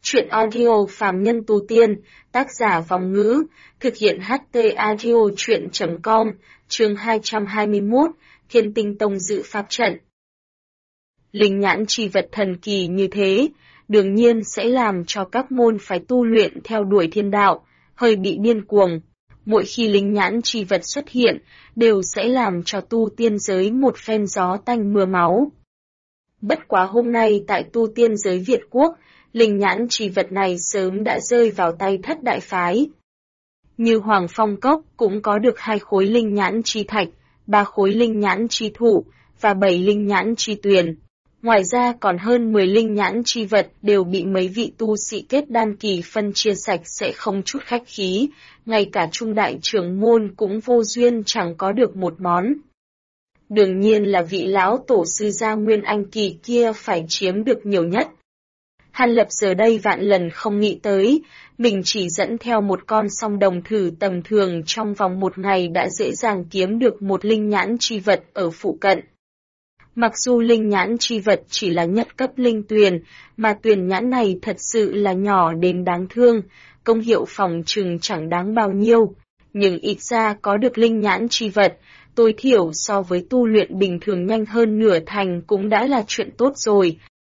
Truyện audio phàm nhân tu tiên, tác giả Vòng Ngữ, thực hiện HT audio truyện.com, chương 221, Thiên Tinh Tông dự pháp trận. Linh nhãn chi vật thần kỳ như thế, đương nhiên sẽ làm cho các môn phái tu luyện theo đuổi thiên đạo, hơi bị điên cuồng. Mỗi khi linh nhãn chi vật xuất hiện, đều sẽ làm cho tu tiên giới một phen gió tanh mưa máu. Bất quá hôm nay tại tu tiên giới Việt Quốc, linh nhãn chi vật này sớm đã rơi vào tay thất đại phái. Như Hoàng Phong Cốc cũng có được 2 khối linh nhãn chi thạch, 3 khối linh nhãn chi thụ và 7 linh nhãn chi tuyền. Ngoài ra còn hơn 10 linh nhãn chi vật đều bị mấy vị tu sĩ kết đan kỳ phân chia sạch sẽ không chút khách khí, ngay cả trung đại trưởng môn cũng vô duyên chẳng có được một món. Đương nhiên là vị lão tổ sư gia Nguyên Anh kỳ kia phải chiếm được nhiều nhất. Hàn Lập giờ đây vạn lần không nghĩ tới, mình chỉ dẫn theo một con song đồng thử tầm thường trong vòng 1 ngày đã dễ dàng kiếm được một linh nhãn chi vật ở phụ cận. Mặc dù linh nhãn chi vật chỉ là nhất cấp linh tuyền, mà tuyền nhãn này thật sự là nhỏ đến đáng thương, công hiệu phòng trừng chẳng đáng bao nhiêu, nhưng ít ra có được linh nhãn chi vật, tối thiểu so với tu luyện bình thường nhanh hơn nửa thành cũng đã là chuyện tốt rồi.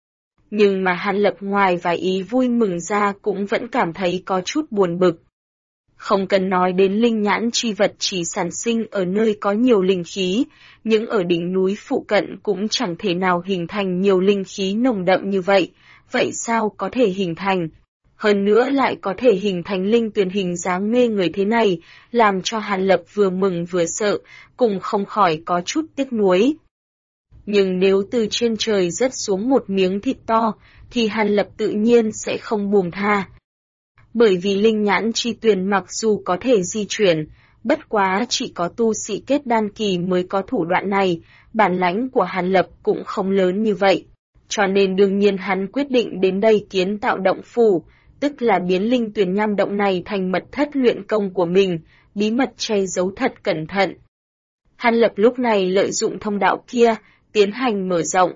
Nhưng mà Hàn Lập ngoài vài ý vui mừng ra cũng vẫn cảm thấy có chút buồn bực. Không cần nói đến linh nhãn chi vật chỉ sản sinh ở nơi có nhiều linh khí, những ở đỉnh núi phụ cận cũng chẳng thể nào hình thành nhiều linh khí nồng đậm như vậy, vậy sao có thể hình thành? Hơn nữa lại có thể hình thành linh tuyền hình dáng mê người thế này, làm cho Hàn Lập vừa mừng vừa sợ, cùng không khỏi có chút tiếc nuối. Nhưng nếu từ trên trời rớt xuống một miếng thịt to, thì Hàn Lập tự nhiên sẽ không buông tha. Bởi vì linh nhãn chi tuyền mặc dù có thể di chuyển, bất quá chỉ có tu sĩ kết đan kỳ mới có thủ đoạn này, bản lãnh của Hàn Lập cũng không lớn như vậy. Cho nên đương nhiên hắn quyết định đến đây kiến tạo động phủ, tức là biến linh tuyền nham động này thành mật thất luyện công của mình, bí mật che giấu thật cẩn thận. Hàn Lập lúc này lợi dụng thông đạo kia, tiến hành mở rộng.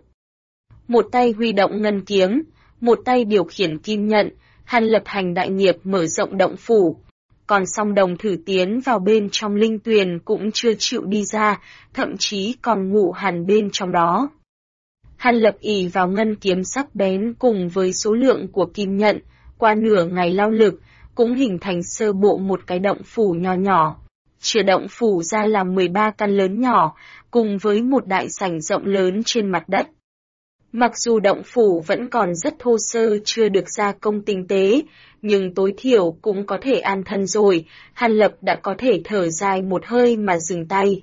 Một tay huy động ngân kiếm, một tay điều khiển kim nhận, Hàn Lập hành đại nghiệp mở rộng động phủ. Còn song đồng thử tiến vào bên trong linh tuyền cũng chưa chịu đi ra, thậm chí còn ngủ hẳn bên trong đó. Hàn Lập ỷ vào ngân kiếm sắc bén cùng với số lượng của kim nhận, qua nửa ngày lao lực, cũng hình thành sơ bộ một cái động phủ nhỏ nhỏ. Chia động phủ ra làm 13 căn lớn nhỏ, cùng với một đại sảnh rộng lớn trên mặt đất. Mặc dù động phủ vẫn còn rất thô sơ chưa được gia công tinh tế, nhưng tối thiểu cũng có thể an thân rồi, Hàn Lập đã có thể thở dài một hơi mà dừng tay.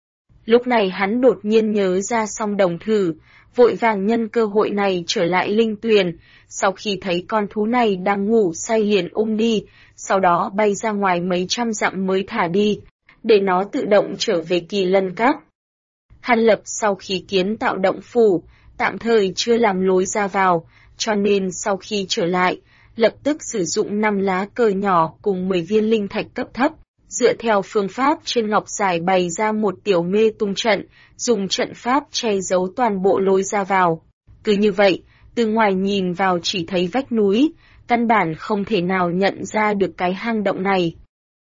Lúc này hắn đột nhiên nhớ ra song đồng thử, vội vàng nhân cơ hội này trở lại linh tuyền, sau khi thấy con thú này đang ngủ say liền ôm đi, sau đó bay ra ngoài mấy trăm dặm mới thả đi, để nó tự động trở về Kỳ Lân Các. Hàn Lập sau khi kiến tạo động phủ, tạm thời chưa làm lối ra vào, cho nên sau khi trở lại, lập tức sử dụng 5 lá cờ nhỏ cùng 10 viên linh thạch cấp thấp, dựa theo phương pháp trên ngọc giải bày ra một tiểu mê tung trận, dùng trận pháp che giấu toàn bộ lối ra vào. Cứ như vậy, từ ngoài nhìn vào chỉ thấy vách núi, căn bản không thể nào nhận ra được cái hang động này.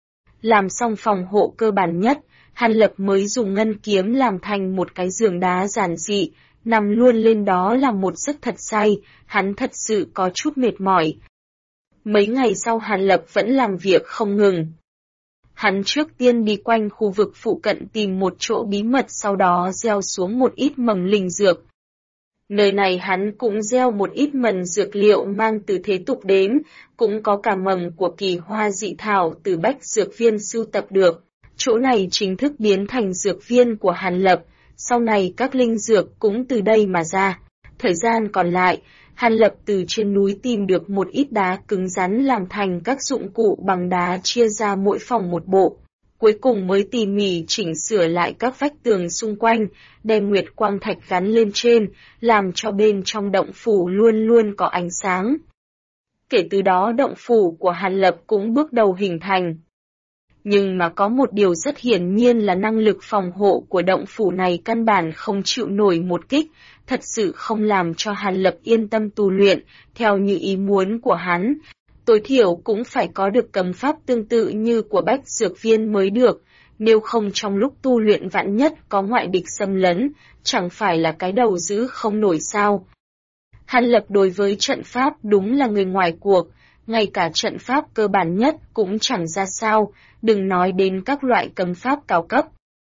Làm xong phòng hộ cơ bản nhất, Hàn Lập mới dùng ngân kiếm làm thành một cái giường đá giản dị, nằm luôn lên đó làm một giấc thật say, hắn thật sự có chút mệt mỏi. Mấy ngày sau Hàn Lập vẫn làm việc không ngừng. Hắn trước tiên đi quanh khu vực phụ cận tìm một chỗ bí mật, sau đó gieo xuống một ít mầm linh dược. Nơi này hắn cũng gieo một ít mầm dược liệu mang từ thế tục đến, cũng có cả mầm của kỳ hoa dị thảo từ bách dược viên sưu tập được. Chỗ này chính thức biến thành dược viên của Hàn Lập, sau này các linh dược cũng từ đây mà ra. Thời gian còn lại, Hàn Lập từ trên núi tìm được một ít đá cứng rắn làm thành các dụng cụ bằng đá chia ra mỗi phòng một bộ. Cuối cùng mới tỉ mỉ chỉnh sửa lại các vách tường xung quanh, đem nguyệt quang thạch gắn lên trên, làm cho bên trong động phủ luôn luôn có ánh sáng. Kể từ đó động phủ của Hàn Lập cũng bước đầu hình thành. Nhưng mà có một điều rất hiển nhiên là năng lực phòng hộ của động phủ này căn bản không chịu nổi một kích, thật sự không làm cho Hàn Lập yên tâm tu luyện, theo như ý muốn của hắn. Tối thiểu cũng phải có được cầm pháp tương tự như của Bách Dược Viên mới được, nếu không trong lúc tu luyện vạn nhất có ngoại địch xâm lấn, chẳng phải là cái đầu giữ không nổi sao. Hàn Lập đối với trận pháp đúng là người ngoài cuộc, ngay cả trận pháp cơ bản nhất cũng chẳng ra sao, đừng nói đến các loại cấm pháp cao cấp.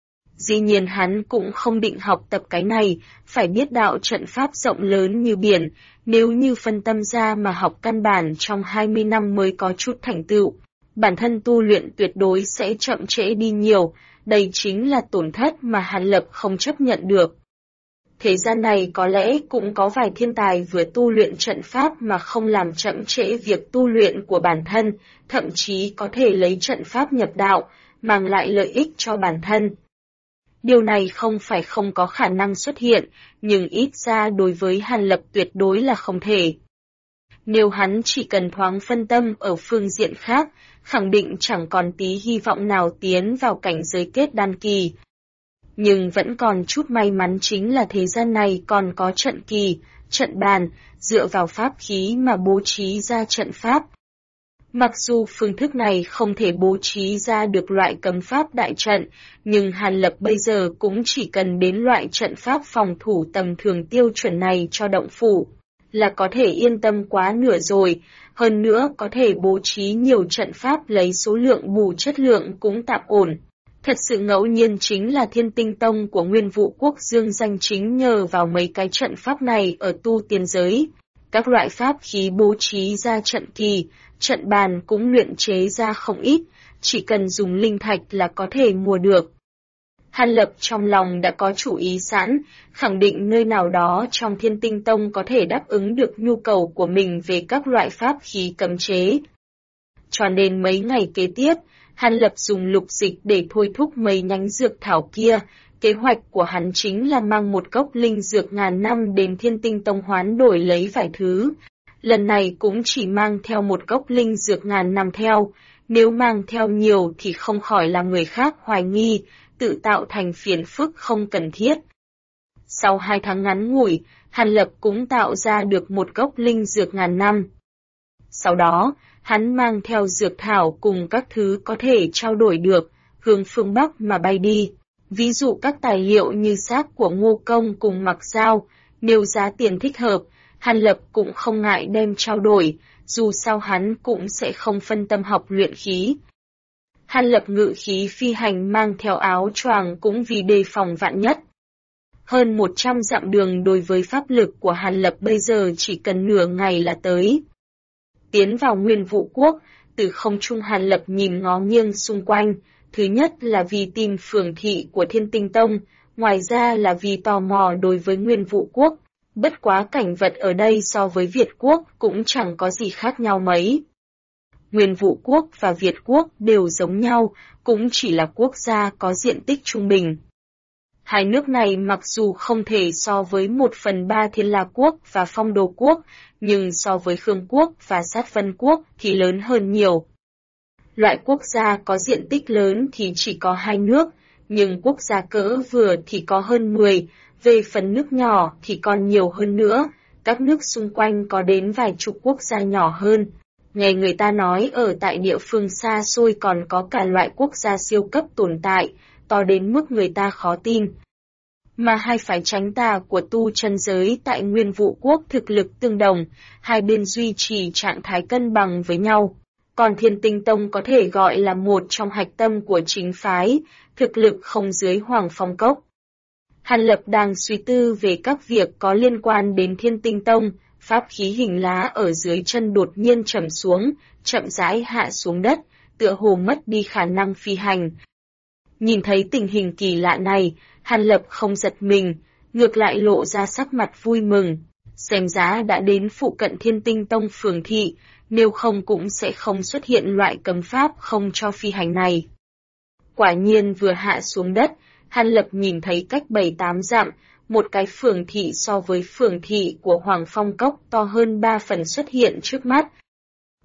Dĩ nhiên hắn cũng không định học tập cái này, phải biết đạo trận pháp rộng lớn như biển, nếu như phân tâm ra mà học căn bản trong 20 năm mới có chút thành tựu, bản thân tu luyện tuyệt đối sẽ chậm trễ đi nhiều, đây chính là tổn thất mà Hàn Lập không chấp nhận được. Thế gian này có lẽ cũng có vài thiên tài vừa tu luyện trận pháp mà không làm chậm trễ việc tu luyện của bản thân, thậm chí có thể lấy trận pháp nhập đạo, mang lại lợi ích cho bản thân. Điều này không phải không có khả năng xuất hiện, nhưng ít ra đối với Hàn Lập tuyệt đối là không thể. Nếu hắn chỉ cần thoáng phân tâm ở phương diện khác, khẳng định chẳng còn tí hy vọng nào tiến vào cảnh giới kết đan kỳ. Nhưng vẫn còn chút may mắn chính là thế gian này còn có trận kỳ, trận bàn, dựa vào pháp khí mà bố trí ra trận pháp. Mặc dù phương thức này không thể bố trí ra được loại cấm pháp đại trận, nhưng Hàn Lập bây giờ cũng chỉ cần đến loại trận pháp phòng thủ tầm thường tiêu chuẩn này cho động phủ, là có thể yên tâm quá nửa rồi, hơn nữa có thể bố trí nhiều trận pháp lấy số lượng bù chất lượng cũng tạm ổn. Thật sự ngẫu nhiên chính là Thiên Tinh Tông của Nguyên Vũ Quốc dương danh chính nhờ vào mấy cái trận pháp này ở tu tiên giới. Các loại pháp khí bố trí ra trận kỳ, trận bàn cũng luyện chế ra không ít, chỉ cần dùng linh thạch là có thể mua được. Hàn Lập trong lòng đã có chủ ý sẵn, khẳng định nơi nào đó trong Thiên Tinh Tông có thể đáp ứng được nhu cầu của mình về các loại pháp khí cấm chế. Cho nên mấy ngày kế tiếp, Hàn Lập dùng lục dịch để thôi thúc mấy nhánh dược thảo kia, kế hoạch của hắn chính là mang một cốc linh dược ngàn năm đến Thiên Tinh Tông hoán đổi lấy vài thứ. Lần này cũng chỉ mang theo một cốc linh dược ngàn năm theo, nếu mang theo nhiều thì không khỏi làm người khác hoài nghi, tự tạo thành phiền phức không cần thiết. Sau 2 tháng ngắn ngủi, Hàn Lập cũng tạo ra được một cốc linh dược ngàn năm. Sau đó, hắn mang theo dược thảo cùng các thứ có thể trao đổi được, hướng phương Bắc mà bay đi. Ví dụ các tài liệu như xác của Ngô Công cùng Mặc Dao, nếu giá tiền thích hợp, Hàn Lập cũng không ngại đem trao đổi, dù sao hắn cũng sẽ không phân tâm học luyện khí. Hàn Lập ngự khí phi hành mang theo áo choàng cũng vì đề phòng vạn nhất. Hơn 100 dặm đường đối với pháp lực của Hàn Lập bây giờ chỉ cần nửa ngày là tới. Tiến vào Nguyên Vũ Quốc, từ không trung Hàn Lập nhìn ngó nghiêng xung quanh, thứ nhất là vì tìm phường thị của Thiên Tinh Tông, ngoài ra là vì tò mò đối với Nguyên Vũ Quốc, bất quá cảnh vật ở đây so với Việt Quốc cũng chẳng có gì khác nhau mấy. Nguyên Vũ Quốc và Việt Quốc đều giống nhau, cũng chỉ là quốc gia có diện tích trung bình. Hai nước này mặc dù không thể so với 1/3 Thiên La Quốc và Phong Đồ Quốc, nhưng so với Khương Quốc và Sát Vân Quốc thì lớn hơn nhiều. Loại quốc gia có diện tích lớn thì chỉ có 2 nước, nhưng quốc gia cỡ vừa thì có hơn 10, về phần nước nhỏ thì còn nhiều hơn nữa, các nước xung quanh có đến vài chục quốc gia nhỏ hơn. Nghe người ta nói ở tại địa phương xa xôi còn có cả loại quốc gia siêu cấp tồn tại, to đến mức người ta khó tin. Mà hai phái tránh tà của tu chân giới tại Nguyên Vũ Quốc thực lực tương đồng, hai bên duy trì trạng thái cân bằng với nhau. Còn Thiên Tinh Tông có thể gọi là một trong hạch tâm của chính phái, thực lực không dưới Hoàng Phong Cốc. Hàn Lập đang suy tư về các việc có liên quan đến Thiên Tinh Tông, pháp khí hình lá ở dưới chân đột nhiên trầm xuống, chậm rãi hạ xuống đất, tựa hồ mất đi khả năng phi hành. Nhìn thấy tình hình kỳ lạ này, Hàn Lập không giật mình, ngược lại lộ ra sắc mặt vui mừng. Xem giá đã đến phụ cận Thiên Tinh Tông phường thị, nếu không cũng sẽ không xuất hiện loại cấm pháp không cho phi hành này. Quả nhiên vừa hạ xuống đất, Hàn Lập nhìn thấy cách 7-8 dặm, một cái phường thị so với phường thị của Hoàng Phong Cốc to hơn 3 phần xuất hiện trước mắt.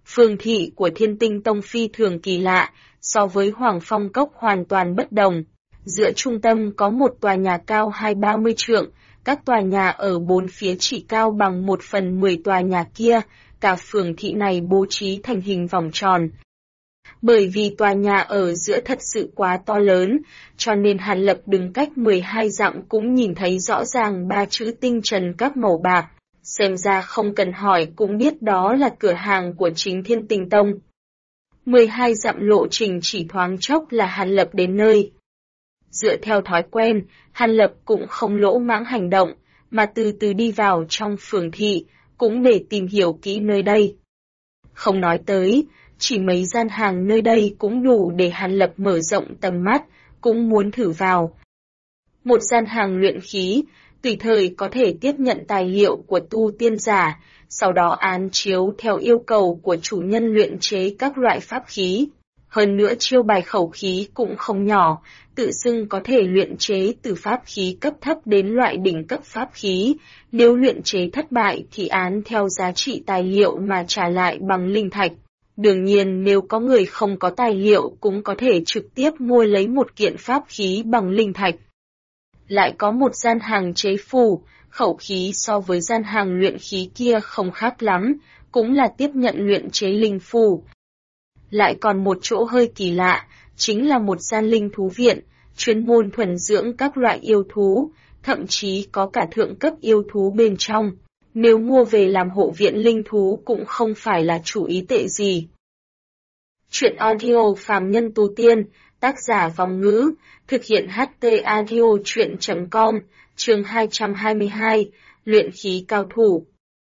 Phường thị của Thiên Tinh Tông phi thường kỳ lạ, so với Hoàng Phong Cốc hoàn toàn bất đồng. Giữa trung tâm có một tòa nhà cao 20-30 trượng, các tòa nhà ở bốn phía chỉ cao bằng 1/10 tòa nhà kia, cả phường thị này bố trí thành hình vòng tròn. Bởi vì tòa nhà ở giữa thật sự quá to lớn, cho nên Hàn Lập đứng cách 12 dặm cũng nhìn thấy rõ ràng 3 chữ tinh trần các màu bạc. Xem ra không cần hỏi cũng biết đó là cửa hàng của chính Thiên Tinh Tông. 12 dặm lộ trình chỉ thoáng chốc là Hàn Lập đến nơi. Dựa theo thói quen, Hàn Lập cũng không lỗ mãng hành động, mà từ từ đi vào trong phường thị, cũng để tìm hiểu kỹ nơi đây. Không nói tới, chỉ mấy gian hàng nơi đây cũng đủ để Hàn Lập mở rộng tầm mắt, cũng muốn thử vào. Một gian hàng luyện khí, tùy thời có thể tiếp nhận tài liệu của tu tiên giả, sau đó án chiếu theo yêu cầu của chủ nhân luyện chế các loại pháp khí. Hơn nữa chiêu bài khẩu khí cũng không nhỏ, tự xưng có thể luyện chế từ pháp khí cấp thấp đến loại đỉnh cấp pháp khí, nếu luyện chế thất bại thì án theo giá trị tài liệu mà trả lại bằng linh thạch. Đương nhiên nếu có người không có tài liệu cũng có thể trực tiếp mua lấy một kiện pháp khí bằng linh thạch. Lại có một gian hàng chế phù, khẩu khí so với gian hàng luyện khí kia không khác lắm, cũng là tiếp nhận luyện chế linh phù. Lại còn một chỗ hơi kỳ lạ, chính là một gian linh thú viện, chuyên môn thuần dưỡng các loại yêu thú, thậm chí có cả thượng cấp yêu thú bên trong. Nếu mua về làm hộ viện linh thú cũng không phải là chủ ý tệ gì. Chuyện audio phàm nhân tu tiên, tác giả Vong Ngữ, thực hiện HT audio chuyện.com, chương 222, luyện khí cao thủ.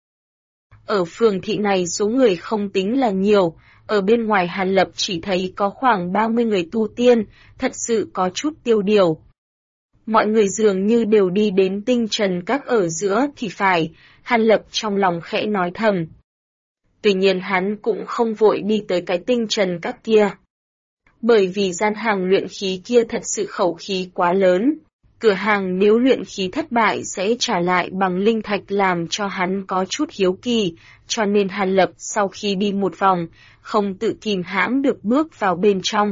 Ở phường thị này số người không tính là nhiều, ở bên ngoài Hàn Lập chỉ thấy có khoảng 30 người tu tiên, thật sự có chút tiêu điều. Mọi người dường như đều đi đến tinh trần các ở giữa thì phải, Hàn Lập trong lòng khẽ nói thầm. Tuy nhiên hắn cũng không vội đi tới cái tinh trần các kia. Bởi vì gian hàng luyện khí kia thật sự khẩu khí quá lớn. Cửa hàng nếu luyện khí thất bại sẽ trả lại bằng linh thạch làm cho hắn có chút hiếu kỳ, cho nên Hàn Lập sau khi đi một vòng, không tự kìm hãm được bước vào bên trong.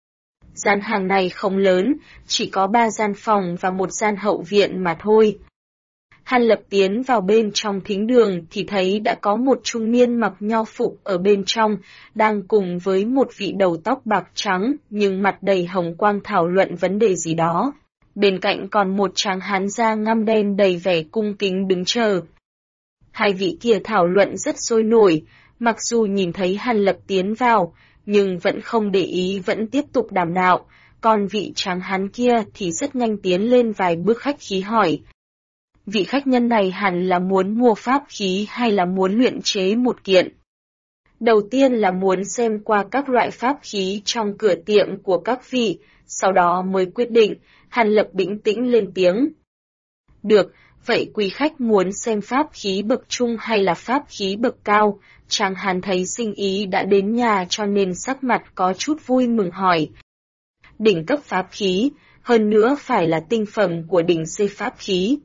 Gian hàng này không lớn, chỉ có 3 gian phòng và một gian hậu viện mà thôi. Hàn Lập tiến vào bên trong thính đường thì thấy đã có một trung niên mặc nho phục ở bên trong, đang cùng với một vị đầu tóc bạc trắng nhưng mặt đầy hồng quang thảo luận vấn đề gì đó. Bên cạnh còn một tráng hán da ngăm đen đầy vẻ cung kính đứng chờ. Hai vị kia thảo luận rất sôi nổi, mặc dù nhìn thấy Hàn Lập tiến vào, nhưng vẫn không để ý vẫn tiếp tục đàm đạo, còn vị tráng hán kia thì rất nhanh tiến lên vài bước khách khí hỏi. Vị khách nhân này hẳn là muốn mua pháp khí hay là muốn luyện chế một kiện? Đầu tiên là muốn xem qua các loại pháp khí trong cửa tiệm của các vị, sau đó mới quyết định. Hàn Lập bình tĩnh lên tiếng. Được, vậy quý khách muốn xem pháp khí bậc trung hay là pháp khí bậc cao? Tráng hán thấy sinh ý đã đến nhà cho nên sắc mặt có chút vui mừng hỏi. Đỉnh cấp pháp khí, hơn nữa phải là tinh phẩm của đỉnh C pháp khí.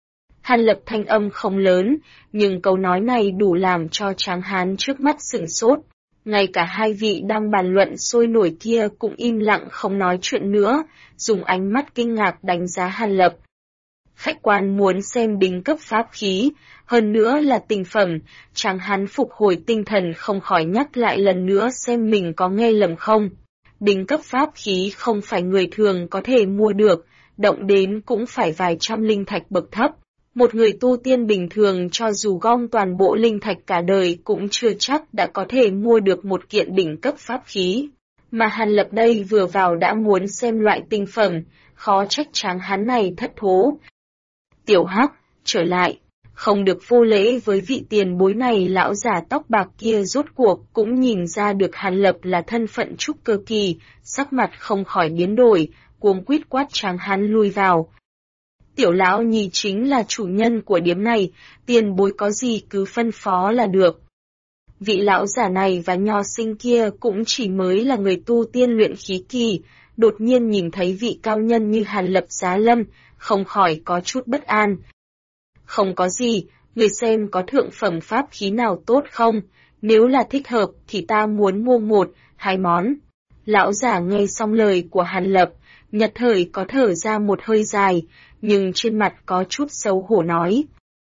Hàn Lập thanh âm không lớn, nhưng câu nói này đủ làm cho tráng hán trước mắt sửng sốt. Ngay cả hai vị đang bàn luận sôi nổi kia cũng im lặng không nói chuyện nữa, dùng ánh mắt kinh ngạc đánh giá Hàn Lập. Khách quan muốn xem đỉnh cấp pháp khí, hơn nữa là tinh phẩm, tráng hán phục hồi tinh thần không khỏi nhắc lại lần nữa xem mình có nghe lầm không. Đỉnh cấp pháp khí không phải người thường có thể mua được, động đến cũng phải vài trăm linh thạch bậc thấp. Một người tu tiên bình thường cho dù gom toàn bộ linh thạch cả đời cũng chưa chắc đã có thể mua được một kiện đỉnh cấp pháp khí. Mà Hàn Lập đây vừa vào đã muốn xem loại tinh phẩm, khó trách tráng hán này thất thố. Tiểu Hắc, trở lại, không được vô lễ với vị tiền bối này. Lão già tóc bạc kia rốt cuộc cũng nhìn ra được Hàn Lập là thân phận trúc cơ kỳ, sắc mặt không khỏi biến đổi, cuống quýt quát tráng hán lui vào. Tiểu lão nhì chính là chủ nhân của điếm này, tiền bối có gì cứ phân phó là được. Vị lão giả này và nho sinh kia cũng chỉ mới là người tu tiên luyện khí kỳ, đột nhiên nhìn thấy vị cao nhân như Hàn Lập giá lâm, không khỏi có chút bất an. Không có gì, người xem có thượng phẩm pháp khí nào tốt không, Nếu là thích hợp thì ta muốn mua 1-2 món. Lão già nghe xong lời của Hàn Lập, nhất thời có thở ra một hơi dài, nhưng trên mặt có chút xấu hổ nói.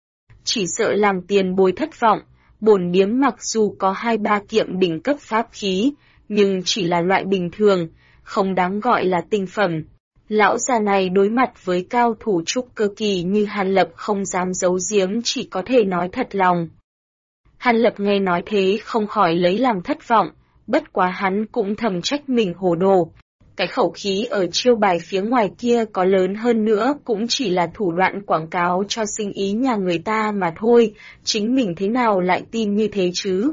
Chỉ sợ làm tiền bối thất vọng, bổn điếm mặc dù có 2-3 kiện đỉnh cấp pháp khí, nhưng chỉ là loại bình thường, không đáng gọi là tinh phẩm. Lão già này đối mặt với cao thủ trúc cơ kỳ như Hàn Lập không dám giấu giếm, chỉ có thể nói thật lòng. Hàn Lập nghe nói thế không khỏi lấy làm thất vọng, bất quá hắn cũng thầm trách mình hồ đồ. Cái khẩu khí ở chiêu bài phía ngoài kia có lớn hơn nữa cũng chỉ là thủ đoạn quảng cáo cho sinh ý nhà người ta mà thôi, chính mình thế nào lại tin như thế chứ?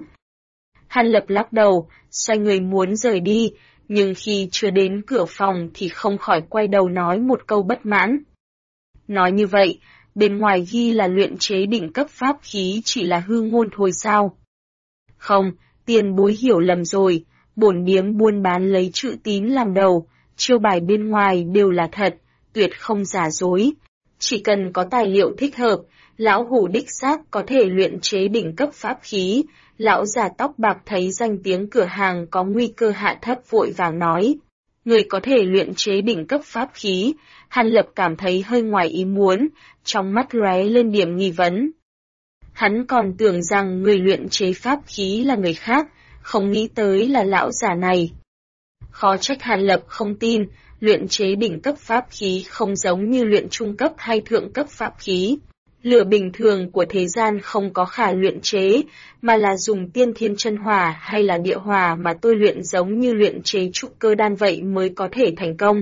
Hàn Lập lắc đầu, xoay người muốn rời đi, nhưng khi chưa đến cửa phòng thì không khỏi quay đầu nói một câu bất mãn. Nói như vậy, bên ngoài ghi là luyện chế đỉnh cấp pháp khí chỉ là hư ngôn thôi sao? Không, tiền bối hiểu lầm rồi, bổn điếm buôn bán lấy chữ tín làm đầu, chiêu bài bên ngoài đều là thật, tuyệt không giả dối. Chỉ cần có tài liệu thích hợp, lão hủ đích xác có thể luyện chế đỉnh cấp pháp khí. Lão già tóc bạc thấy danh tiếng cửa hàng có nguy cơ hạ thấp vội vàng nói. Người có thể luyện chế đỉnh cấp pháp khí, Hàn Lập cảm thấy hơi ngoài ý muốn, trong mắt lóe lên điểm nghi vấn. Hắn còn tưởng rằng người luyện chế pháp khí là người khác, không nghĩ tới là lão già này. Khó trách Hàn Lập không tin, luyện chế đỉnh cấp pháp khí không giống như luyện trung cấp hay thượng cấp pháp khí. Lửa bình thường của thế gian không có khả luyện chế, mà là dùng tiên thiên chân hỏa hay là địa hỏa mà tôi luyện giống như luyện chế trúc cơ đan vậy mới có thể thành công.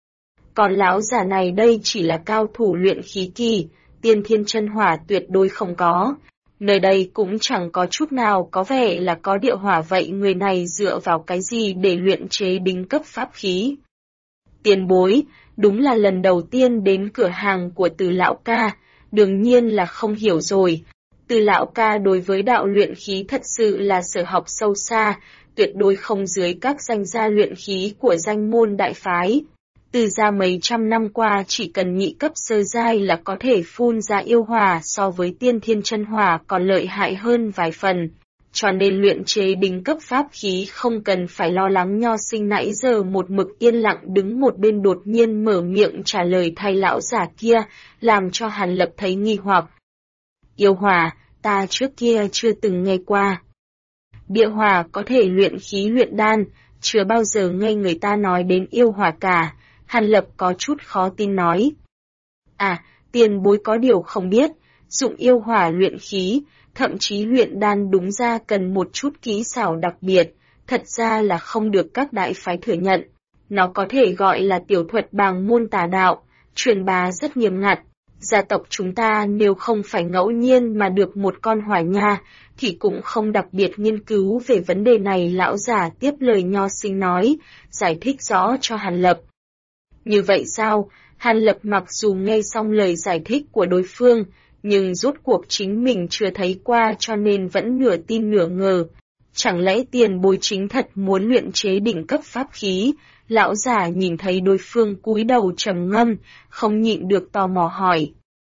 Còn lão già này đây chỉ là cao thủ luyện khí kỳ, tiên thiên chân hỏa tuyệt đối không có. Nơi đây cũng chẳng có chút nào có vẻ là có địa hỏa vậy, người này dựa vào cái gì để luyện chế đỉnh cấp pháp khí? Tiền bối, đúng là lần đầu tiên đến cửa hàng của Từ lão ca, đương nhiên là không hiểu rồi. Từ lão ca đối với đạo luyện khí thật sự là sở học sâu xa, tuyệt đối không dưới các danh gia luyện khí của danh môn đại phái. Từ gia mấy trăm năm qua chỉ cần nhị cấp sơ giai là có thể phun ra yêu hỏa, so với tiên thiên chân hỏa còn lợi hại hơn vài phần. Cho nên luyện chế đỉnh cấp pháp khí không cần phải lo lắng. Nho sinh nãy giờ một mực yên lặng đứng một bên đột nhiên mở miệng trả lời thay lão giả kia, làm cho Hàn Lập thấy nghi hoặc. Yêu hỏa, ta trước kia chưa từng nghe qua. Địa hỏa có thể luyện khí luyện đan, chưa bao giờ nghe người ta nói đến yêu hỏa cả. Hàn Lập có chút khó tin nói. À, tiền bối có điều không biết, dụng yêu hỏa luyện khí, thậm chí luyện đan đúng ra cần một chút kỹ xảo đặc biệt, thật ra là không được các đại phái thừa nhận. Nó có thể gọi là tiểu thuật bàng môn tà đạo, truyền bá rất nghiêm ngặt. Gia tộc chúng ta nếu không phải ngẫu nhiên mà được một con hỏa nha, thì cũng không đặc biệt nghiên cứu về vấn đề này. Lão giả tiếp lời nho sinh nói, giải thích rõ cho Hàn Lập. Như vậy sao? Hàn Lập mặc dù nghe xong lời giải thích của đối phương, nhưng rốt cuộc chính mình chưa thấy qua cho nên vẫn nửa tin nửa ngờ. Chẳng lẽ tiền bối chính thật muốn luyện chế đỉnh cấp pháp khí? Lão giả nhìn thấy đối phương cúi đầu trầm ngâm, không nhịn được tò mò hỏi.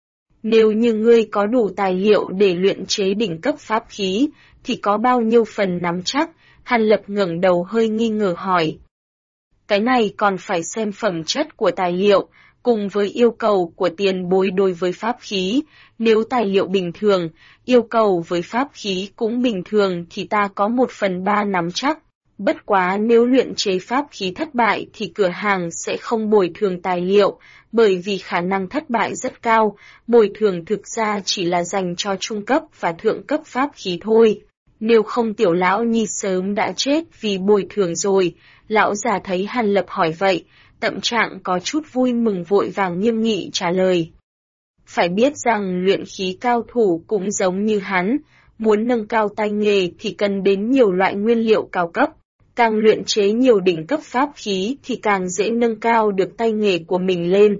Nếu như ngươi có đủ tài liệu để luyện chế đỉnh cấp pháp khí, thì có bao nhiêu phần nắm chắc? Hàn Lập ngẩng đầu hơi nghi ngờ hỏi. Cái này còn phải xem phẩm chất của tài liệu, cùng với yêu cầu của tiền bối đối với pháp khí. Nếu tài liệu bình thường, yêu cầu với pháp khí cũng bình thường thì ta có 1/3 nắm chắc. Bất quá nếu luyện chế pháp khí thất bại thì cửa hàng sẽ không bồi thường tài liệu, bởi vì khả năng thất bại rất cao, bồi thường thực ra chỉ là dành cho trung cấp và thượng cấp pháp khí thôi. Nếu không tiểu lão nhi sớm đã chết vì bồi thường rồi. Lão già thấy Hàn Lập hỏi vậy, tâm trạng có chút vui mừng vội vàng nghiêm nghị trả lời. Phải biết rằng luyện khí cao thủ cũng giống như hắn, muốn nâng cao tay nghề thì cần đến nhiều loại nguyên liệu cao cấp. Càng luyện chế nhiều đỉnh cấp pháp khí thì càng dễ nâng cao được tay nghề của mình lên.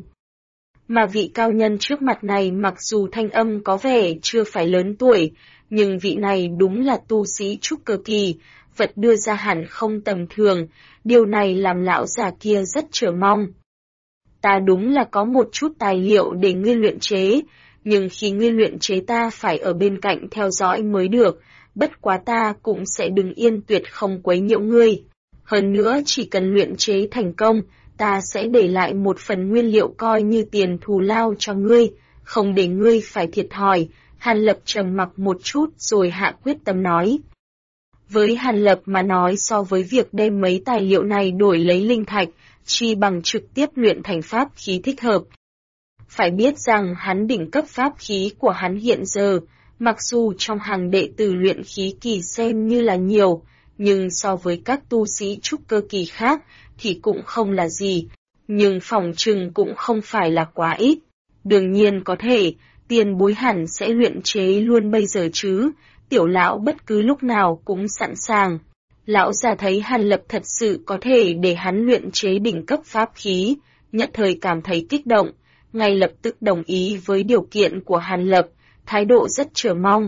Mà vị cao nhân trước mặt này mặc dù thanh âm có vẻ chưa phải lớn tuổi, nhưng vị này đúng là tu sĩ trúc cơ kỳ, vật đưa ra hẳn không tầm thường, điều này làm lão già kia rất chờ mong. Ta đúng là có một chút tài liệu để ngươi luyện chế, nhưng khi ngươi luyện chế ta phải ở bên cạnh theo dõi mới được, bất quá ta cũng sẽ đứng yên tuyệt không quấy nhiễu ngươi. Hơn nữa chỉ cần luyện chế thành công, ta sẽ để lại một phần nguyên liệu coi như tiền thù lao cho ngươi, không để ngươi phải thiệt thòi. Hàn Lập trầm mặc một chút rồi hạ quyết tâm nói. Với Hàn Lập mà nói, so với việc đem mấy tài liệu này đổi lấy linh thạch, chi bằng trực tiếp luyện thành pháp khí thích hợp. Phải biết rằng hắn đỉnh cấp pháp khí của hắn hiện giờ, mặc dù trong hàng đệ tử luyện khí kỳ xem như là nhiều, nhưng so với các tu sĩ trúc cơ kỳ khác thì cũng không là gì, nhưng phỏng chừng cũng không phải là quá ít. Đương nhiên có thể, tiền bối hẳn sẽ luyện chế luôn bây giờ chứ, tiểu lão bất cứ lúc nào cũng sẵn sàng. Lão già thấy Hàn Lập thật sự có thể để hắn luyện chế đỉnh cấp pháp khí, nhất thời cảm thấy kích động, ngay lập tức đồng ý với điều kiện của Hàn Lập, thái độ rất chờ mong.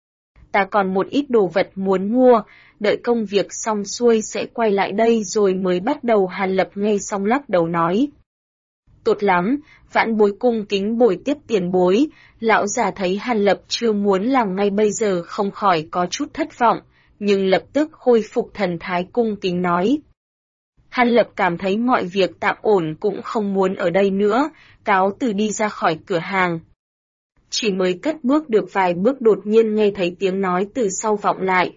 Ta còn một ít đồ vật muốn mua, đợi công việc xong xuôi sẽ quay lại đây rồi mới bắt đầu. Hàn Lập nghe xong lắc đầu nói. Tốt lắm, vãn bối cung kính bồi tiếp tiền bối. Lão già thấy Hàn Lập chưa muốn làm ngay bây giờ không khỏi có chút thất vọng, nhưng lập tức khôi phục thần thái cung kính nói. Hàn Lập cảm thấy mọi việc tạm ổn cũng không muốn ở đây nữa, cáo từ đi ra khỏi cửa hàng. Chỉ mới cất bước được vài bước đột nhiên nghe thấy tiếng nói từ sau vọng lại.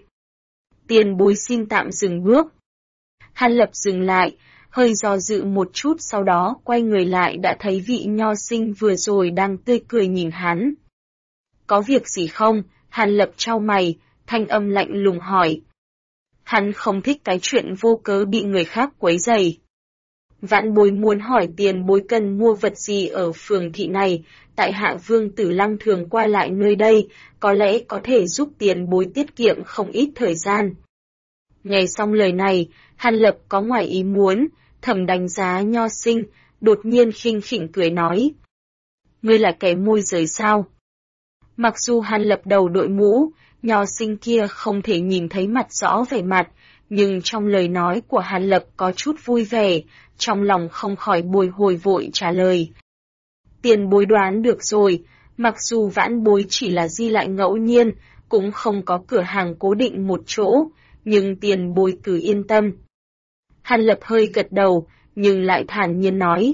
Tiền bối xin tạm dừng bước. Hàn Lập dừng lại, hơi do dự một chút sau đó quay người lại đã thấy vị nho sinh vừa rồi đang tươi cười nhìn hắn. Có việc gì không? Hàn Lập chau mày, thanh âm lạnh lùng hỏi. Hắn không thích cái chuyện vô cớ bị người khác quấy rầy. Vãn bối muốn hỏi tiền bối cần mua vật gì ở phường thị này, tại hạ Vương Tử Lăng thường qua lại nơi đây, có lẽ có thể giúp tiền bối tiết kiệm không ít thời gian. Nghe xong lời này, Hàn Lập có ngoài ý muốn, thầm đánh giá nho sinh, đột nhiên khinh khỉnh cười nói. Ngươi là kẻ môi giới sao? Mặc dù Hàn Lập đầu đội mũ, nho sinh kia không thể nhìn thấy mặt rõ vẻ mặt, nhưng trong lời nói của Hàn Lập có chút vui vẻ, trong lòng không khỏi bồi hồi vội trả lời. Tiền bối đoán được rồi, mặc dù vãn bối chỉ là di lại ngẫu nhiên, cũng không có cửa hàng cố định một chỗ, nhưng tiền bối cứ yên tâm. Hàn Lập hơi gật đầu, nhưng lại thản nhiên nói.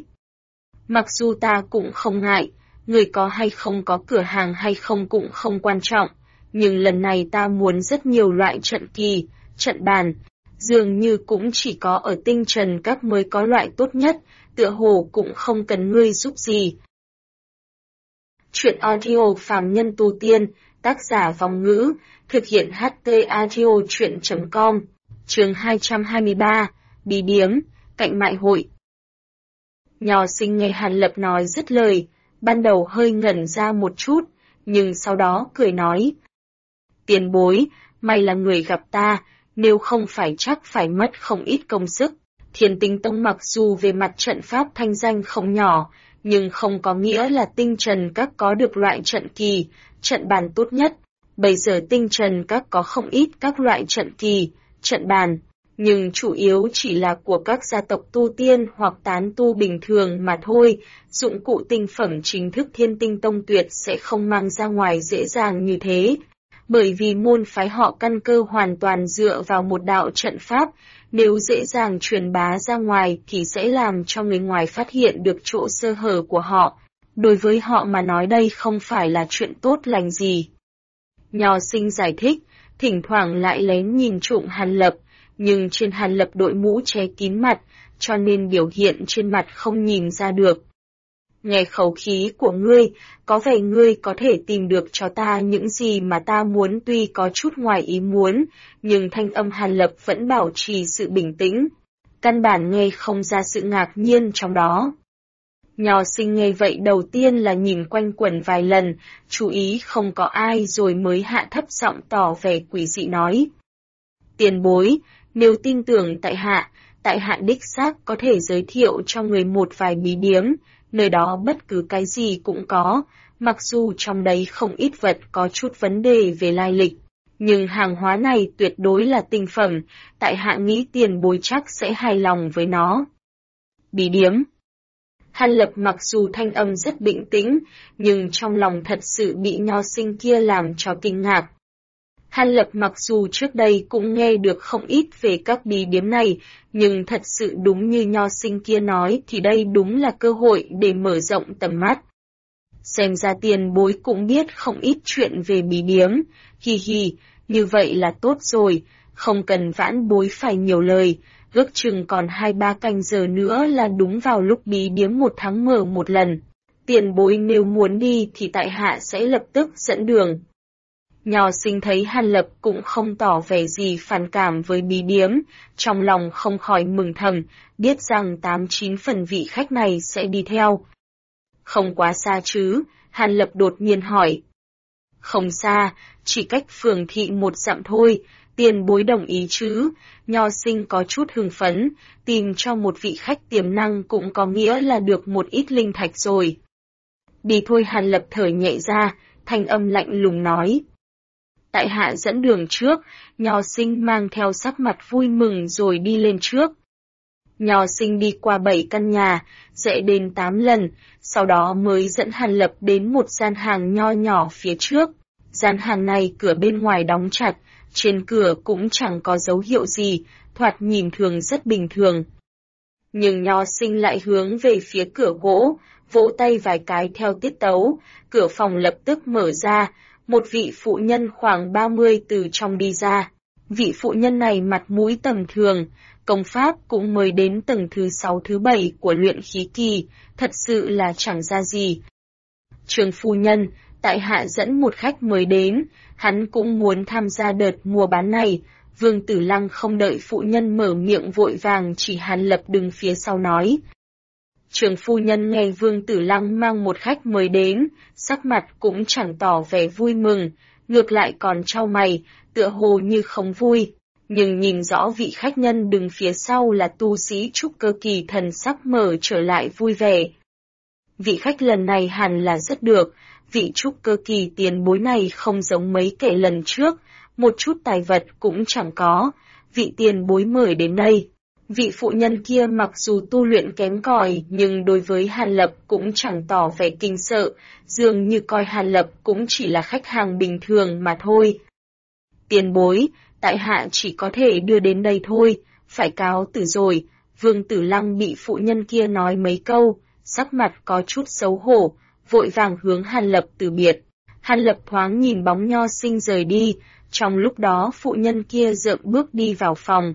Mặc dù ta cũng không ngại, người có hay không có cửa hàng hay không cũng không quan trọng, nhưng lần này ta muốn rất nhiều loại trận kỳ, trận bàn, dường như cũng chỉ có ở Tinh Trần Các mới có loại tốt nhất, tựa hồ cũng không cần ngươi giúp gì. Chuyện audio phàm nhân tu tiên, tác giả Vong Ngữ, thực hiện HT audio chuyện.com, chương 223, bí điếm, cạnh mại hội. Nho sinh nghe Hàn Lập nói dứt lời, ban đầu hơi ngẩn ra một chút, nhưng sau đó cười nói. Tiền bối, may là người gặp ta, nếu không phải chắc phải mất không ít công sức. Thiên Tinh Tông mặc dù về mặt trận pháp thanh danh không nhỏ, nhưng không có nghĩa là Tinh Trần Các có được loại trận kỳ, trận bàn tốt nhất. Bây giờ Tinh Trần Các có không ít các loại trận kỳ, trận bàn, nhưng chủ yếu chỉ là của các gia tộc tu tiên hoặc tán tu bình thường mà thôi. Dụng cụ tinh phẩm chính thức Thiên Tinh Tông tuyệt sẽ không mang ra ngoài dễ dàng như thế. Bởi vì môn phái họ căn cơ hoàn toàn dựa vào một đạo trận pháp, nếu dễ dàng truyền bá ra ngoài thì sẽ làm cho người ngoài phát hiện được chỗ sơ hở của họ. Đối với họ mà nói đây không phải là chuyện tốt lành gì. Nho sinh giải thích, thỉnh thoảng lại lén nhìn trộm Hàn Lập, nhưng trên Hàn Lập đội mũ che kín mặt, cho nên biểu hiện trên mặt không nhìn ra được. Nghe khẩu khí của ngươi, có vẻ ngươi có thể tìm được cho ta những gì mà ta muốn, tuy có chút ngoài ý muốn, nhưng thanh âm Hàn Lập vẫn bảo trì sự bình tĩnh. Căn bản nghe không ra sự ngạc nhiên trong đó. Nho sinh nghe vậy đầu tiên là nhìn quanh quẩn vài lần, chú ý không có ai rồi mới hạ thấp giọng tỏ vẻ quỷ dị nói. Tiền bối, nếu tin tưởng tại hạ đích xác có thể giới thiệu cho người một vài bí điếm, nơi đó bất cứ cái gì cũng có, mặc dù trong đấy không ít vật có chút vấn đề về lai lịch. Nhưng hàng hóa này tuyệt đối là tinh phẩm, tại hạ nghĩ tiền bối chắc sẽ hài lòng với nó. Bí điếm. Hàn Lập mặc dù thanh âm rất bình tĩnh, nhưng trong lòng thật sự bị nho sinh kia làm cho kinh ngạc. Hàn Lập mặc dù trước đây cũng nghe được không ít về các bí điếm này, nhưng thật sự đúng như nho sinh kia nói thì đây đúng là cơ hội để mở rộng tầm mắt. Xem ra tiền bối cũng biết không ít chuyện về bí điếm, hi hi, như vậy là tốt rồi, không cần vãn bối phải nhiều lời, ước chừng còn 2-3 canh giờ nữa là đúng vào lúc bí điếm 1 tháng mở một lần. Tiền bối nếu muốn đi thì tại hạ sẽ lập tức dẫn đường. Nho sinh thấy Hàn Lập cũng không tỏ vẻ gì phản cảm với bí điếm, trong lòng không khỏi mừng thầm, biết rằng 8-9 phần vị khách này sẽ đi theo. Không quá xa chứ, Hàn Lập đột nhiên hỏi. Không xa, chỉ cách phường thị 1 dặm thôi, tiền bối đồng ý chứ, nho sinh có chút hưng phấn, tìm cho một vị khách tiềm năng cũng có nghĩa là được một ít linh thạch rồi. Đi thôi, Hàn Lập thở nhẹ ra, thanh âm lạnh lùng nói. Tại hạ dẫn đường trước, nho sinh mang theo sắc mặt vui mừng rồi đi lên trước. Nho sinh đi qua 7 căn nhà, dạy đến 8 lần, sau đó mới dẫn Hàn Lập đến một gian hàng nho nhỏ phía trước. Gian hàng này cửa bên ngoài đóng chặt, trên cửa cũng chẳng có dấu hiệu gì, thoạt nhìn thường rất bình thường. Nhưng nho sinh lại hướng về phía cửa gỗ, vỗ tay vài cái theo tiết tấu, cửa phòng lập tức mở ra, một vị phụ nhân khoảng 30 từ trong đi ra. Vị phụ nhân này mặt mũi tầm thường, công pháp cũng mới đến tầng thứ 6 thứ 7 của luyện khí kỳ, thật sự là chẳng ra gì. Trường phu nhân, tại hạ dẫn một khách mới đến, hắn cũng muốn tham gia đợt mua bán này. Vương Tử Lăng không đợi phụ nhân mở miệng vội vàng chỉ Hàn Lập đứng phía sau nói. Trường phu nhân nghe Vương Tử Lăng mang một khách mới đến, sắc mặt cũng chẳng tỏ vẻ vui mừng, ngược lại còn trao mày, tựa hồ như không vui. Nhưng nhìn rõ vị khách nhân đứng phía sau là tu sĩ trúc cơ kỳ, thần sắc mở trở lại vui vẻ. Vị khách lần này hẳn là rất được, vị trúc cơ kỳ tiền bối này không giống mấy kẻ lần trước, một chút tài vật cũng chẳng có, vị tiền bối mời đến đây. Vị phụ nhân kia mặc dù tu luyện kém cỏi nhưng đối với Hàn Lập cũng chẳng tỏ vẻ kinh sợ, dường như coi Hàn Lập cũng chỉ là khách hàng bình thường mà thôi. Tiền bối, tại hạ chỉ có thể đưa đến đây thôi, phải cáo từ rồi. Vương Tử Lăng bị phụ nhân kia nói mấy câu, sắc mặt có chút xấu hổ, vội vàng hướng Hàn Lập từ biệt. Hàn Lập thoáng nhìn bóng nho sinh rời đi, trong lúc đó phụ nhân kia dợm bước đi vào phòng.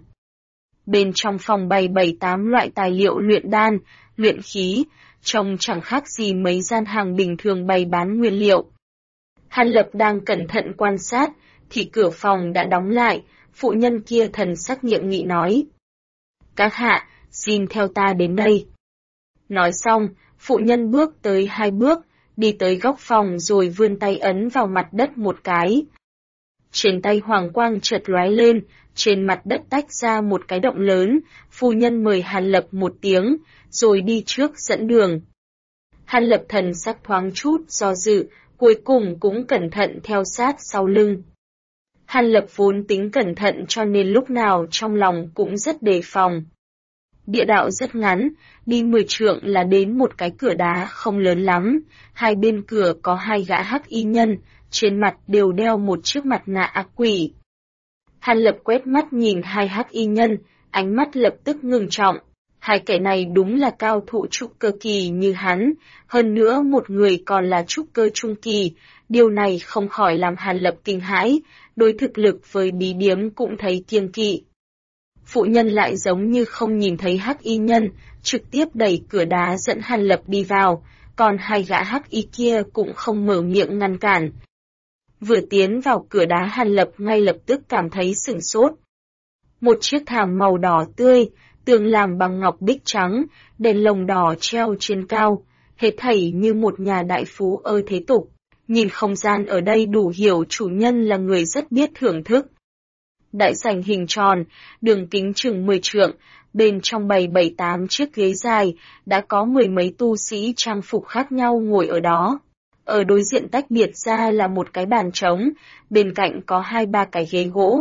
Bên trong phòng bày 7-8 loại tài liệu luyện đan, luyện khí, trông chẳng khác gì mấy gian hàng bình thường bày bán nguyên liệu. Hàn Lập đang cẩn thận quan sát, thì cửa phòng đã đóng lại, phụ nhân kia thần sắc nghiêm nghị nói. Các hạ, xin theo ta đến đây. Nói xong, phụ nhân bước tới 2 bước, đi tới góc phòng rồi vươn tay ấn vào mặt đất một cái. Trên tay hoàng quang chợt lóe lên, trên mặt đất tách ra một cái động lớn, phu nhân mời Hàn Lập một tiếng, rồi đi trước dẫn đường. Hàn Lập thần sắc thoáng chút do dự, cuối cùng cũng cẩn thận theo sát sau lưng. Hàn Lập vốn tính cẩn thận cho nên lúc nào trong lòng cũng rất đề phòng. Địa đạo rất ngắn, đi 10 trượng là đến một cái cửa đá không lớn lắm, hai bên cửa có 2 gã hắc y nhân, trên mặt đều đeo một chiếc mặt nạ ác quỷ. Hàn Lập quét mắt nhìn 2 hắc y nhân, ánh mắt lập tức ngưng trọng. 2 kẻ này đúng là cao thủ trúc cơ kỳ như hắn, hơn nữa một người còn là trúc cơ trung kỳ, điều này không khỏi làm Hàn Lập kinh hãi, đối thực lực với bí điếm cũng thấy kiêng kỵ. Phụ nhân lại giống như không nhìn thấy hắc y nhân, trực tiếp đẩy cửa đá dẫn Hàn Lập đi vào, còn 2 gã hắc y kia cũng không mở miệng ngăn cản. Vừa tiến vào cửa đá Hàn Lập ngay lập tức cảm thấy sửng sốt. Một chiếc thảm màu đỏ tươi, tường làm bằng ngọc bích trắng, đèn lồng đỏ treo trên cao, hết thảy như một nhà đại phú ơi thế tục. Nhìn không gian ở đây đủ hiểu chủ nhân là người rất biết thưởng thức. Đại sảnh hình tròn, đường kính chừng 10 trượng, bên trong bày 7-8 chiếc ghế dài, đã có 10 mấy tu sĩ trang phục khác nhau ngồi ở đó. Ở đối diện tách biệt ra là một cái bàn trống, bên cạnh có 2-3 cái ghế gỗ.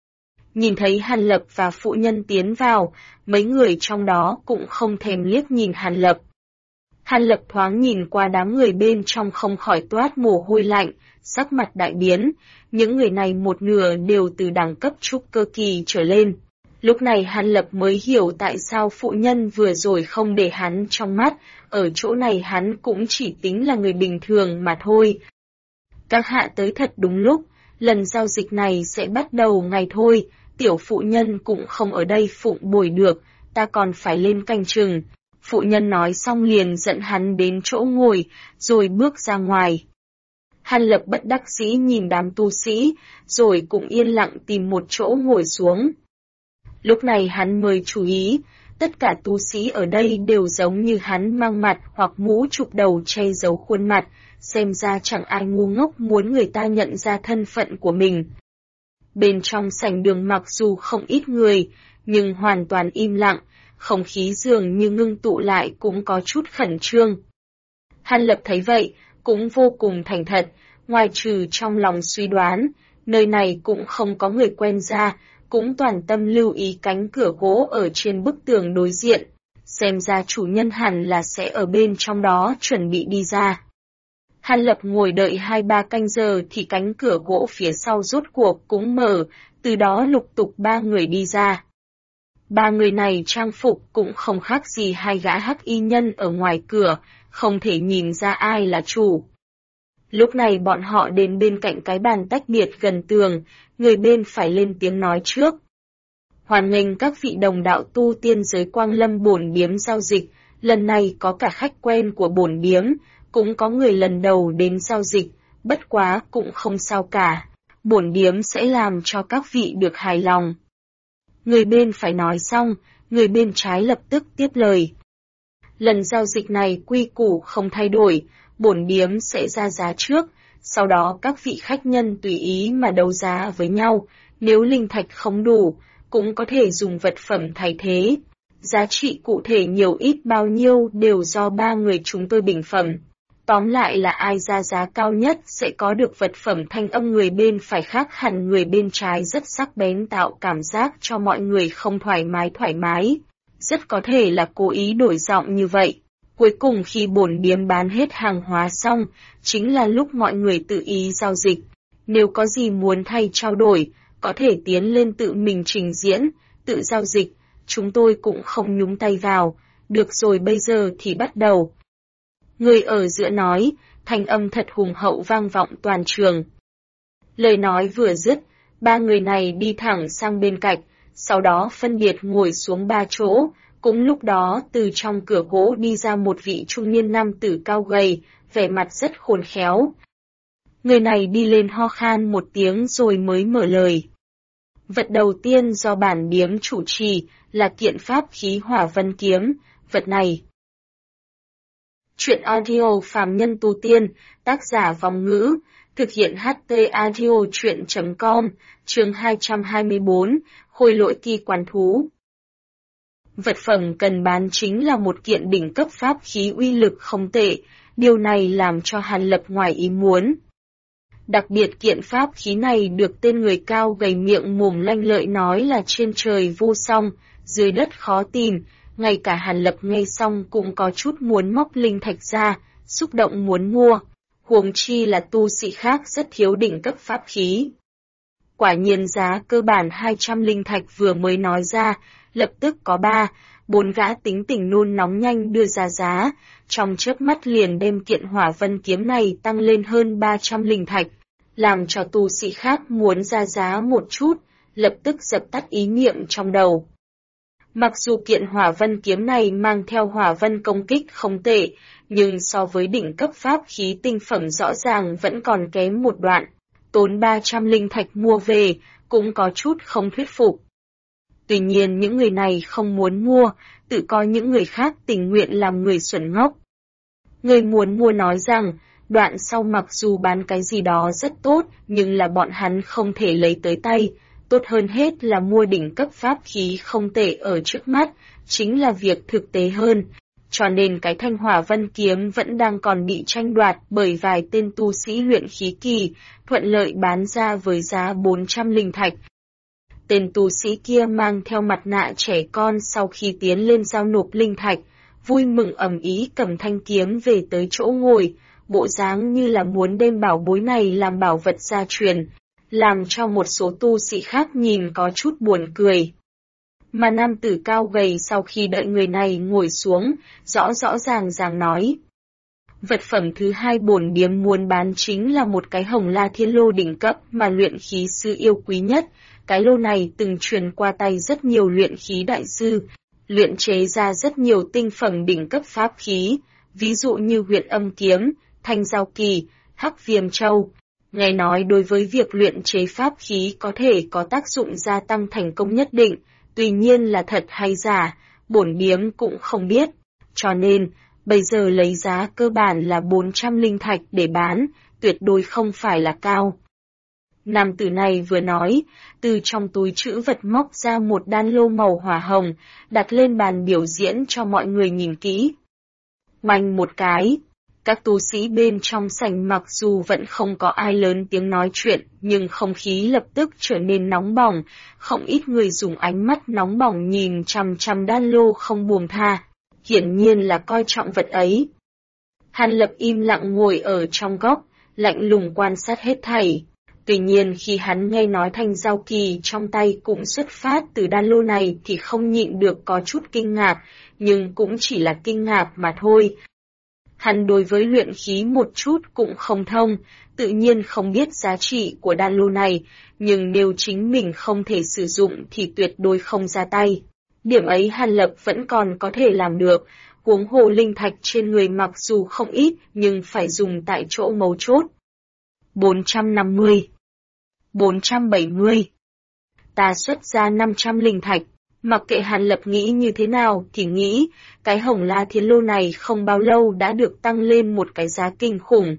Nhìn thấy Hàn Lập và phụ nhân tiến vào, mấy người trong đó cũng không thèm liếc nhìn Hàn Lập. Hàn Lập thoáng nhìn qua đám người bên trong không khỏi toát mồ hôi lạnh, sắc mặt đại biến, những người này một nửa đều từ đẳng cấp trúc cơ kỳ trở lên. Lúc này Hàn Lập mới hiểu tại sao phụ nhân vừa rồi không để hắn trong mắt, ở chỗ này hắn cũng chỉ tính là người bình thường mà thôi. Các hạ tới thật đúng lúc, lần giao dịch này sẽ bắt đầu ngày thôi, tiểu phụ nhân cũng không ở đây phụng bồi được, ta còn phải lên canh chừng. Phụ nhân nói xong liền dẫn hắn đến chỗ ngồi, rồi bước ra ngoài. Hàn Lập bất đắc dĩ nhìn đám tu sĩ, rồi cũng yên lặng tìm một chỗ ngồi xuống. Lúc này hắn mới chú ý, tất cả tu sĩ ở đây đều giống như hắn mang mặt hoặc mũ chụp đầu che giấu khuôn mặt, xem ra chẳng ai ngu ngốc muốn người ta nhận ra thân phận của mình. Bên trong sảnh đường mặc dù không ít người, nhưng hoàn toàn im lặng, không khí dường như ngưng tụ lại cũng có chút khẩn trương. Hàn Lập thấy vậy, cũng vô cùng thành thật, ngoài trừ trong lòng suy đoán, nơi này cũng không có người quen ra, cũng toàn tâm lưu ý cánh cửa gỗ ở trên bức tường đối diện, xem ra chủ nhân hẳn là sẽ ở bên trong đó chuẩn bị đi ra. Hàn Lập ngồi đợi 2-3 canh giờ thì cánh cửa gỗ phía sau rốt cuộc cũng mở, từ đó lục tục 3 người đi ra. 3 người này trang phục cũng không khác gì hai gã hắc y nhân ở ngoài cửa, không thể nhìn ra ai là chủ. Lúc này bọn họ đến bên cạnh cái bàn tách biệt gần tường, người bên phải lên tiếng nói trước. Hoan nghênh các vị đồng đạo tu tiên giới Quang Lâm bổn điếm giao dịch, lần này có cả khách quen của bổn điếm, cũng có người lần đầu đến giao dịch, bất quá cũng không sao cả, bổn điếm sẽ làm cho các vị được hài lòng. Người bên phải nói xong, người bên trái lập tức tiếp lời. Lần giao dịch này quy củ không thay đổi, bổn điếm sẽ ra giá trước, sau đó các vị khách nhân tùy ý mà đấu giá với nhau, nếu linh thạch không đủ, cũng có thể dùng vật phẩm thay thế. Giá trị cụ thể nhiều ít bao nhiêu đều do 3 người chúng tôi bình phẩm. Tóm lại là ai ra giá cao nhất sẽ có được vật phẩm. Thanh âm người bên phải khác hẳn người bên trái rất sắc bén, tạo cảm giác cho mọi người không thoải mái. Rất có thể là cố ý đổi giọng như vậy. Cuối cùng khi bổn điếm bán hết hàng hóa xong, chính là lúc mọi người tự ý giao dịch. Nếu có gì muốn thay trao đổi, có thể tiến lên tự mình trình diễn, tự giao dịch, chúng tôi cũng không nhúng tay vào. Được rồi, bây giờ thì bắt đầu. Người ở giữa nói, thanh âm thật hùng hậu vang vọng toàn trường. Lời nói vừa dứt, 3 người này đi thẳng sang bên cạnh, sau đó phân biệt ngồi xuống 3 chỗ. Cũng lúc đó từ trong cửa gỗ đi ra một vị trung niên nam tử cao gầy, vẻ mặt rất khôn khéo. Người này đi lên ho khan một tiếng rồi mới mở lời. Vật đầu tiên do bản điếm chủ trì là kiện pháp khí Hỏa Vân Kiếm, vật này. Truyện audio phàm nhân tu tiên, tác giả Vong Ngữ, thực hiện HT audio truyện.com, chương 224, khôi lỗi kỳ quan thú. Vật phẩm cần bán chính là một kiện đỉnh cấp pháp khí uy lực không tệ, điều này làm cho Hàn Lập ngoài ý muốn. Đặc biệt kiện pháp khí này được tên người cao gầy miệng mồm lanh lợi nói là trên trời vô song, dưới đất khó tìm, ngay cả Hàn Lập nghe xong cũng có chút muốn móc linh thạch ra, xúc động muốn mua, huống chi là tu sĩ khác rất thiếu đỉnh cấp pháp khí. Quả nhiên giá cơ bản 200 linh thạch vừa mới nói ra, lập tức có 3-4 gã tính tình nôn nóng nhanh đưa ra giá, trong chớp mắt liền đem kiện Hỏa Vân Kiếm này tăng lên hơn 300 linh thạch, làm cho tu sĩ khác muốn ra giá một chút, lập tức dập tắt ý niệm trong đầu. Mặc dù kiện Hỏa Vân Kiếm này mang theo hỏa vân công kích không tệ, nhưng so với đỉnh cấp pháp khí tinh phẩm rõ ràng vẫn còn kém một đoạn, tốn 300 linh thạch mua về, cũng có chút không thuyết phục. Tuy nhiên những người này không muốn mua, tự coi những người khác tình nguyện làm người xuẩn ngốc. Người muốn mua nói rằng, đoạn sau mặc dù bán cái gì đó rất tốt, nhưng là bọn hắn không thể lấy tới tay, tốt hơn hết là mua đỉnh cấp pháp khí không tệ ở trước mắt, chính là việc thực tế hơn. Cho nên cái thanh Hỏa Vân Kiếm vẫn đang còn bị tranh đoạt bởi vài tên tu sĩ luyện khí kỳ, thuận lợi bán ra với giá 400 linh thạch. Tên tu sĩ kia mang theo mặt nạ trẻ con sau khi tiến lên giao nộp linh thạch, vui mừng ầm ý cầm thanh kiếm về tới chỗ ngồi, bộ dáng như là muốn đem bảo bối này làm bảo vật gia truyền, làm cho một số tu sĩ khác nhìn có chút buồn cười. Mà nam tử cao gầy sau khi đợi người này ngồi xuống, rõ ràng nói. Vật phẩm thứ hai bổn điếm muốn bán chính là một cái hồng la thiên lô đỉnh cấp mà luyện khí sư yêu quý nhất. Cái lô này từng truyền qua tay rất nhiều luyện khí đại sư, luyện chế ra rất nhiều tinh phẩm đỉnh cấp pháp khí, ví dụ như huyền âm kiếm, thanh giao kỳ, hắc viêm châu. Nghe nói đối với việc luyện chế pháp khí có thể có tác dụng gia tăng thành công nhất định, tuy nhiên là thật hay giả, bổn điếm cũng không biết. Cho nên, bây giờ lấy giá cơ bản là 400 linh thạch để bán, tuyệt đối không phải là cao. Nam tử này vừa nói, từ trong túi trữ vật móc ra một đan lô màu hỏa hồng, đặt lên bàn biểu diễn cho mọi người nhìn kỹ. Oanh một cái, các tu sĩ bên trong sảnh mặc dù vẫn không có ai lớn tiếng nói chuyện, nhưng không khí lập tức trở nên nóng bỏng, không ít người dùng ánh mắt nóng bỏng nhìn chằm chằm đan lô không buông tha, hiển nhiên là coi trọng vật ấy. Hàn Lập im lặng ngồi ở trong góc, lạnh lùng quan sát hết thảy. Tuy nhiên khi hắn nghe nói thanh giao kỳ trong tay cũng xuất phát từ đan lô này thì không nhịn được có chút kinh ngạc, nhưng cũng chỉ là kinh ngạc mà thôi. Hắn đối với luyện khí một chút cũng không thông, tự nhiên không biết giá trị của đan lô này, nhưng nếu chính mình không thể sử dụng thì tuyệt đối không ra tay. Điểm ấy Hàn Lập vẫn còn có thể làm được, huống hồ linh thạch trên người mặc dù không ít nhưng phải dùng tại chỗ mấu chốt. 450 470 Ta xuất ra 500 linh thạch, mặc kệ Hàn Lập nghĩ như thế nào thì nghĩ, cái hồng la thiên lô này không bao lâu đã được tăng lên một cái giá kinh khủng.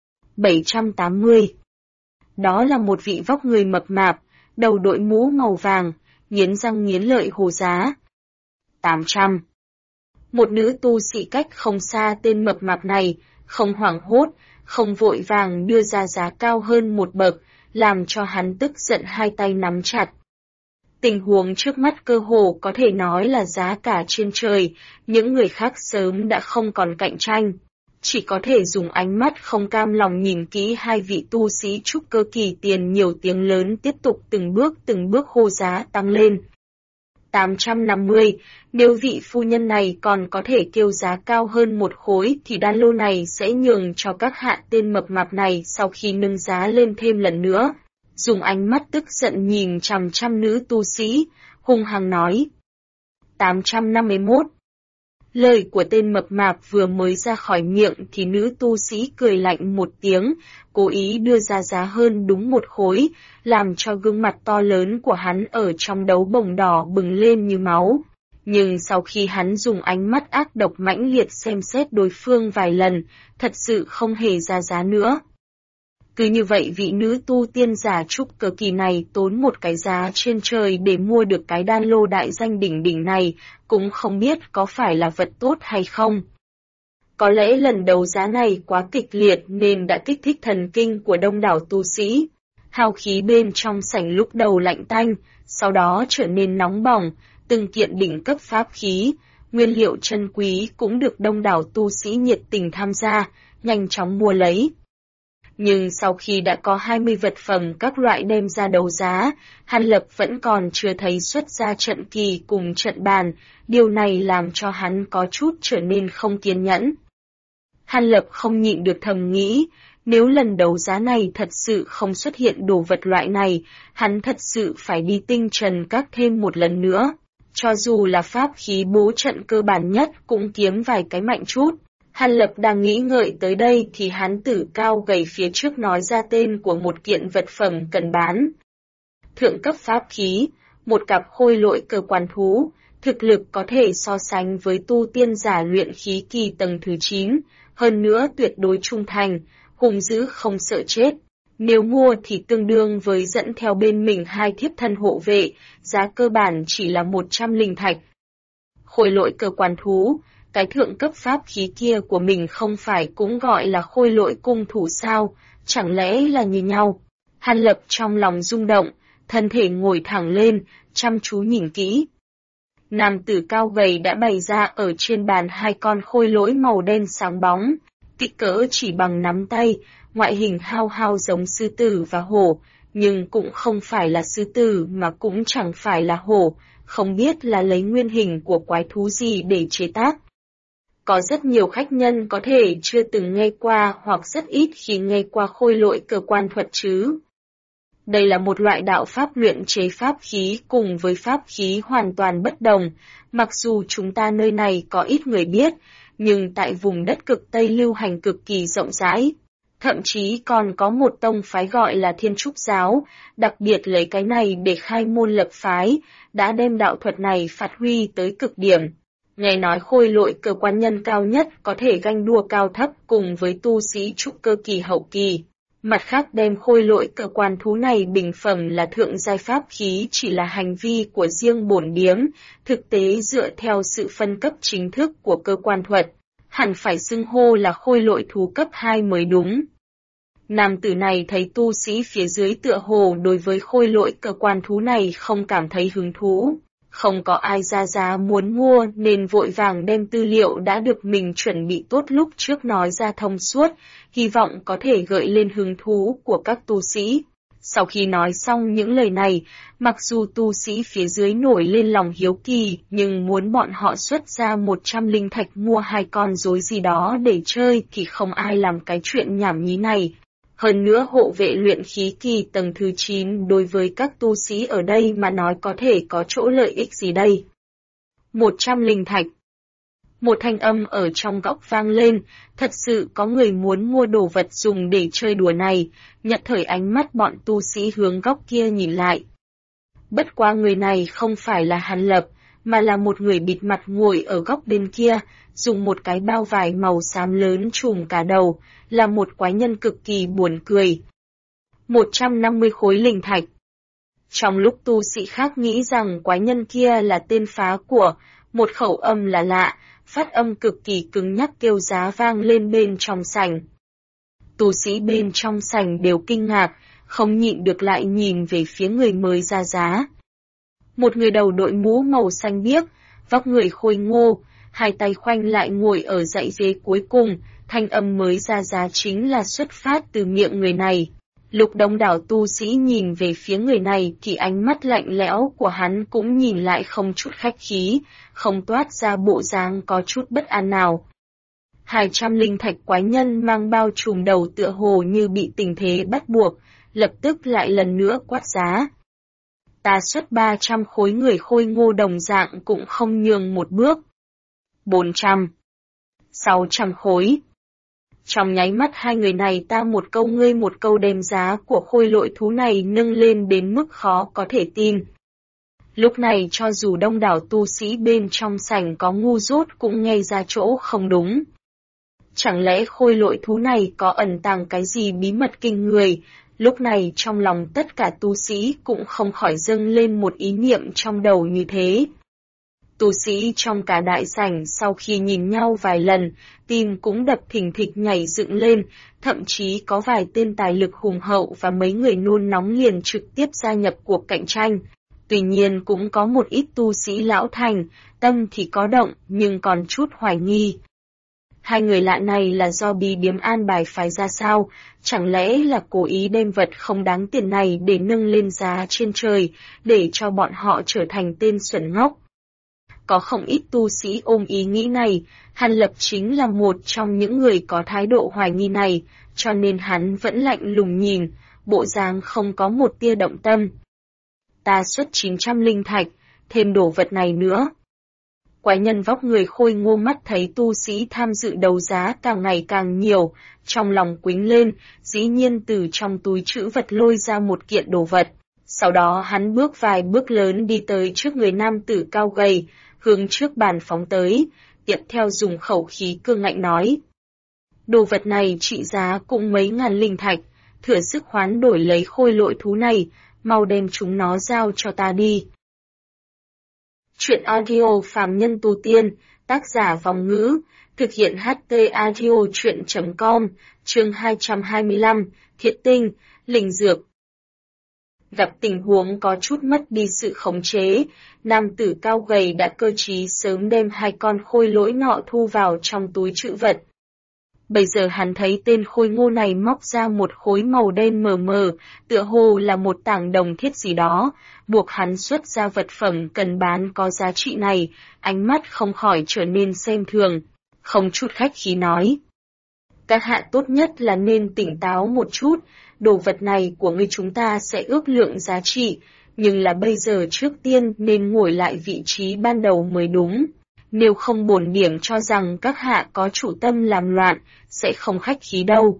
780 Đó là một vị vóc người mập mạp, đầu đội mũ màu vàng, nghiến răng nghiến lợi hô giá. 800 Một nữ tu sĩ cách không xa tên mập mạp này, không hoảng hốt, không vội vàng đưa ra giá cao hơn một bậc, làm cho hắn tức giận hai tay nắm chặt. Tình huống trước mắt cơ hồ có thể nói là giá cả trên trời, những người khác sớm đã không còn cạnh tranh. Chỉ có thể dùng ánh mắt không cam lòng nhìn kỹ hai vị tu sĩ trúc cơ kỳ tiền nhiều tiếng lớn tiếp tục từng bước hô giá tăng lên. 850, nếu vị phu nhân này còn có thể kêu giá cao hơn một khối thì đan lô này sẽ nhường cho các hạ tên mập mạp này sau khi nâng giá lên thêm lần nữa. Dùng ánh mắt tức giận nhìn chằm chằm nữ tu sĩ, hung hăng nói. 851 Lời của tên mập mạp vừa mới ra khỏi miệng thì nữ tu sĩ cười lạnh một tiếng, cố ý đưa ra giá hơn đúng một khối, làm cho gương mặt to lớn của hắn ở trong đấu bồng đỏ bừng lên như máu. Nhưng sau khi hắn dùng ánh mắt ác độc mãnh liệt xem xét đối phương vài lần, thật sự không hề ra giá nữa. Cứ như vậy vị nữ tu tiên giả trúc cơ kỳ này tốn một cái giá trên trời để mua được cái đan lô đại danh đỉnh đỉnh này, cũng không biết có phải là vật tốt hay không. Có lẽ lần đấu giá này quá kịch liệt nên đã kích thích thần kinh của đông đảo tu sĩ. Hào khí bên trong sảnh lúc đầu lạnh tanh, sau đó trở nên nóng bỏng, từng kiện đỉnh cấp pháp khí, nguyên liệu chân quý cũng được đông đảo tu sĩ nhiệt tình tham gia, nhanh chóng mua lấy. Nhưng sau khi đã có 20 vật phẩm các loại đem ra đấu giá, Hàn Lập vẫn còn chưa thấy xuất ra trận kỳ cùng trận bàn, điều này làm cho hắn có chút trở nên không kiên nhẫn. Hàn Lập không nhịn được thầm nghĩ, nếu lần đấu giá này thật sự không xuất hiện đồ vật loại này, hắn thật sự phải đi tinh trần các thêm một lần nữa. Cho dù là pháp khí bố trận cơ bản nhất cũng kiếm vài cái mạnh chút. Hàn Lập đang nghĩ ngợi tới đây thì hắn tử cao gầy phía trước nói ra tên của một kiện vật phẩm cần bán. Thượng cấp pháp khí, một cặp khôi lỗi cơ quan thú, thực lực có thể so sánh với tu tiên giả luyện khí kỳ tầng thứ 9, hơn nữa tuyệt đối trung thành, hung dữ không sợ chết. Nếu mua thì tương đương với dẫn theo bên mình 2 thiếp thân hộ vệ, giá cơ bản chỉ là 100 linh thạch. Khôi lỗi cơ quan thú, cái thượng cấp pháp khí kia của mình không phải cũng gọi là khôi lỗi cung thủ sao, chẳng lẽ là như nhau? Hàn Lập trong lòng rung động, thân thể ngồi thẳng lên, chăm chú nhìn kỹ. Nam tử cao gầy đã bày ra ở trên bàn hai con khôi lỗi màu đen sáng bóng, kích cỡ chỉ bằng nắm tay, ngoại hình hao hao giống sư tử và hổ, nhưng cũng không phải là sư tử mà cũng chẳng phải là hổ, không biết là lấy nguyên hình của quái thú gì để chế tác. Có rất nhiều khách nhân có thể chưa từng nghe qua hoặc rất ít khi nghe qua khôi lỗi cơ quan thuật chứ. Đây là một loại đạo pháp luyện chế pháp khí cùng với pháp khí hoàn toàn bất đồng, mặc dù chúng ta nơi này có ít người biết, nhưng tại vùng đất cực Tây lưu hành cực kỳ rộng rãi. Thậm chí còn có một tông phái gọi là Thiên Trúc Giáo, đặc biệt lấy cái này để khai môn lập phái, đã đem đạo thuật này phát huy tới cực điểm. Nghe nói khôi lỗi cơ quan nhân cao nhất có thể ganh đua cao thấp cùng với tu sĩ trúc cơ kỳ hậu kỳ. Mặt khác đem khôi lỗi cơ quan thú này bình phẩm là thượng giai pháp khí chỉ là hành vi của riêng bổn điếm, thực tế dựa theo sự phân cấp chính thức của cơ quan thuật, hẳn phải xưng hô là khôi lỗi thú cấp 2 mới đúng. Nam tử này thấy tu sĩ phía dưới tựa hồ đối với khôi lỗi cơ quan thú này không cảm thấy hứng thú. Không có ai ra giá muốn mua nên vội vàng đem tư liệu đã được mình chuẩn bị tốt lúc trước nói ra thông suốt, hy vọng có thể gợi lên hứng thú của các tu sĩ. Sau khi nói xong những lời này, mặc dù tu sĩ phía dưới nổi lên lòng hiếu kỳ nhưng muốn bọn họ xuất ra 100 linh thạch mua 2 con rối gì đó để chơi thì không ai làm cái chuyện nhảm nhí này. Hơn nữa hộ vệ luyện khí kỳ tầng thứ 9 đối với các tu sĩ ở đây mà nói có thể có chỗ lợi ích gì đây. 100 linh thạch. Một thanh âm ở trong góc vang lên, thật sự có người muốn mua đồ vật dùng để chơi đùa này, nhận thời ánh mắt bọn tu sĩ hướng góc kia nhìn lại. Bất quá người này không phải là Hàn Lập, mà là một người bịt mặt ngồi ở góc bên kia, dùng một cái bao vải màu xám lớn trùm cả đầu, là một quái nhân cực kỳ buồn cười. 150 khối linh thạch. Trong lúc tu sĩ khác nghĩ rằng quái nhân kia là tên phá của, một khẩu âm là lạ, phát âm cực kỳ cứng nhắc kêu giá vang lên bên trong sảnh. Tu sĩ bên trong sảnh đều kinh ngạc, không nhịn được lại nhìn về phía người mới ra giá. Một người đầu đội mũ màu xanh biếc, vóc người khôi ngô, hai tay khoanh lại ngồi ở dãy ghế cuối cùng, thanh âm mới ra giá chính là xuất phát từ miệng người này. Lúc đông đảo tu sĩ nhìn về phía người này thì ánh mắt lạnh lẽo của hắn cũng nhìn lại không chút khách khí, không toát ra bộ dáng có chút bất an nào. 200 linh thạch quái nhân mang bao trùm đầu tựa hồ như bị tình thế bắt buộc, lập tức lại lần nữa quát giá. Ta xuất 300 khối, người khôi ngô đồng dạng cũng không nhường một bước. 400. 600 khối. Trong nháy mắt hai người này ta một câu ngươi một câu đem giá của khôi lỗi thú này nâng lên đến mức khó có thể tin. Lúc này cho dù đông đảo tu sĩ bên trong sảnh có ngu dốt cũng nghe ra chỗ không đúng. Chẳng lẽ khôi lỗi thú này có ẩn tàng cái gì bí mật kinh người? Lúc này trong lòng tất cả tu sĩ cũng không khỏi dâng lên một ý niệm trong đầu như thế. Tu sĩ trong cả đại sảnh sau khi nhìn nhau vài lần, tim cũng đập thình thịch nhảy dựng lên, thậm chí có vài tên tài lực hùng hậu và mấy người nôn nóng liền trực tiếp gia nhập cuộc cạnh tranh. Tuy nhiên cũng có một ít tu sĩ lão thành, tâm thì có động nhưng còn chút hoài nghi. Hai người lạ này là do bí điếm an bài phái ra sao, chẳng lẽ là cố ý đem vật không đáng tiền này để nâng lên giá trên trời, để cho bọn họ trở thành tên xuẩn ngốc. Có không ít tu sĩ ôm ý nghĩ này, Hàn Lập chính là một trong những người có thái độ hoài nghi này, cho nên hắn vẫn lạnh lùng nhìn, bộ dáng không có một tia động tâm. Ta xuất 900 linh thạch, thêm đồ vật này nữa. Quái nhân vóc người khôi ngô mắt thấy tu sĩ tham dự đấu giá càng ngày càng nhiều, trong lòng quính lên, dĩ nhiên từ trong túi trữ vật lôi ra một kiện đồ vật. Sau đó hắn bước vài bước lớn đi tới trước người nam tử cao gầy, hướng trước bàn phóng tới, tiếp theo dùng khẩu khí cương ngạnh nói. Đồ vật này trị giá cũng mấy ngàn linh thạch, thừa sức hoán đổi lấy khôi lỗi thú này, mau đem chúng nó giao cho ta đi. Chuyện audio phàm nhân tu tiên, tác giả Vòng Ngữ, thực hiện HT audio chuyện.com, chương 225, Thiện tinh, linh dược. Gặp tình huống có chút mất đi sự khống chế, nam tử cao gầy đã cơ trí sớm đem 2 con khôi lỗi nọ thu vào trong túi trữ vật. Bây giờ hắn thấy tên khôi ngô này móc ra một khối màu đen mờ mờ, tựa hồ là một tảng đồng thiết gì đó, buộc hắn xuất ra vật phẩm cần bán có giá trị này, ánh mắt không khỏi trở nên xem thường, không chút khách khí nói. Các hạ tốt nhất là nên tỉnh táo một chút, đồ vật này của ngươi chúng ta sẽ ước lượng giá trị, nhưng là bây giờ trước tiên nên ngồi lại vị trí ban đầu mới đúng. Nếu không bổn điểm cho rằng các hạ có chủ tâm làm loạn, sẽ không khách khí đâu.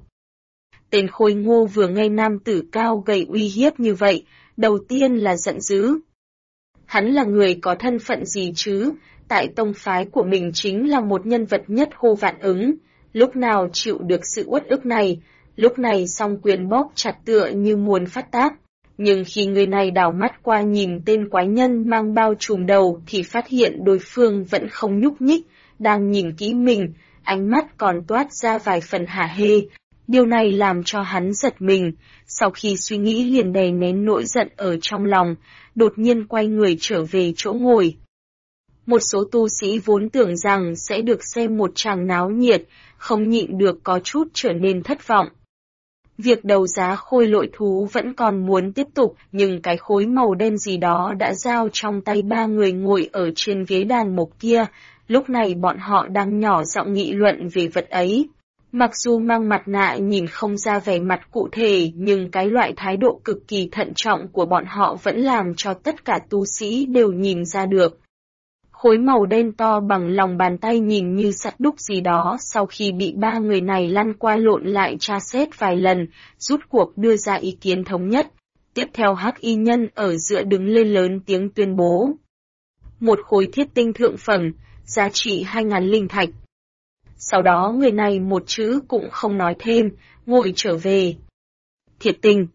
Tên khôi ngô vừa nghe nam tử cao gầy uy hiếp như vậy, đầu tiên là giận dữ. Hắn là người có thân phận gì chứ, tại tông phái của mình chính là một nhân vật nhất hô vạn ứng, lúc nào chịu được sự uất ức này, lúc này song quyền bóp chặt tựa như muốn phát tác. Nhưng khi người này đảo mắt qua nhìn tên quái nhân mang bao trùm đầu thì phát hiện đối phương vẫn không nhúc nhích, đang nhìn kỹ mình, ánh mắt còn toát ra vài phần hả hê. Điều này làm cho hắn giật mình, sau khi suy nghĩ liền đè nén nỗi giận ở trong lòng, đột nhiên quay người trở về chỗ ngồi. Một số tu sĩ vốn tưởng rằng sẽ được xem một tràng náo nhiệt, không nhịn được có chút trở nên thất vọng. Việc đấu giá khôi lỗi thú vẫn còn muốn tiếp tục, nhưng cái khối màu đen gì đó đã giao trong tay 3 người ngồi ở trên ghế đàn mộc kia, lúc này bọn họ đang nhỏ giọng nghị luận về vật ấy. Mặc dù mang mặt nạ nhìn không ra vẻ mặt cụ thể, nhưng cái loại thái độ cực kỳ thận trọng của bọn họ vẫn làm cho tất cả tu sĩ đều nhìn ra được. Khối màu đen to bằng lòng bàn tay nhìn như sắt đúc gì đó sau khi bị 3 người này lăn qua lộn lại tra xét vài lần, rút cuộc đưa ra ý kiến thống nhất. Tiếp theo hắc y nhân ở giữa đứng lên lớn tiếng tuyên bố. Một khối thiết tinh thượng phẩm, giá trị 2.000 linh thạch. Sau đó người này một chữ cũng không nói thêm, ngồi trở về. Thiệt tình.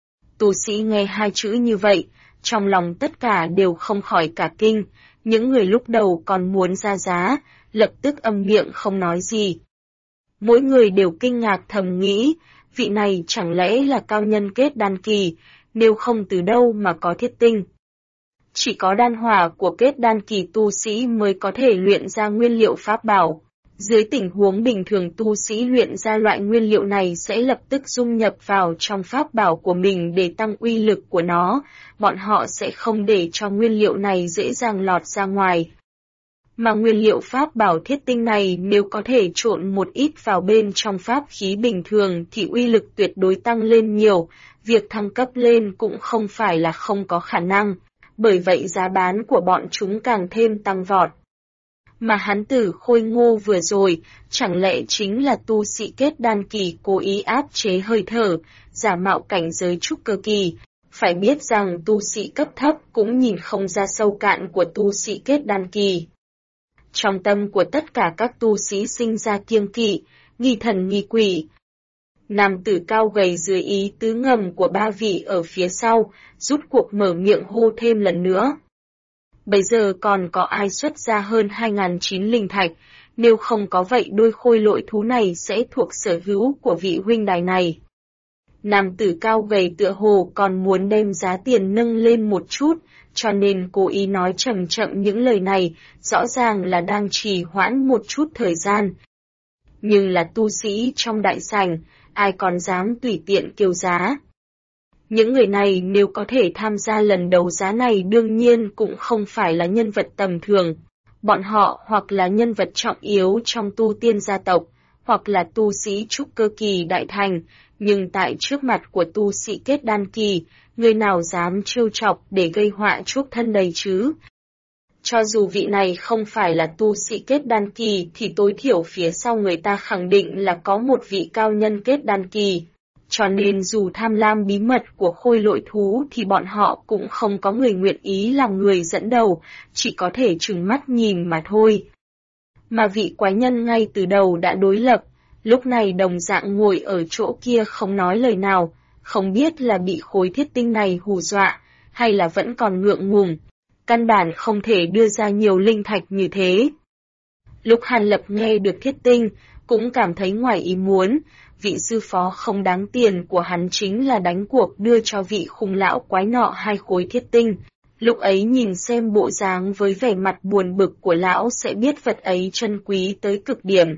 Tu sĩ nghe 2 chữ như vậy, trong lòng tất cả đều không khỏi cả kinh. Những người lúc đầu còn muốn ra giá, lập tức âm miệng không nói gì. Mỗi người đều kinh ngạc thầm nghĩ, vị này chẳng lẽ là cao nhân kết đan kỳ, nếu không từ đâu mà có thiết tinh. Chỉ có đan hỏa của kết đan kỳ tu sĩ mới có thể luyện ra nguyên liệu pháp bảo. Dưới tình huống bình thường tu sĩ luyện ra loại nguyên liệu này sẽ lập tức dung nhập vào trong pháp bảo của mình để tăng uy lực của nó, bọn họ sẽ không để cho nguyên liệu này dễ dàng lọt ra ngoài. Mà nguyên liệu pháp bảo thiết tinh này nếu có thể trộn một ít vào bên trong pháp khí bình thường thì uy lực tuyệt đối tăng lên nhiều, việc thăng cấp lên cũng không phải là không có khả năng, bởi vậy giá bán của bọn chúng càng thêm tăng vọt. Mà hắn tử khôi ngô vừa rồi, chẳng lẽ chính là tu sĩ kết đan kỳ cố ý áp chế hơi thở, giả mạo cảnh giới trúc cơ kỳ. Phải biết rằng tu sĩ cấp thấp cũng nhìn không ra sâu cạn của tu sĩ kết đan kỳ. Trong tâm của tất cả các tu sĩ sinh ra kiêng kỵ, nghi thần nghi quỷ. Nam tử cao gầy dưới ý tứ ngầm của 3 vị ở phía sau, rút cuộc mở miệng hô thêm lần nữa. Bây giờ còn có ai xuất ra hơn 2.900 linh thạch, nếu không có vậy đôi khôi lỗi thú này sẽ thuộc sở hữu của vị huynh đài này. Nam tử cao gầy tựa hồ còn muốn đem giá tiền nâng lên một chút, cho nên cố ý nói chậm chậm những lời này, rõ ràng là đang trì hoãn một chút thời gian. Nhưng là tu sĩ trong đại sảnh, ai còn dám tùy tiện kêu giá. Những người này nếu có thể tham gia lần đấu giá này đương nhiên cũng không phải là nhân vật tầm thường. Bọn họ hoặc là nhân vật trọng yếu trong tu tiên gia tộc, hoặc là tu sĩ trúc cơ kỳ đại thành, nhưng tại trước mặt của tu sĩ kết đan kỳ, người nào dám trêu chọc để gây họa chuốc thân đầy chứ? Cho dù vị này không phải là tu sĩ kết đan kỳ thì tối thiểu phía sau người ta khẳng định là có một vị cao nhân kết đan kỳ. Cho nên dù tham lam bí mật của khôi lỗi thú thì bọn họ cũng không có người nguyện ý làm người dẫn đầu, chỉ có thể trừng mắt nhìn mà thôi. Mà vị quái nhân ngay từ đầu đã đối lập, lúc này đồng dạng ngồi ở chỗ kia không nói lời nào, không biết là bị khối thiết tinh này hù dọa, hay là vẫn còn ngượng ngùng, căn bản không thể đưa ra nhiều linh thạch như thế. Lúc Hàn Lập nghe được thiết tinh, cũng cảm thấy ngoài ý muốn, vị sư phó không đáng tiền của hắn chính là đánh cuộc đưa cho vị khùng lão quái nọ 2 khối thiết tinh. Lúc ấy nhìn xem bộ dáng với vẻ mặt buồn bực của lão sẽ biết vật ấy chân quý tới cực điểm.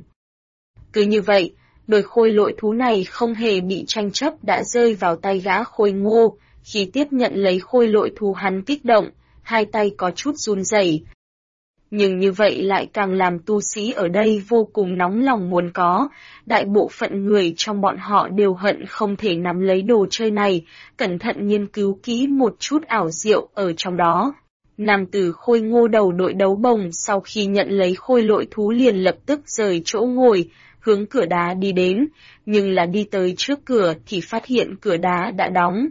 Cứ như vậy, đôi khôi lội thú này không hề bị tranh chấp đã rơi vào tay gã Khôi Ngô, khi tiếp nhận lấy khôi lội thú hắn kích động, 2 tay có chút run rẩy. Nhưng như vậy lại càng làm tu sĩ ở đây vô cùng nóng lòng muốn có, đại bộ phận người trong bọn họ đều hận không thể nắm lấy đồ chơi này, cẩn thận nghiên cứu kỹ một chút ảo diệu ở trong đó. Nam tử Khôi Ngô đầu đội đấu bồng sau khi nhận lấy khôi lội thú liền lập tức rời chỗ ngồi, hướng cửa đá đi đến, nhưng là đi tới trước cửa thì phát hiện cửa đá đã đóng.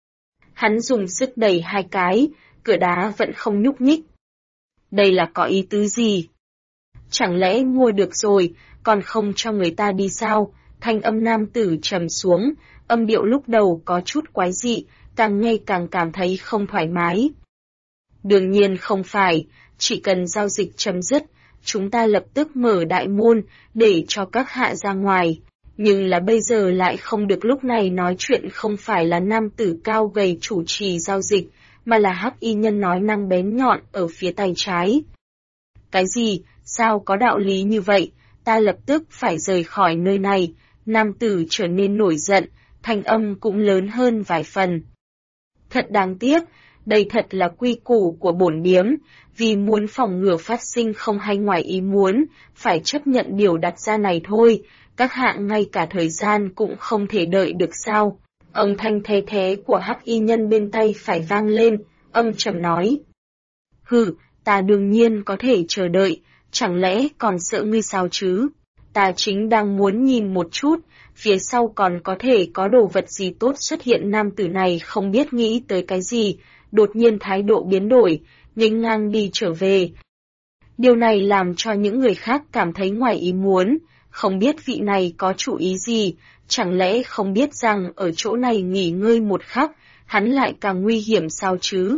Hắn dùng sức đẩy 2 cái, cửa đá vẫn không nhúc nhích. Đây là có ý tứ gì? Chẳng lẽ mua được rồi, còn không cho người ta đi sao? Thanh âm nam tử trầm xuống, âm điệu lúc đầu có chút quái dị, càng nghe càng cảm thấy không thoải mái. Đương nhiên không phải, chỉ cần giao dịch chấm dứt, chúng ta lập tức mở đại môn, để cho các hạ ra ngoài. Nhưng là bây giờ lại không được, lúc này nói chuyện không phải là nam tử cao gầy chủ trì giao dịch, mà là hắc y nhân nói năng bén nhọn ở phía tay trái. Cái gì, sao có đạo lý như vậy, ta lập tức phải rời khỏi nơi này, nam tử trở nên nổi giận, thanh âm cũng lớn hơn vài phần. Thật đáng tiếc, đây thật là quy củ của bổn điếm, vì muốn phòng ngừa phát sinh không hay ngoài ý muốn, phải chấp nhận điều đặt ra này thôi, các hạ ngay cả thời gian cũng không thể đợi được sao. Âm thanh the thế của hắc y nhân bên tay phải vang lên, âm trầm nói. Hừ, ta đương nhiên có thể chờ đợi, chẳng lẽ còn sợ ngươi sao chứ? Ta chính đang muốn nhìn một chút, phía sau còn có thể có đồ vật gì tốt xuất hiện. Nam tử này không biết nghĩ tới cái gì, đột nhiên thái độ biến đổi, nghênh ngang đi trở về. Điều này làm cho những người khác cảm thấy ngoài ý muốn, không biết vị này có chủ ý gì, chẳng lẽ không biết rằng ở chỗ này nghỉ ngơi một khắc, hắn lại càng nguy hiểm sao chứ?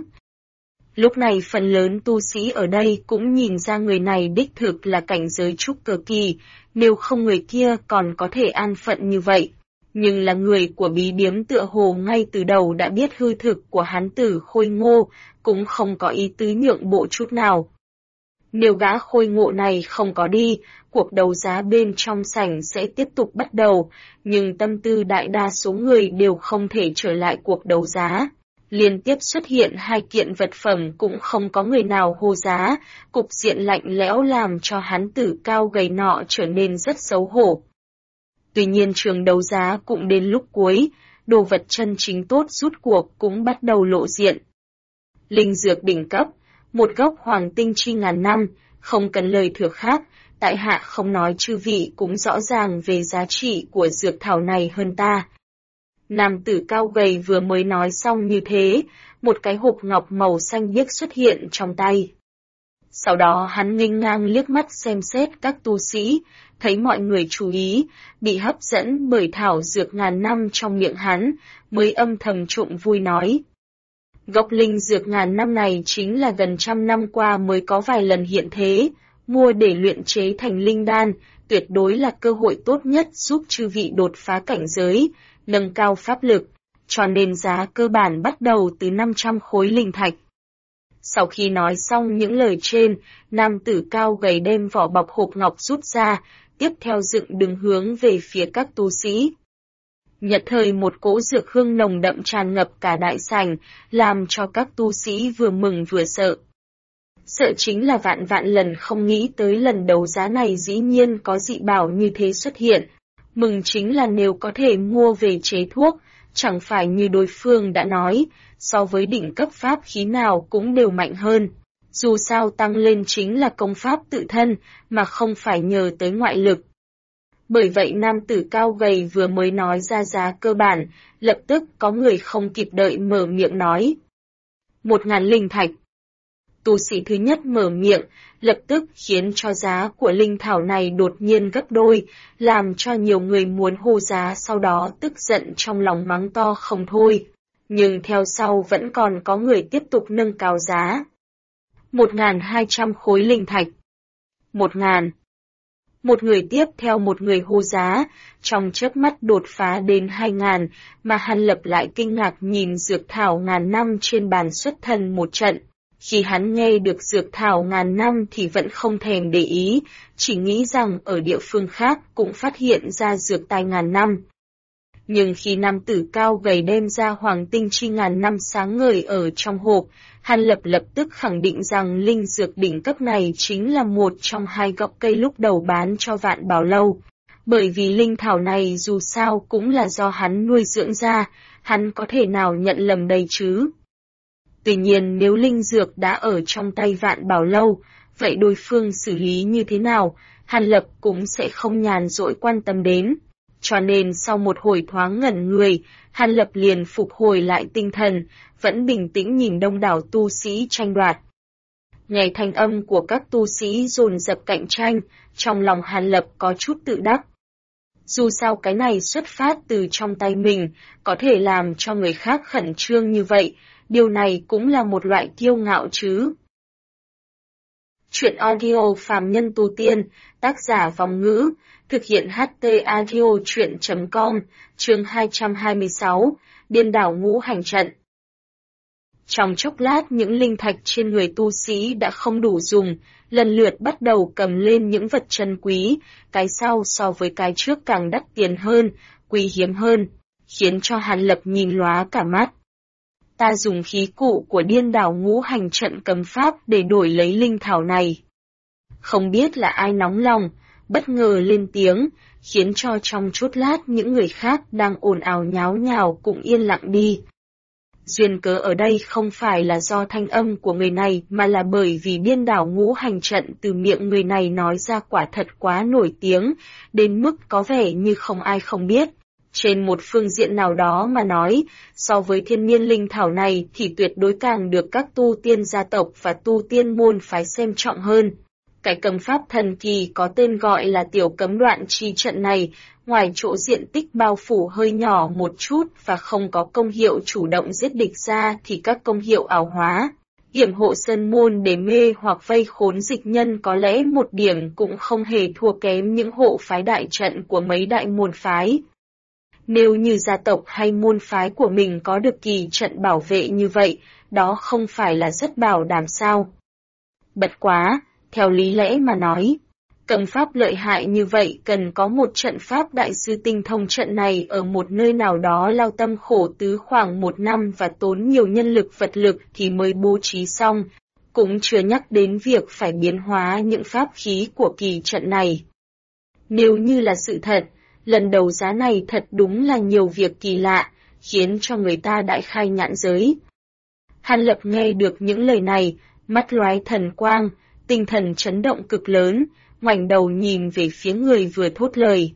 Lúc này phần lớn tu sĩ ở đây cũng nhìn ra người này đích thực là cảnh giới trúc cơ kỳ, nếu không người kia còn có thể an phận như vậy. Nhưng là người của bí điếm tựa hồ ngay từ đầu đã biết hư thực của hắn tử Khôi Ngô, cũng không có ý tứ nhượng bộ chút nào. Nếu gã Khôi Ngộ này không có đi, cuộc đấu giá bên trong sảnh sẽ tiếp tục bắt đầu, nhưng tâm tư đại đa số người đều không thể trở lại cuộc đấu giá. Liên tiếp xuất hiện 2 kiện vật phẩm cũng không có người nào hô giá, cục diện lạnh lẽo làm cho hắn tử cao gầy nọ trở nên rất xấu hổ. Tuy nhiên trường đấu giá cũng đến lúc cuối, đồ vật chân chính tốt rút cuộc cũng bắt đầu lộ diện. Linh dược đỉnh cấp, một gốc hoàng tinh chi ngàn năm, không cần lời thừa khác, tại hạ không nói chư vị cũng rõ ràng về giá trị của dược thảo này hơn ta. Nam tử cao gầy vừa mới nói xong như thế, một cái hộp ngọc màu xanh biếc xuất hiện trong tay. Sau đó hắn nghênh ngang liếc mắt xem xét các tu sĩ, thấy mọi người chú ý, bị hấp dẫn bởi thảo dược ngàn năm trong miệng hắn, mới âm thầm trộm vui nói. Gốc linh dược ngàn năm này chính là gần 100 năm qua mới có vài lần hiện thế, mua để luyện chế thành linh đan, tuyệt đối là cơ hội tốt nhất giúp chư vị đột phá cảnh giới, nâng cao pháp lực, cho nên giá cơ bản bắt đầu từ 500 khối linh thạch. Sau khi nói xong những lời trên, nam tử cao gầy đem vỏ bọc hộp ngọc rút ra, tiếp theo dựng đường hướng về phía các tu sĩ. Nhật thời một cỗ dược hương nồng đậm tràn ngập cả đại sảnh, làm cho các tu sĩ vừa mừng vừa sợ. Sợ chính là vạn vạn lần không nghĩ tới lần đấu giá này dĩ nhiên có dị bảo như thế xuất hiện. Mừng chính là nếu có thể mua về chế thuốc, chẳng phải như đối phương đã nói, so với đỉnh cấp pháp khí nào cũng đều mạnh hơn. Dù sao tăng lên chính là công pháp tự thân, mà không phải nhờ tới ngoại lực. Bởi vậy nam tử cao gầy vừa mới nói ra giá cơ bản, lập tức có người không kịp đợi mở miệng nói. 1000 linh thạch. Tu sĩ thứ nhất mở miệng, lập tức khiến cho giá của linh thảo này đột nhiên gấp đôi, làm cho nhiều người muốn hô giá sau đó tức giận trong lòng mắng to không thôi. Nhưng theo sau vẫn còn có người tiếp tục nâng cao giá. 1200 khối linh thạch. 1000. Một người tiếp theo một người hô giá, trong chớp mắt đột phá đến 2.000, mà Hàn Lập lại kinh ngạc nhìn dược thảo ngàn năm trên bàn xuất thần một trận. Khi hắn nghe được dược thảo ngàn năm thì vẫn không thèm để ý, chỉ nghĩ rằng ở địa phương khác cũng phát hiện ra dược tài ngàn năm. Nhưng khi nam tử cao gầy đem ra hoàng tinh chi ngàn năm sáng ngời ở trong hộp, Hàn Lập lập tức khẳng định rằng linh dược đỉnh cấp này chính là một trong hai gốc cây lúc đầu bán cho Vạn Bảo Lâu. Bởi vì linh thảo này dù sao cũng là do hắn nuôi dưỡng ra, hắn có thể nào nhận lầm đây chứ? Tuy nhiên nếu linh dược đã ở trong tay Vạn Bảo Lâu, vậy đối phương xử lý như thế nào, Hàn Lập cũng sẽ không nhàn rỗi quan tâm đến. Cho nên sau một hồi thoáng ngẩn người, Hàn Lập liền phục hồi lại tinh thần, vẫn bình tĩnh nhìn đông đảo tu sĩ tranh đoạt. Nghe thanh âm của các tu sĩ dồn dập cạnh tranh, trong lòng Hàn Lập có chút tự đắc. Dù sao cái này xuất phát từ trong tay mình, có thể làm cho người khác khẩn trương như vậy, điều này cũng là một loại kiêu ngạo chứ. Chuyện audio phàm nhân tu tiên, tác giả Vòng Ngữ, thực hiện HT audio chuyện.com, chương 226, Điên đảo ngũ hành trận. Trong chốc lát những linh thạch trên người tu sĩ đã không đủ dùng, lần lượt bắt đầu cầm lên những vật chân quý, cái sau so với cái trước càng đắt tiền hơn, quý hiếm hơn, khiến cho Hàn Lập nhìn lóa cả mắt. Ta dùng khí cụ của điên đảo ngũ hành trận cấm pháp để đổi lấy linh thảo này. Không biết là ai nóng lòng, bất ngờ lên tiếng, khiến cho trong chốc lát những người khác đang ồn ào nháo nhào cũng yên lặng đi. Duyên cớ ở đây không phải là do thanh âm của người này mà là bởi vì điên đảo ngũ hành trận từ miệng người này nói ra quả thật quá nổi tiếng, đến mức có vẻ như không ai không biết. Trên một phương diện nào đó mà nói, so với thiên niên linh thảo này thì tuyệt đối càng được các tu tiên gia tộc và tu tiên môn phái xem trọng hơn. Cái cấm pháp thần kỳ có tên gọi là tiểu cấm đoạn chi trận này, ngoài chỗ diện tích bao phủ hơi nhỏ một chút và không có công hiệu chủ động giết địch ra thì các công hiệu ảo hóa, yểm hộ sơn môn để mê hoặc vây khốn dịch nhân có lẽ một điểm cũng không hề thua kém những hộ phái đại trận của mấy đại môn phái. Nếu như gia tộc hay môn phái của mình có được kỳ trận bảo vệ như vậy, đó không phải là rất bảo đảm sao? Bất quá, theo lý lẽ mà nói, cấm pháp lợi hại như vậy cần có một trận pháp đại sư tinh thông trận này ở một nơi nào đó lao tâm khổ tứ khoảng 1 năm và tốn nhiều nhân lực vật lực thì mới bố trí xong, cũng chưa nhắc đến việc phải biến hóa những pháp khí của kỳ trận này. Nếu như là sự thật, lần đấu giá này thật đúng là nhiều việc kỳ lạ, khiến cho người ta đại khai nhãn giới. Hàn Lập nghe được những lời này, mắt lóe thần quang, tinh thần chấn động cực lớn, ngoảnh đầu nhìn về phía người vừa thốt lời.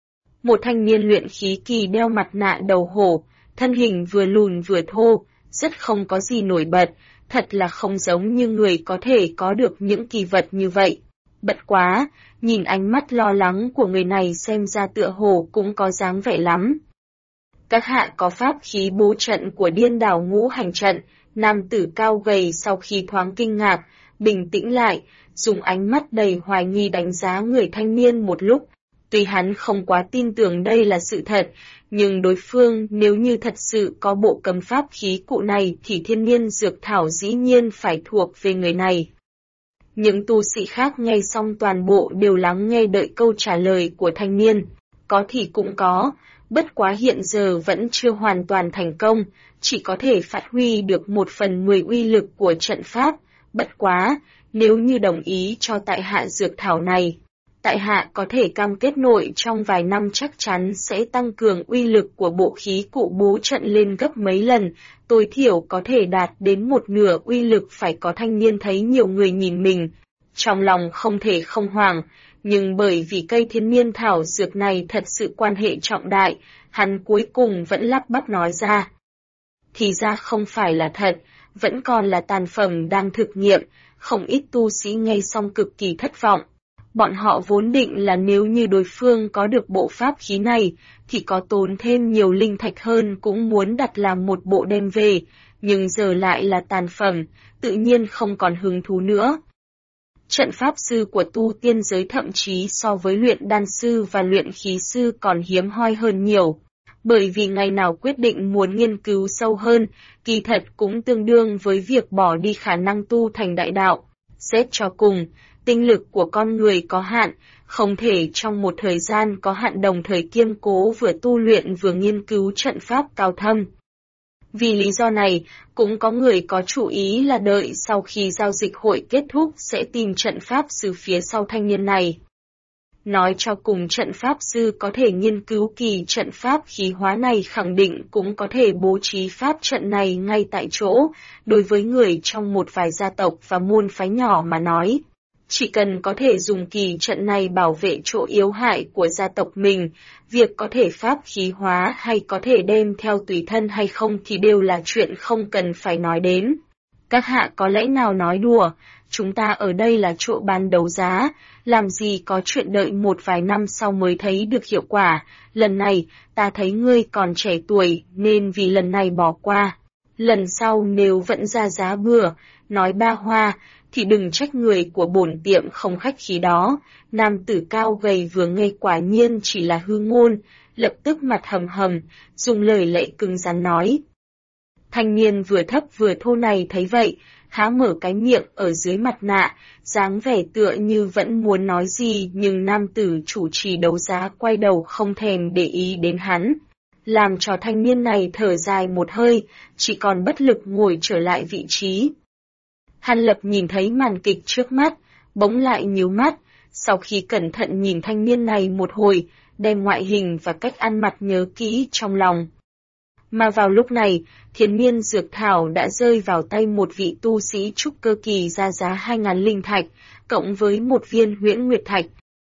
Một thanh niên luyện khí kỳ đeo mặt nạ đầu hổ, thân hình vừa lùn vừa thô, rất không có gì nổi bật, thật là không giống như người có thể có được những kỳ vật như vậy. Bất quá, nhìn ánh mắt lo lắng của người này xem ra tựa hồ cũng có dáng vẻ lắm. Các hạ có pháp khí bố trận của điên đảo ngũ hành trận, nam tử cao gầy sau khi thoáng kinh ngạc, bình tĩnh lại, dùng ánh mắt đầy hoài nghi đánh giá người thanh niên một lúc. Tuy hắn không quá tin tưởng đây là sự thật, nhưng đối phương nếu như thật sự có bộ cấm pháp khí cụ này thì thiên niên dược thảo dĩ nhiên phải thuộc về người này. Những tu sĩ khác nghe xong toàn bộ đều lắng nghe đợi câu trả lời của thanh niên. Có thì cũng có, bất quá hiện giờ vẫn chưa hoàn toàn thành công, chỉ có thể phát huy được 1/10 uy lực của trận pháp. Bất quá, nếu như đồng ý cho tại hạ dược thảo này, tại hạ có thể cam kết nội trong vài năm chắc chắn sẽ tăng cường uy lực của bộ khí cụ bố trận lên gấp mấy lần, tối thiểu có thể đạt đến 1/2 uy lực. Phải có thanh niên thấy nhiều người nhìn mình, trong lòng không thể không hoảng, nhưng bởi vì cây thiên niên thảo dược này thật sự quan hệ trọng đại, hắn cuối cùng vẫn lắp bắp nói ra. Thì ra không phải là thật, vẫn còn là tàn phẩm đang thực nghiệm, không ít tu sĩ nghe xong cực kỳ thất vọng. Bọn họ vốn định là nếu như đối phương có được bộ pháp khí này, thì có tốn thêm nhiều linh thạch hơn cũng muốn đặt làm một bộ đem về, nhưng giờ lại là tàn phẩm, tự nhiên không còn hứng thú nữa. Trận pháp sư của tu tiên giới thậm chí so với luyện đan sư và luyện khí sư còn hiếm hoi hơn nhiều. Bởi vì ngày nào quyết định muốn nghiên cứu sâu hơn, kỳ thật cũng tương đương với việc bỏ đi khả năng tu thành đại đạo. Xét cho cùng, tinh lực của con người có hạn, không thể trong một thời gian có hạn đồng thời kiêm cố vừa tu luyện vừa nghiên cứu trận pháp cao thâm. Vì lý do này, cũng có người có chủ ý là đợi sau khi giao dịch hội kết thúc sẽ tìm trận pháp sư phía sau thanh niên này. Nói cho cùng trận pháp sư có thể nghiên cứu kỳ trận pháp khí hóa này khẳng định cũng có thể bố trí pháp trận này ngay tại chỗ, đối với người trong một vài gia tộc và môn phái nhỏ mà nói. Chỉ cần có thể dùng kỳ trận này bảo vệ chỗ yếu hại của gia tộc mình, việc có thể pháp khí hóa hay có thể đem theo tùy thân hay không thì đều là chuyện không cần phải nói đến. Các hạ có lẽ nào nói đùa, chúng ta ở đây là chỗ bán đấu giá, làm gì có chuyện đợi một vài năm sau mới thấy được hiệu quả, lần này ta thấy ngươi còn trẻ tuổi nên vì lần này bỏ qua. Lần sau nếu vẫn ra giá bừa, nói ba hoa, thì đừng trách người của bổn tiệm không khách khí đó. Nam tử cao gầy vừa nghe quả nhiên chỉ là hư ngôn, lập tức mặt hầm hầm, dùng lời lẽ cứng rắn nói. Thanh niên vừa thấp vừa thô này thấy vậy, há mở cái miệng ở dưới mặt nạ, dáng vẻ tựa như vẫn muốn nói gì nhưng nam tử chủ trì đấu giá quay đầu không thèm để ý đến hắn. Làm cho thanh niên này thở dài một hơi, chỉ còn bất lực ngồi trở lại vị trí. Hàn Lập nhìn thấy màn kịch trước mắt, bỗng lại nhíu mắt, sau khi cẩn thận nhìn thanh niên này một hồi, đem ngoại hình và cách ăn mặc nhớ kỹ trong lòng. Mà vào lúc này, Thiên Niên Dược Thảo đã rơi vào tay một vị tu sĩ trúc cơ kỳ ra giá 2.000 linh thạch, cộng với một viên huyễn nguyệt thạch.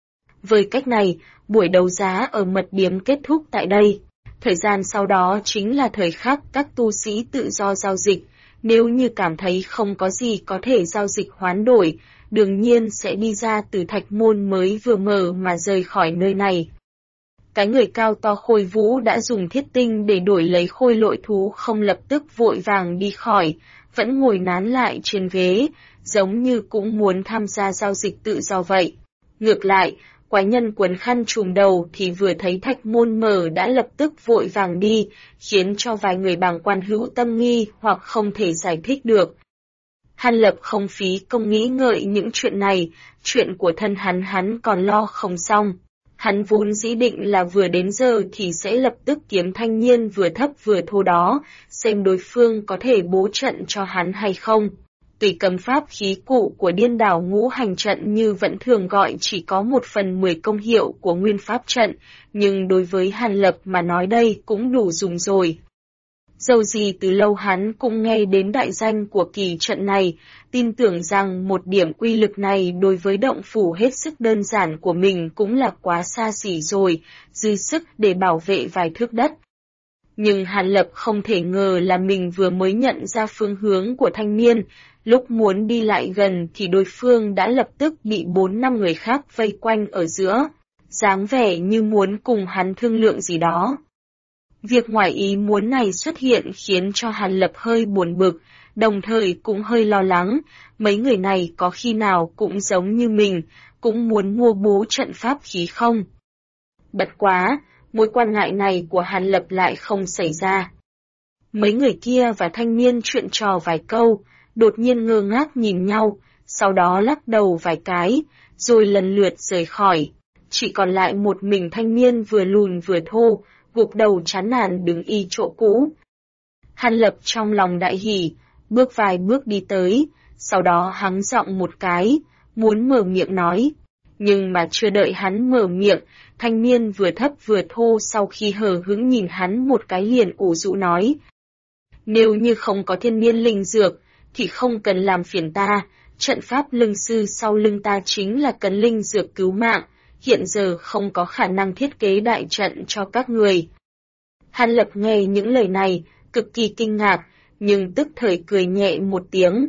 Với cách này, buổi đấu giá ở mật điếm kết thúc tại đây. Thời gian sau đó chính là thời khắc các tu sĩ tự do giao dịch. Nếu như cảm thấy không có gì có thể giao dịch hoán đổi, đương nhiên sẽ đi ra từ thạch môn mới vừa mở mà rời khỏi nơi này. Cái người cao to khôi vũ đã dùng thiết tinh để đổi lấy khôi lội thú không lập tức vội vàng đi khỏi, vẫn ngồi nán lại trên ghế, giống như cũng muốn tham gia giao dịch tự do vậy. Ngược lại, quái nhân quấn khăn trùm đầu thì vừa thấy thạch môn mở đã lập tức vội vàng đi, khiến cho vài người bàng quan hữu tâm nghi hoặc không thể giải thích được. Hàn Lập không phí công nghĩ ngợi những chuyện này, chuyện của thân hắn còn lo không xong. Hắn vốn dĩ định là vừa đến giờ thì sẽ lập tức kiếm thanh niên vừa thấp vừa thô đó, xem đối phương có thể bố trận cho hắn hay không. Tùy cấm pháp khí cụ của điên đảo ngũ hành trận như vẫn thường gọi chỉ có 1/10 công hiệu của nguyên pháp trận, nhưng đối với Hàn Lập mà nói đây cũng đủ dùng rồi. Dầu gì từ lâu hắn cũng nghe đến đại danh của kỳ trận này, tin tưởng rằng một điểm uy lực này đối với động phủ hết sức đơn giản của mình cũng là quá xa xỉ rồi, dư sức để bảo vệ vài thước đất. Nhưng Hàn Lập không thể ngờ là mình vừa mới nhận ra phương hướng của thanh niên, lúc muốn đi lại gần thì đối phương đã lập tức bị 4-5 người khác vây quanh ở giữa, dáng vẻ như muốn cùng hắn thương lượng gì đó. Việc ngoài ý muốn này xuất hiện khiến cho Hàn Lập hơi buồn bực, đồng thời cũng hơi lo lắng, mấy người này có khi nào cũng giống như mình, cũng muốn mua bố trận pháp khí không? Bất quá, mối quan ngại này của Hàn Lập lại không xảy ra. Mấy người kia và thanh niên chuyện trò vài câu, đột nhiên ngơ ngác nhìn nhau, sau đó lắc đầu vài cái, rồi lần lượt rời khỏi. Chỉ còn lại một mình thanh niên vừa lùn vừa thô, gục đầu chán nản đứng y chỗ cũ. Hàn Lập trong lòng đại hỉ, bước vài bước đi tới, sau đó hắng giọng một cái, muốn mở miệng nói. Nhưng mà chưa đợi hắn mở miệng, thanh niên vừa thấp vừa thô sau khi hờ hững nhìn hắn một cái liền ủ rũ nói. Nếu như không có thiên niên linh dược, thì không cần làm phiền ta, trận pháp lưng sư sau lưng ta chính là cần linh dược cứu mạng, hiện giờ không có khả năng thiết kế đại trận cho các người. Hàn Lập nghe những lời này, cực kỳ kinh ngạc, nhưng tức thời cười nhẹ một tiếng.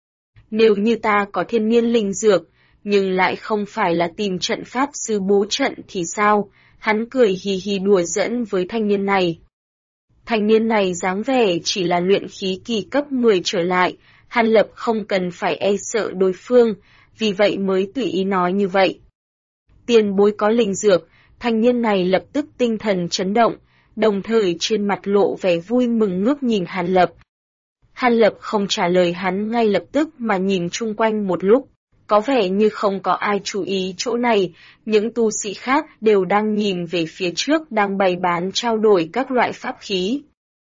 Nếu như ta có thiên niên linh dược, nhưng lại không phải là tìm trận pháp sư bố trận thì sao? Hắn cười hì hì đùa giỡn với thanh niên này. Thanh niên này dáng vẻ chỉ là luyện khí kỳ cấp 10 trở lại, Hàn Lập không cần phải e sợ đối phương, vì vậy mới tùy ý nói như vậy. Tiền bối có linh dược, thanh niên này lập tức tinh thần chấn động, đồng thời trên mặt lộ vẻ vui mừng ngước nhìn Hàn Lập. Hàn Lập không trả lời hắn ngay lập tức mà nhìn chung quanh một lúc. Có vẻ như không có ai chú ý chỗ này, những tu sĩ khác đều đang nhìn về phía trước đang bày bán trao đổi các loại pháp khí.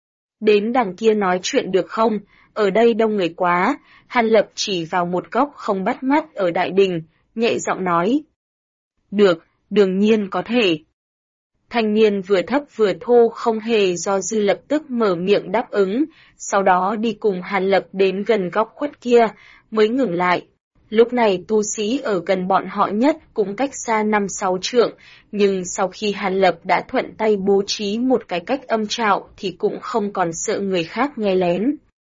Đến đằng kia nói chuyện được không, ở đây đông người quá, Hàn Lập chỉ vào một góc không bắt mắt ở đại đình, nhẹ giọng nói. Được, đương nhiên có thể. Thanh niên vừa thấp vừa thô không hề do dự lập tức mở miệng đáp ứng, sau đó đi cùng Hàn Lập đến gần góc khuất kia, mới ngừng lại. Lúc này tu sĩ ở gần bọn họ nhất cũng cách xa 5-6 trượng, nhưng sau khi Hàn Lập đã thuận tay bố trí một cái cách âm trạo thì cũng không còn sợ người khác nghe lén.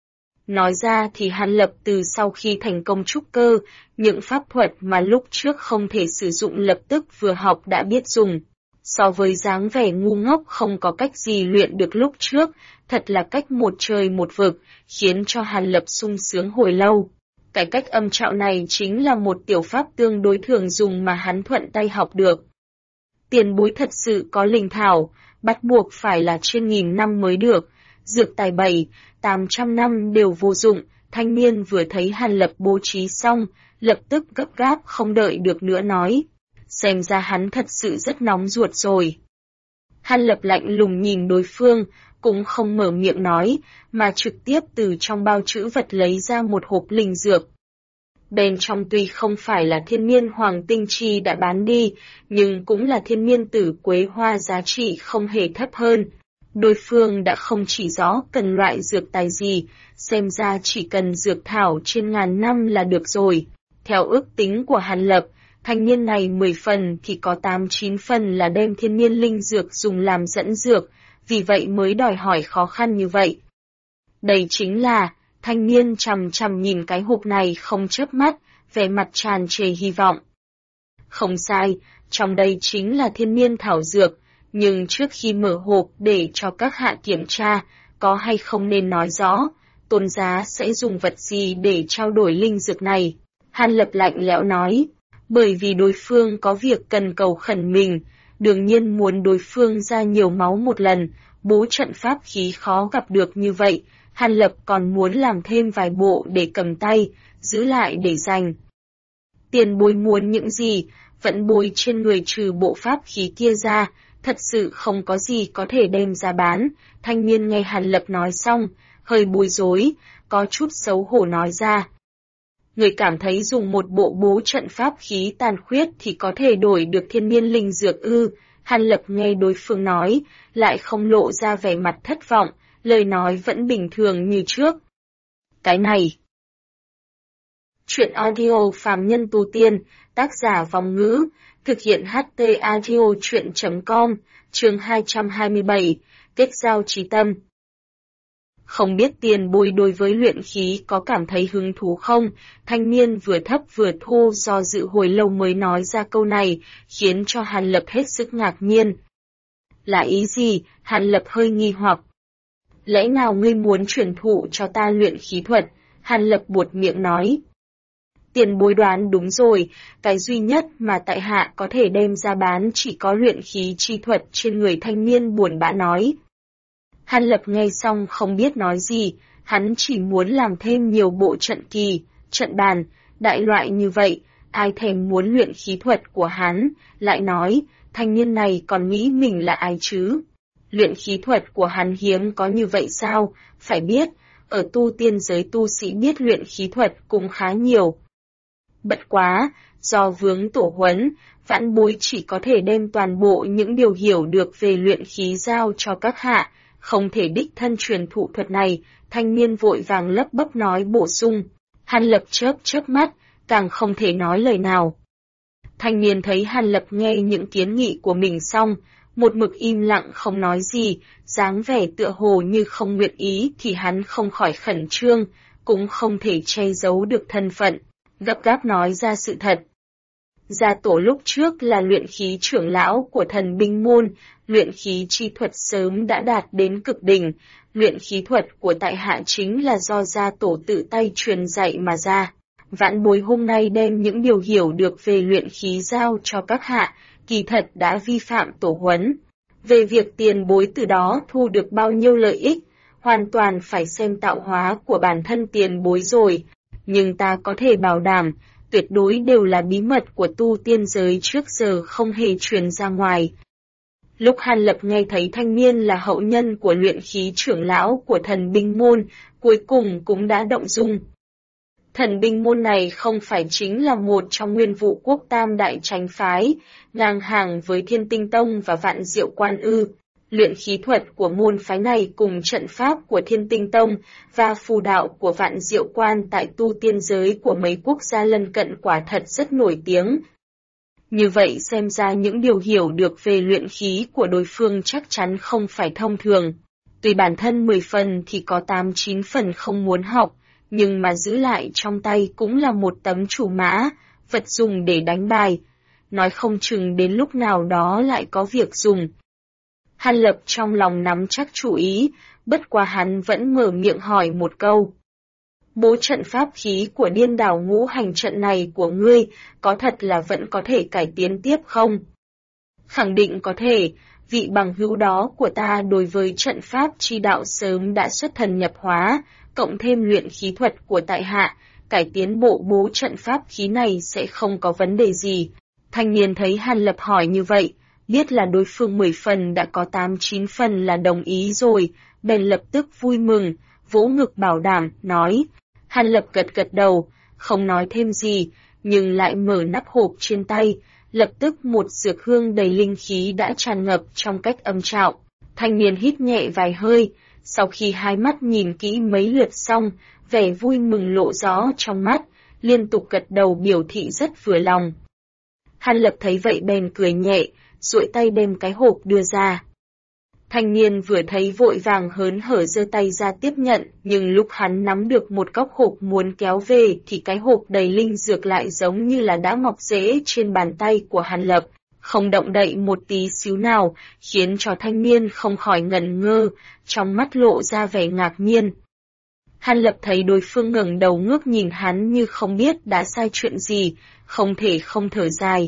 Nói ra thì Hàn Lập từ sau khi thành công trúc cơ, những pháp thuật mà lúc trước không thể sử dụng lập tức vừa học đã biết dùng. So với dáng vẻ ngu ngốc không có cách gì luyện được lúc trước, thật là cách một trời một vực, khiến cho Hàn Lập sung sướng hồi lâu. Cái cách âm trạo này chính là một tiểu pháp tương đối thường dùng mà hắn thuận tay học được. Tiền bối thật sự có linh thảo, bắt buộc phải là trên 1000 năm mới được, dược tài 700-800 năm đều vô dụng. Thanh niên vừa thấy Hàn Lập bố trí xong, lập tức gấp gáp không đợi được nữa nói. Xem ra hắn thật sự rất nóng ruột rồi. Hàn Lập lạnh lùng nhìn đối phương, cũng không mở miệng nói, mà trực tiếp từ trong bao trữ vật lấy ra một hộp linh dược. Bên trong tuy không phải là thiên niên hoàng tinh chi đã bán đi, nhưng cũng là thiên niên tử quế hoa giá trị không hề thấp hơn. Đối phương đã không chỉ rõ cần loại dược tài gì, xem ra chỉ cần dược thảo trên 1000 năm là được rồi. Theo ước tính của Hàn Lập, thanh niên này 10 phần thì có 8-9 phần là đem thiên niên linh dược dùng làm dẫn dược, vì vậy mới đòi hỏi khó khăn như vậy. Đây chính là, thanh niên chằm chằm nhìn cái hộp này không chớp mắt, vẻ mặt tràn trề hy vọng. Không sai, trong đây chính là thiên niên thảo dược, nhưng trước khi mở hộp để cho các hạ kiểm tra, có hay không nên nói rõ, tôn giá sẽ dùng vật gì để trao đổi linh dược này. Hàn Lập lạnh lẽo nói, bởi vì đối phương có việc cần cầu khẩn mình, đương nhiên muốn đối phương ra nhiều máu một lần, bố trận pháp khí khó gặp được như vậy, Hàn Lập còn muốn làm thêm vài bộ để cầm tay, giữ lại để dành. Tiền bối muốn những gì, vẫn bối trên người trừ bộ pháp khí kia ra, thật sự không có gì có thể đem ra bán. Thanh niên nghe Hàn Lập nói xong, hơi bối rối, có chút xấu hổ nói ra. Người cảm thấy dùng một bộ bố trận pháp khí tàn khuyết thì có thể đổi được thiên niên linh dược ư? Hàn Lập nghe đối phương nói, lại không lộ ra vẻ mặt thất vọng, lời nói vẫn bình thường như trước. Cái này. Chuyện audio phàm nhân tu tiên, tác giả Vòng Ngữ, thực hiện HT Audio Chuyện.com, chương 227, kết giao trí tâm. Không biết tiền bối đối với luyện khí có cảm thấy hứng thú không? Thanh niên vừa thấp vừa thô do dự hồi lâu mới nói ra câu này, khiến cho Hàn Lập hết sức ngạc nhiên. Là ý gì? Hàn Lập hơi nghi hoặc. Lẽ nào ngươi muốn truyền thụ cho ta luyện khí thuật? Hàn Lập buột miệng nói. Tiền bối đoán đúng rồi, cái duy nhất mà tại hạ có thể đem ra bán chỉ có luyện khí chi thuật trên người thanh niên buồn bã nói. Hàn Lập nghe xong không biết nói gì, hắn chỉ muốn làm thêm nhiều bộ trận kỳ, trận bàn, đại loại như vậy, ai thèm muốn luyện khí thuật của hắn, lại nói, thanh niên này còn nghĩ mình là ai chứ? Luyện khí thuật của hắn hiếm có như vậy sao? Phải biết, ở tu tiên giới tu sĩ biết luyện khí thuật cũng khá nhiều. Bất quá, do vướng tổ huấn, vãn bối chỉ có thể đem toàn bộ những điều hiểu được về luyện khí giao cho các hạ, không thể đích thân truyền thụ thuật này. Thanh niên vội vàng lấp bấp nói bổ sung. Hàn Lập chớp mắt, càng không thể nói lời nào. Thanh niên thấy Hàn Lập nghe những kiến nghị của mình xong, một mực im lặng không nói gì, dáng vẻ tựa hồ như không nguyện ý thì hắn không khỏi khẩn trương, cũng không thể che giấu được thân phận, gấp gáp nói ra sự thật. Gia tổ lúc trước là luyện khí trưởng lão của thần binh môn, luyện khí chi thuật sớm đã đạt đến cực đỉnh, luyện khí thuật của tại hạ chính là do gia tổ tự tay truyền dạy mà ra. Vãn bối hôm nay đem những điều hiểu được về luyện khí giao cho các hạ, kỳ thật đã vi phạm tổ huấn. Về việc tiền bối từ đó thu được bao nhiêu lợi ích, hoàn toàn phải xem tạo hóa của bản thân tiền bối rồi, nhưng ta có thể bảo đảm, tuyệt đối đều là bí mật của tu tiên giới trước giờ không hề truyền ra ngoài. Lúc Hàn Lập nghe thấy thanh niên là hậu nhân của luyện khí trưởng lão của thần binh môn, cuối cùng cũng đã động dung. Thần binh môn này không phải chính là một trong nguyên vụ quốc tam đại chánh phái, ngang hàng với Thiên Tinh Tông và Vạn Diệu Quan ư. Luyện khí thuật của môn phái này cùng trận pháp của Thiên Tinh Tông và phù đạo của Vạn Diệu Quan tại tu tiên giới của mấy quốc gia lân cận quả thật rất nổi tiếng. Như vậy xem ra những điều hiểu được về luyện khí của đối phương chắc chắn không phải thông thường. Tuy bản thân 10 phần thì có 8-9 phần không muốn học, nhưng mà giữ lại trong tay cũng là một tấm chủ mã, vật dùng để đánh bài. Nói không chừng đến lúc nào đó lại có việc dùng. Hàn Lập trong lòng nắm chắc chủ ý, bất quá hắn vẫn mở miệng hỏi một câu. Bố trận pháp khí của điên đảo ngũ hành trận này của ngươi, có thật là vẫn có thể cải tiến tiếp không? Khẳng định có thể, vị bằng hữu đó của ta đối với trận pháp chi đạo sớm đã xuất thần nhập hóa, cộng thêm luyện khí thuật của tại hạ, cải tiến bộ bố trận pháp khí này sẽ không có vấn đề gì. Thanh niên thấy Hàn Lập hỏi như vậy, biết là đối phương 10 phần đã có 8-9 phần là đồng ý rồi, bèn lập tức vui mừng, vỗ ngực bảo đảm, nói. Hàn Lập gật gật đầu, không nói thêm gì, nhưng lại mở nắp hộp trên tay, lập tức một dược hương đầy linh khí đã tràn ngập trong cách âm trạo. Thanh niên hít nhẹ vài hơi, sau khi hai mắt nhìn kỹ mấy lượt xong, vẻ vui mừng lộ rõ trong mắt, liên tục gật đầu biểu thị rất vừa lòng. Hàn Lập thấy vậy bèn cười nhẹ, duỗi tay đem cái hộp đưa ra. Thanh niên vừa thấy vội vàng hớn hở giơ tay ra tiếp nhận, nhưng lúc hắn nắm được một góc hộp muốn kéo về thì cái hộp đầy linh dược lại giống như là đã mọc rễ trên bàn tay của Hàn Lập, không động đậy một tí xíu nào, khiến cho thanh niên không khỏi ngẩn ngơ, trong mắt lộ ra vẻ ngạc nhiên. Hàn Lập thấy đối phương ngẩng đầu ngước nhìn hắn như không biết đã sai chuyện gì, không thể không thở dài.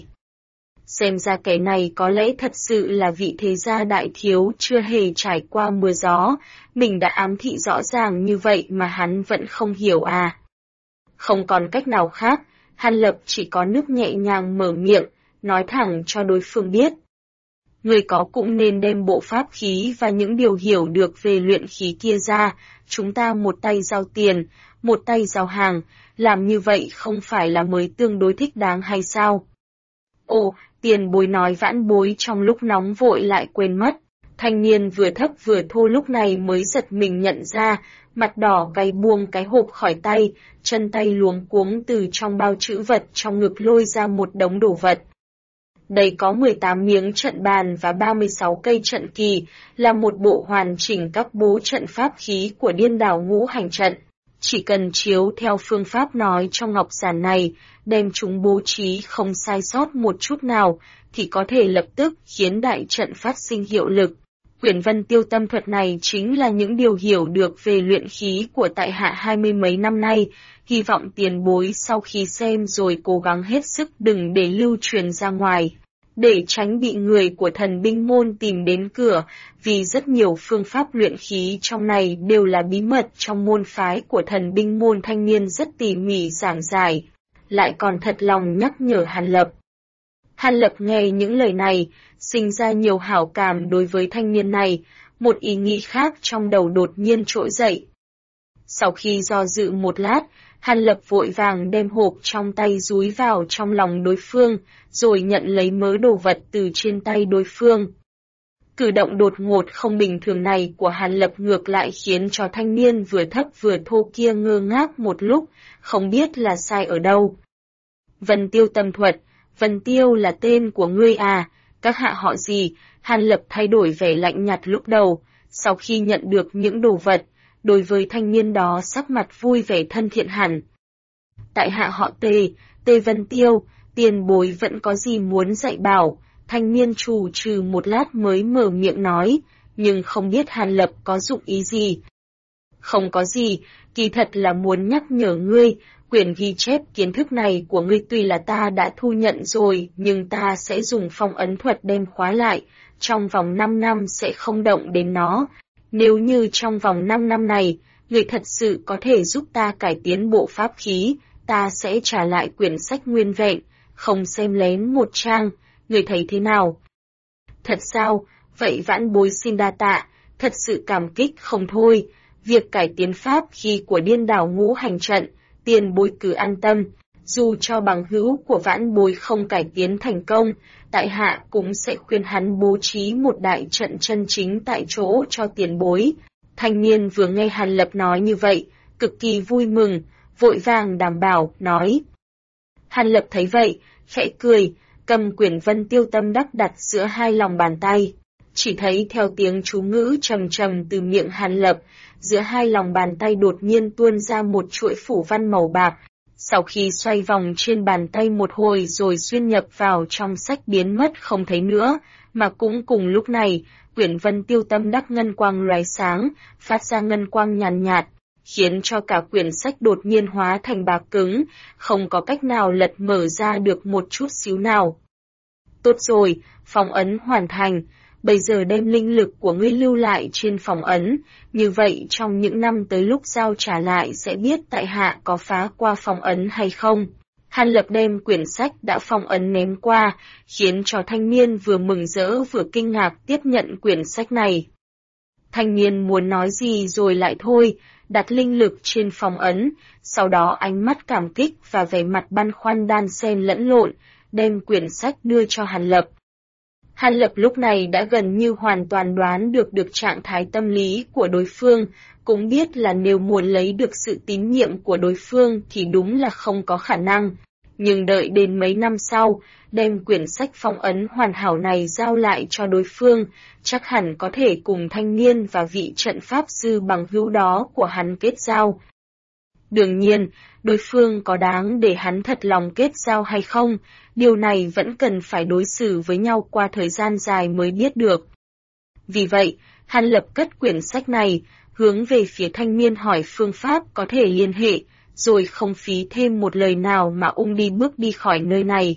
Xem ra kẻ này có lẽ thật sự là vị thế gia đại thiếu chưa hề trải qua mưa gió, mình đã ám thị rõ ràng như vậy mà hắn vẫn không hiểu à. Không còn cách nào khác, Hàn Lập chỉ có nước nhẹ nhàng mở miệng, nói thẳng cho đối phương biết. Người có cũng nên đem bộ pháp khí và những điều hiểu được về luyện khí kia ra, chúng ta một tay giao tiền, một tay giao hàng, làm như vậy không phải là mới tương đối thích đáng hay sao? Ồ, tiền bối nói vãn bối trong lúc nóng vội lại quên mất. Thanh niên vừa thấp vừa thô lúc này mới giật mình nhận ra, mặt đỏ gay buông cái hộp khỏi tay, chân tay luống cuống từ trong bao trữ vật trong ngực lôi ra một đống đồ vật. Đây có 18 miếng trận bàn và 36 cây trận kỳ, là một bộ hoàn chỉnh các bố trận pháp khí của điên đảo ngũ hành trận. Chỉ cần chiếu theo phương pháp nói trong ngọc giản này, đem chúng bố trí không sai sót một chút nào, thì có thể lập tức khiến đại trận phát sinh hiệu lực. Quyển vân tiêu tâm thuật này chính là những điều hiểu được về luyện khí của tại hạ 20 mấy năm nay, hy vọng tiền bối sau khi xem rồi cố gắng hết sức đừng để lưu truyền ra ngoài, để tránh bị người của thần binh môn tìm đến cửa, vì rất nhiều phương pháp luyện khí trong này đều là bí mật trong môn phái của thần binh môn. Thanh niên rất tỉ mỉ giảng giải, lại còn thật lòng nhắc nhở Hàn Lập. Hàn Lập nghe những lời này, sinh ra nhiều hảo cảm đối với thanh niên này, một ý nghĩ khác trong đầu đột nhiên trỗi dậy. Sau khi do dự một lát, Hàn Lập vội vàng đem hộp trong tay dúi vào trong lòng đối phương, rồi nhận lấy mớ đồ vật từ trên tay đối phương. Cử động đột ngột không bình thường này của Hàn Lập ngược lại khiến cho thanh niên vừa thấp vừa thô kia ngơ ngác một lúc, không biết là sai ở đâu. Vân Tiêu tâm thuật, Vân Tiêu là tên của ngươi à, các hạ họ gì? Hàn Lập thay đổi vẻ lạnh nhạt lúc đầu, sau khi nhận được những đồ vật, đối với thanh niên đó sắc mặt vui vẻ thân thiện hẳn. tại hạ họ Tề, Tề Vân Tiêu, tiền bối vẫn có gì muốn dạy bảo. Thanh niên trù trừ một lát mới mở miệng nói, nhưng không biết Hàn Lập có dụng ý gì. Không có gì, kỳ thật là muốn nhắc nhở ngươi, quyển ghi chép kiến thức này của ngươi tuy là ta đã thu nhận rồi, nhưng ta sẽ dùng phong ấn thuật đem khóa lại, trong vòng 5 năm sẽ không động đến nó. Nếu như trong vòng 5 năm này, ngươi thật sự có thể giúp ta cải tiến bộ pháp khí, ta sẽ trả lại quyển sách nguyên vẹn, không xem lén một trang, ngươi thấy thế nào? Thật sao? Vậy vãn bối xin đa tạ, thật sự cảm kích không thôi. Việc cải tiến pháp khí của điên đảo ngũ hành trận, tiền bối cứ an tâm, dù cho bằng hữu của vãn bối không cải tiến thành công, tại hạ cũng sẽ khuyên hắn bố trí một đại trận chân chính tại chỗ cho tiền bối. Thanh niên vừa nghe Hàn Lập nói như vậy, cực kỳ vui mừng, vội vàng đảm bảo, nói. Hàn Lập thấy vậy, khẽ cười, cầm quyển Vân Tiêu Tâm Đắc đặt giữa hai lòng bàn tay. Chỉ thấy theo tiếng chú ngữ trầm trầm từ miệng Hàn Lập, giữa hai lòng bàn tay đột nhiên tuôn ra một chuỗi phủ văn màu bạc. Sau khi xoay vòng trên bàn tay một hồi rồi xuyên nhập vào trong sách biến mất không thấy nữa, mà cũng cùng lúc này, quyển Vân Tiêu Tâm Đắc ngân quang lóe sáng, phát ra ngân quang nhàn nhạt, khiến cho cả quyển sách đột nhiên hóa thành bạc cứng, không có cách nào lật mở ra được một chút xíu nào. Tốt rồi, phong ấn hoàn thành, bây giờ đem linh lực của ngươi lưu lại trên phong ấn, như vậy trong những năm tới lúc giao trả lại sẽ biết tại hạ có phá qua phong ấn hay không. Hàn Lập đem quyển sách đã phong ấn ném qua, khiến cho thanh niên vừa mừng rỡ vừa kinh ngạc tiếp nhận quyển sách này. Thanh niên muốn nói gì rồi lại thôi, đặt linh lực trên phong ấn, sau đó ánh mắt cảm kích và vẻ mặt băn khoăn đan xen lẫn lộn, đem quyển sách đưa cho Hàn Lập. Hàn Lập lúc này đã gần như hoàn toàn đoán được trạng thái tâm lý của đối phương, cũng biết là nếu muốn lấy được sự tín nhiệm của đối phương thì đúng là không có khả năng. Nhưng đợi đến mấy năm sau, đem quyển sách phong ấn hoàn hảo này giao lại cho đối phương, chắc hẳn có thể cùng thanh niên và vị trận pháp sư bằng hữu đó của hắn kết giao. Đương nhiên, đối phương có đáng để hắn thật lòng kết giao hay không, điều này vẫn cần phải đối xử với nhau qua thời gian dài mới biết được. Vì vậy, Hàn Lập cất quyển sách này, hướng về phía thanh niên hỏi phương pháp có thể liên hệ, rồi không phí thêm một lời nào mà đi bước đi khỏi nơi này.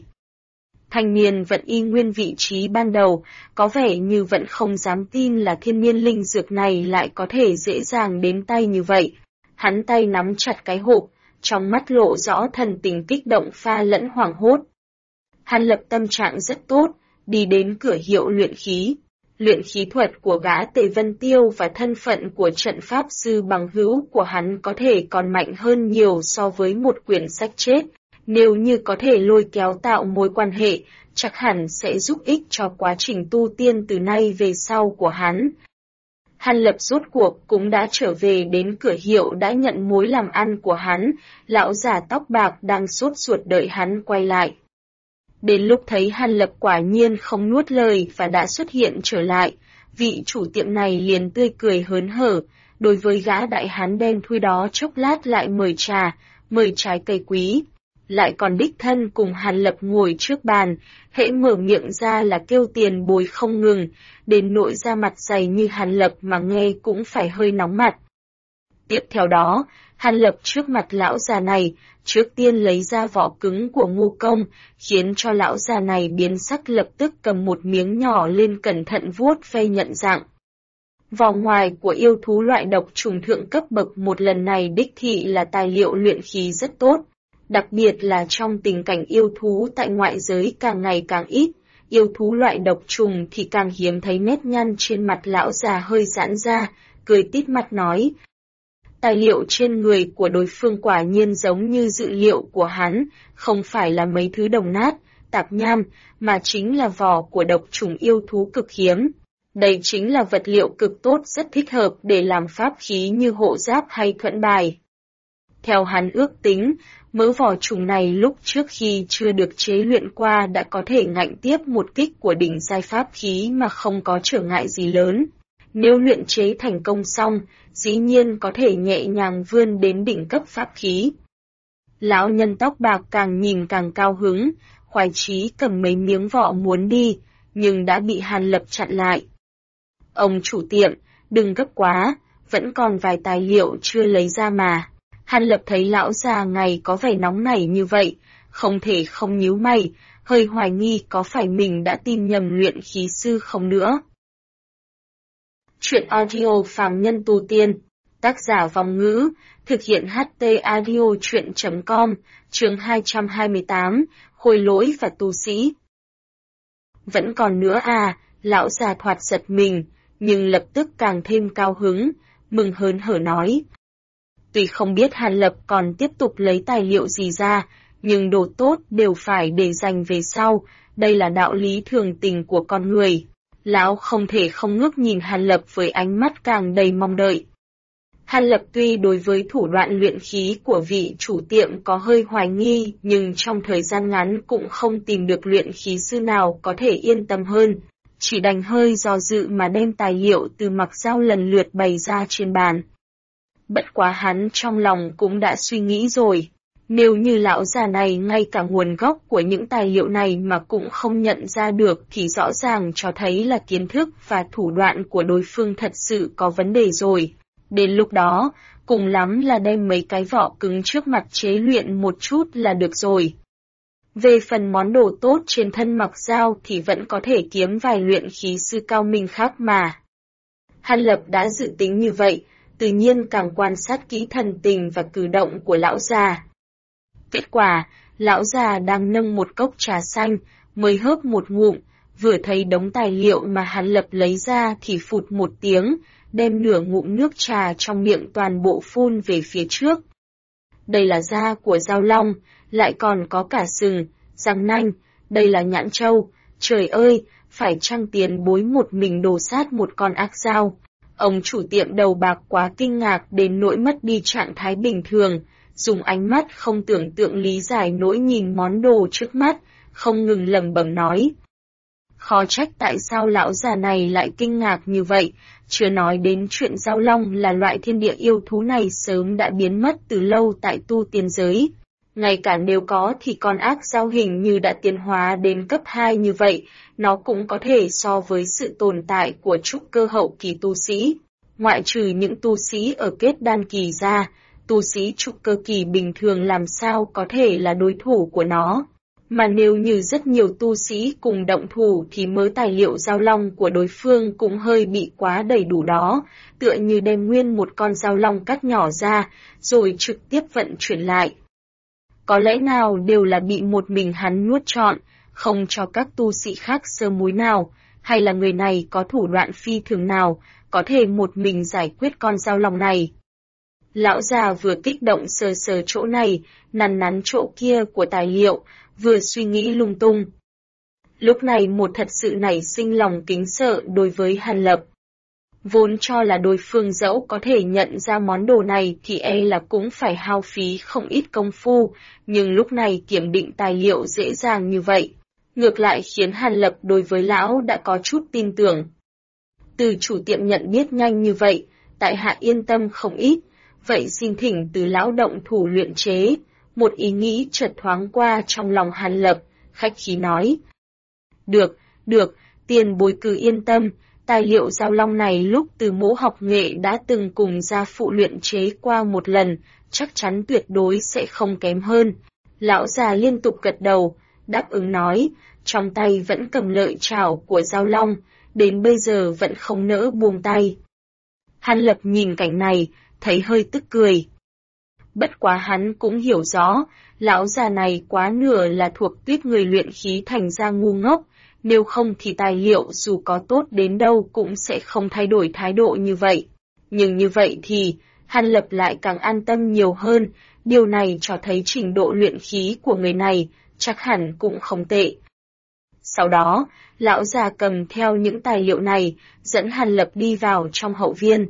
Thanh niên vẫn y nguyên vị trí ban đầu, có vẻ như vẫn không dám tin là thiên niên linh dược này lại có thể dễ dàng đến tay như vậy. Hắn tay nắm chặt cái hộp, trong mắt lộ rõ thần tình kích động pha lẫn hoảng hốt. Hàn Lập tâm trạng rất tốt, đi đến cửa hiệu luyện khí. Luyện khí thuật của gã Tề Vân Tiêu và thân phận của trận pháp sư bằng hữu của hắn có thể còn mạnh hơn nhiều so với một quyển sách chết. Nếu như có thể lôi kéo tạo mối quan hệ, chắc hẳn sẽ giúp ích cho quá trình tu tiên từ nay về sau của hắn. Hàn Lập rốt cuộc cũng đã trở về đến cửa hiệu đã nhận mối làm ăn của hắn, lão già tóc bạc đang sốt ruột đợi hắn quay lại. Đến lúc thấy Hàn Lập quả nhiên không nuốt lời và đã xuất hiện trở lại, vị chủ tiệm này liền tươi cười hớn hở, đối với gã đại hán đen thui đó chốc lát lại mời trà, mời trái cây quý. Lại còn đích thân cùng Hàn Lập ngồi trước bàn, hễ mở miệng ra là kêu tiền bối không ngừng, đến nỗi da mặt dày như Hàn Lập mà nghe cũng phải hơi nóng mặt. Tiếp theo đó, Hàn Lập trước mặt lão già này, trước tiên lấy ra vỏ cứng của ngu công, khiến cho lão già này biến sắc lập tức cầm một miếng nhỏ lên cẩn thận vuốt ve nhận dạng. Vỏ ngoài của yêu thú loại độc trùng thượng cấp bậc một lần này đích thị là tài liệu luyện khí rất tốt. Đặc biệt là trong tình cảnh yêu thú tại ngoại giới càng ngày càng ít, yêu thú loại độc trùng thì càng hiếm thấy. Nét nhăn trên mặt lão già hơi giãn ra, cười tít mặt nói. Tài liệu trên người của đối phương quả nhiên giống như dự liệu của hắn, không phải là mấy thứ đồng nát, tạp nham, mà chính là vỏ của độc trùng yêu thú cực hiếm. Đây chính là vật liệu cực tốt rất thích hợp để làm pháp khí như hộ giáp hay thuẫn bài. Theo hắn ước tính, mớ vỏ trùng này lúc trước khi chưa được chế luyện qua đã có thể ngạnh tiếp một kích của đỉnh giai pháp khí mà không có trở ngại gì lớn. Nếu luyện chế thành công xong, dĩ nhiên có thể nhẹ nhàng vươn đến đỉnh cấp pháp khí. Lão nhân tóc bạc càng nhìn càng cao hứng, khoái chí cầm mấy miếng vọ muốn đi, nhưng đã bị Hàn Lập chặn lại. Ông chủ tiệm, đừng gấp quá, vẫn còn vài tài liệu chưa lấy ra mà. Hàn Lập thấy lão già ngày có vẻ nóng nảy như vậy, không thể không nhíu mày, hơi hoài nghi có phải mình đã tin nhầm luyện khí sư không nữa. Chuyện audio phàm nhân tu tiên, tác giả Vong Ngữ, thực hiện HT Audio Chuyện.com, chương 228, khôi lỗi và tu sĩ. Vẫn còn nữa à, lão già thoạt giật mình, nhưng lập tức càng thêm cao hứng, mừng hớn hở nói. Tuy không biết Hàn Lập còn tiếp tục lấy tài liệu gì ra, nhưng đồ tốt đều phải để dành về sau, đây là đạo lý thường tình của con người. Lão không thể không ngước nhìn Hàn Lập với ánh mắt càng đầy mong đợi. Hàn Lập tuy đối với thủ đoạn luyện khí của vị chủ tiệm có hơi hoài nghi, nhưng trong thời gian ngắn cũng không tìm được luyện khí sư nào có thể yên tâm hơn, chỉ đành hơi do dự mà đem tài liệu từ mặc dao lần lượt bày ra trên bàn. Bất quá hắn trong lòng cũng đã suy nghĩ rồi, nếu như lão già này ngay cả nguồn gốc của những tài liệu này mà cũng không nhận ra được thì rõ ràng cho thấy là kiến thức và thủ đoạn của đối phương thật sự có vấn đề rồi. Đến lúc đó, cùng lắm là đem mấy cái vỏ cứng trước mặt chế luyện một chút là được rồi. Về phần món đồ tốt trên thân mặc dao thì vẫn có thể kiếm vài luyện khí sư cao minh khác mà. Hàn Lập đã dự tính như vậy, tự nhiên càng quan sát kỹ thần tình và cử động của lão già. Kết quả, lão già đang nâng một cốc trà xanh, mới hớp một ngụm, vừa thấy đống tài liệu mà Hàn Lập lấy ra thì phụt một tiếng, đem nửa ngụm nước trà trong miệng toàn bộ phun về phía trước. Đây là da của dao long, lại còn có cả sừng, răng nanh, đây là nhãn trâu, trời ơi, phải chăng tiền bối một mình đồ sát một con ác dao. Ông chủ tiệm đầu bạc quá kinh ngạc đến nỗi mất đi trạng thái bình thường, dùng ánh mắt không tưởng tượng lý giải nỗi nhìn món đồ trước mắt, không ngừng lẩm bẩm nói. Khó trách tại sao lão già này lại kinh ngạc như vậy, chưa nói đến chuyện dao long là loại thiên địa yêu thú này sớm đã biến mất từ lâu tại tu tiên giới. Ngay cả nếu có thì con ác dao hình như đã tiến hóa đến cấp 2 như vậy, nó cũng có thể so với sự tồn tại của trúc cơ hậu kỳ tu sĩ. Ngoại trừ những tu sĩ ở kết đan kỳ ra, tu sĩ trúc cơ kỳ bình thường làm sao có thể là đối thủ của nó. Mà nếu như rất nhiều tu sĩ cùng động thủ thì mớ tài liệu dao long của đối phương cũng hơi bị quá đầy đủ đó, tựa như đem nguyên một con dao long cắt nhỏ ra, rồi trực tiếp vận chuyển lại. Có lẽ nào đều là bị một mình hắn nuốt trọn, không cho các tu sĩ khác sơ múi nào, hay là người này có thủ đoạn phi thường nào, có thể một mình giải quyết con dao long này. Lão già vừa kích động sờ sờ chỗ này, nắn nắn chỗ kia của tài liệu, vừa suy nghĩ lung tung. Lúc này một thật sự nảy sinh lòng kính sợ đối với Hàn Lập. Vốn cho là đối phương dẫu có thể nhận ra món đồ này thì e là cũng phải hao phí không ít công phu, nhưng lúc này kiểm định tài liệu dễ dàng như vậy, ngược lại khiến Hàn Lập đối với lão đã có chút tin tưởng. Từ chủ tiệm nhận biết nhanh như vậy, tại hạ yên tâm không ít, vậy xin thỉnh từ lão động thủ luyện chế. Một ý nghĩ chợt thoáng qua trong lòng Hàn Lập, khách khí nói. Được, tiền bối cứ yên tâm, tài liệu dao long này lúc từ mỗ học nghệ đã từng cùng gia phụ luyện chế qua một lần, chắc chắn tuyệt đối sẽ không kém hơn. Lão già liên tục gật đầu, đáp ứng nói, trong tay vẫn cầm lợi chảo của dao long, đến bây giờ vẫn không nỡ buông tay. Hàn Lập nhìn cảnh này, thấy hơi tức cười. Bất quá hắn cũng hiểu rõ, lão già này quá nửa là thuộc tuýp người luyện khí thành ra ngu ngốc, nếu không thì tài liệu dù có tốt đến đâu cũng sẽ không thay đổi thái độ như vậy. Nhưng như vậy thì, Hàn Lập lại càng an tâm nhiều hơn, điều này cho thấy trình độ luyện khí của người này, chắc hẳn cũng không tệ. Sau đó, lão già cầm theo những tài liệu này, dẫn Hàn Lập đi vào trong hậu viên.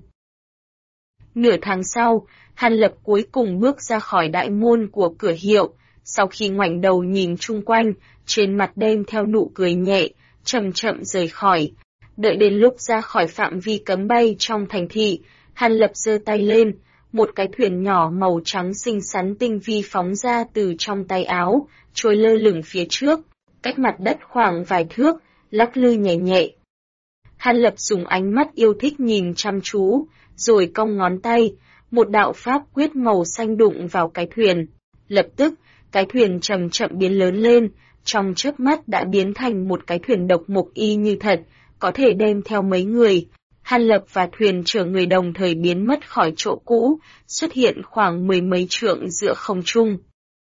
Nửa tháng sau, Hàn Lập cuối cùng bước ra khỏi đại môn của cửa hiệu, sau khi ngoảnh đầu nhìn chung quanh, trên mặt đem theo nụ cười nhẹ, chậm chậm rời khỏi. Đợi đến lúc ra khỏi phạm vi cấm bay trong thành thị, Hàn Lập giơ tay lên, một cái thuyền nhỏ màu trắng xinh xắn tinh vi phóng ra từ trong tay áo, trôi lơ lửng phía trước, cách mặt đất khoảng vài thước, lắc lư nhẹ nhẹ. Hàn Lập dùng ánh mắt yêu thích nhìn chăm chú, rồi cong ngón tay, một đạo pháp quyết màu xanh đụng vào cái thuyền. Lập tức, cái thuyền chậm chậm biến lớn lên, trong chớp mắt đã biến thành một cái thuyền độc mộc y như thật, có thể đem theo mấy người. Hàn Lập và thuyền chở người đồng thời biến mất khỏi chỗ cũ, xuất hiện khoảng mười mấy trượng giữa không trung.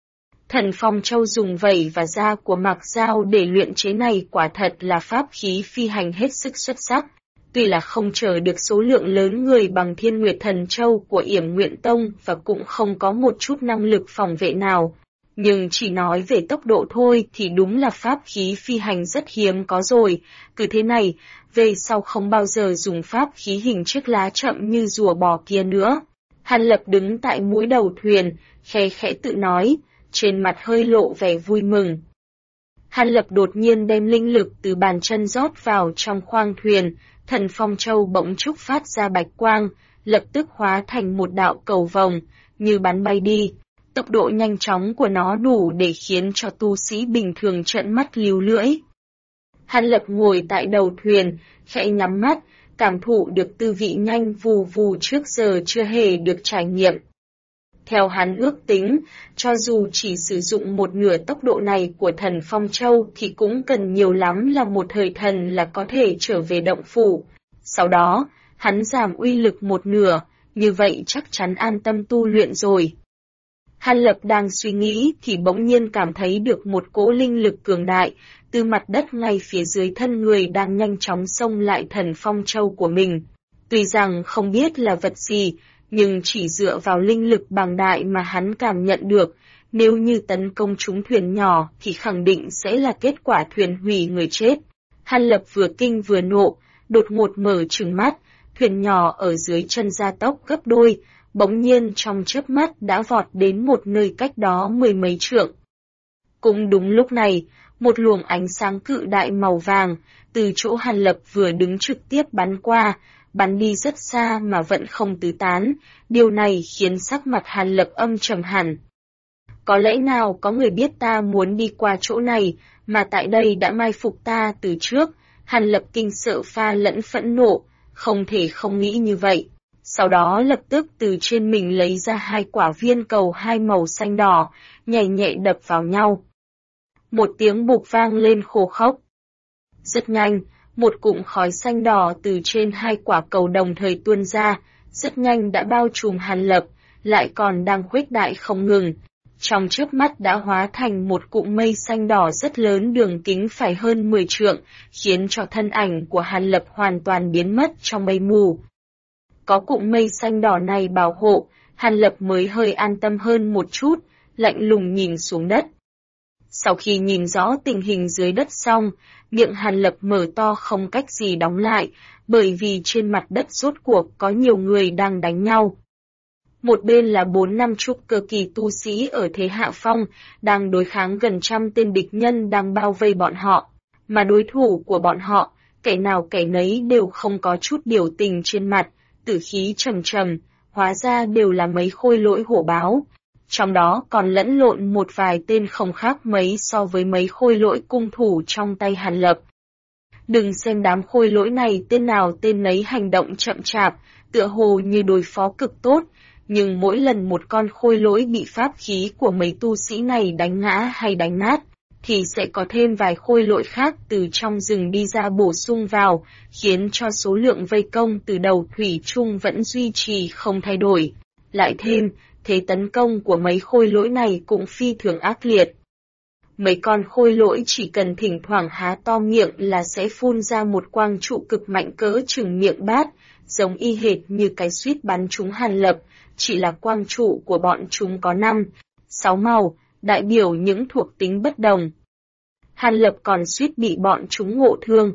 Thần Phong Châu dùng vảy và da của Mạc Dao để luyện chế này quả thật là pháp khí phi hành hết sức xuất sắc. Tuy là không chở được số lượng lớn người bằng Thiên Nguyệt Thần Châu của Yểm Nguyện Tông và cũng không có một chút năng lực phòng vệ nào, nhưng chỉ nói về tốc độ thôi thì đúng là pháp khí phi hành rất hiếm có rồi. Cứ thế này, về sau không bao giờ dùng pháp khí hình chiếc lá chậm như rùa bò kia nữa. Hàn Lập đứng tại mũi đầu thuyền, khe khẽ tự nói, trên mặt hơi lộ vẻ vui mừng. Hàn Lập đột nhiên đem linh lực từ bàn chân rót vào trong khoang thuyền, Thần Phong Châu bỗng chốc phát ra bạch quang, lập tức hóa thành một đạo cầu vồng, như bắn bay đi. Tốc độ nhanh chóng của nó đủ để khiến cho tu sĩ bình thường trợn mắt líu lưỡi. Hàn Lập ngồi tại đầu thuyền, khẽ nhắm mắt, cảm thụ được tư vị nhanh vù vù trước giờ chưa hề được trải nghiệm. Theo hắn ước tính, cho dù chỉ sử dụng một nửa tốc độ này của Thần Phong Châu thì cũng cần nhiều lắm là một thời thần là có thể trở về động phủ. Sau đó, hắn giảm uy lực một nửa, như vậy chắc chắn an tâm tu luyện rồi. Hàn Lập đang suy nghĩ thì bỗng nhiên cảm thấy được một cỗ linh lực cường đại, từ mặt đất ngay phía dưới thân người đang nhanh chóng xông lại Thần Phong Châu của mình. Tuy rằng không biết là vật gì, nhưng chỉ dựa vào linh lực bằng đại mà hắn cảm nhận được, nếu như tấn công trúng thuyền nhỏ thì khẳng định sẽ là kết quả thuyền hủy người chết. Hàn Lập vừa kinh vừa nộ, đột ngột mở trừng mắt, thuyền nhỏ ở dưới chân gia tốc gấp đôi, bỗng nhiên trong chớp mắt đã vọt đến một nơi cách đó mười mấy trượng. Cũng đúng lúc này, một luồng ánh sáng cự đại màu vàng, từ chỗ Hàn Lập vừa đứng trực tiếp bắn qua, bắn đi rất xa mà vẫn không tứ tán, điều này khiến sắc mặt Hàn Lập âm trầm hẳn. Có lẽ nào có người biết ta muốn đi qua chỗ này, mà tại đây đã mai phục ta từ trước, Hàn Lập kinh sợ pha lẫn phẫn nộ, không thể không nghĩ như vậy. Sau đó lập tức từ trên mình lấy ra hai quả viên cầu hai màu xanh đỏ, nhảy nhẹ đập vào nhau. Một tiếng bụp vang lên khô khốc. Rất nhanh, một cụm khói xanh đỏ từ trên hai quả cầu đồng thời tuôn ra, rất nhanh đã bao trùm Hàn Lập, lại còn đang khuếch đại không ngừng. Trong chớp mắt đã hóa thành một cụm mây xanh đỏ rất lớn đường kính phải hơn 10 trượng, khiến cho thân ảnh của Hàn Lập hoàn toàn biến mất trong mây mù. Có cụm mây xanh đỏ này bảo hộ, Hàn Lập mới hơi an tâm hơn một chút, lạnh lùng nhìn xuống đất. Sau khi nhìn rõ tình hình dưới đất xong, miệng Hàn Lập mở to không cách gì đóng lại, bởi vì trên mặt đất rốt cuộc có nhiều người đang đánh nhau. Một bên là 4-5 trúc cơ kỳ tu sĩ ở thế hạ phong, đang đối kháng gần trăm tên địch nhân đang bao vây bọn họ, mà đối thủ của bọn họ, kẻ nào kẻ nấy đều không có chút biểu tình trên mặt, tử khí trầm trầm, hóa ra đều là mấy khôi lỗi hổ báo. Trong đó còn lẫn lộn một vài tên không khác mấy so với mấy khôi lỗi cung thủ trong tay Hàn Lập. Đừng xem đám khôi lỗi này tên nào tên nấy hành động chậm chạp, tựa hồ như đối phó cực tốt, nhưng mỗi lần một con khôi lỗi bị pháp khí của mấy tu sĩ này đánh ngã hay đánh nát, thì sẽ có thêm vài khôi lỗi khác từ trong rừng đi ra bổ sung vào, khiến cho số lượng vây công từ đầu thủy chung vẫn duy trì không thay đổi. Lại thêm, thế tấn công của mấy khôi lỗi này cũng phi thường ác liệt. Mấy con khôi lỗi chỉ cần thỉnh thoảng há to miệng là sẽ phun ra một quang trụ cực mạnh cỡ chừng miệng bát, giống y hệt như cái suýt bắn trúng Hàn Lập, chỉ là quang trụ của bọn chúng có 5-6 màu, đại biểu những thuộc tính bất đồng. Hàn Lập còn suýt bị bọn chúng ngộ thương.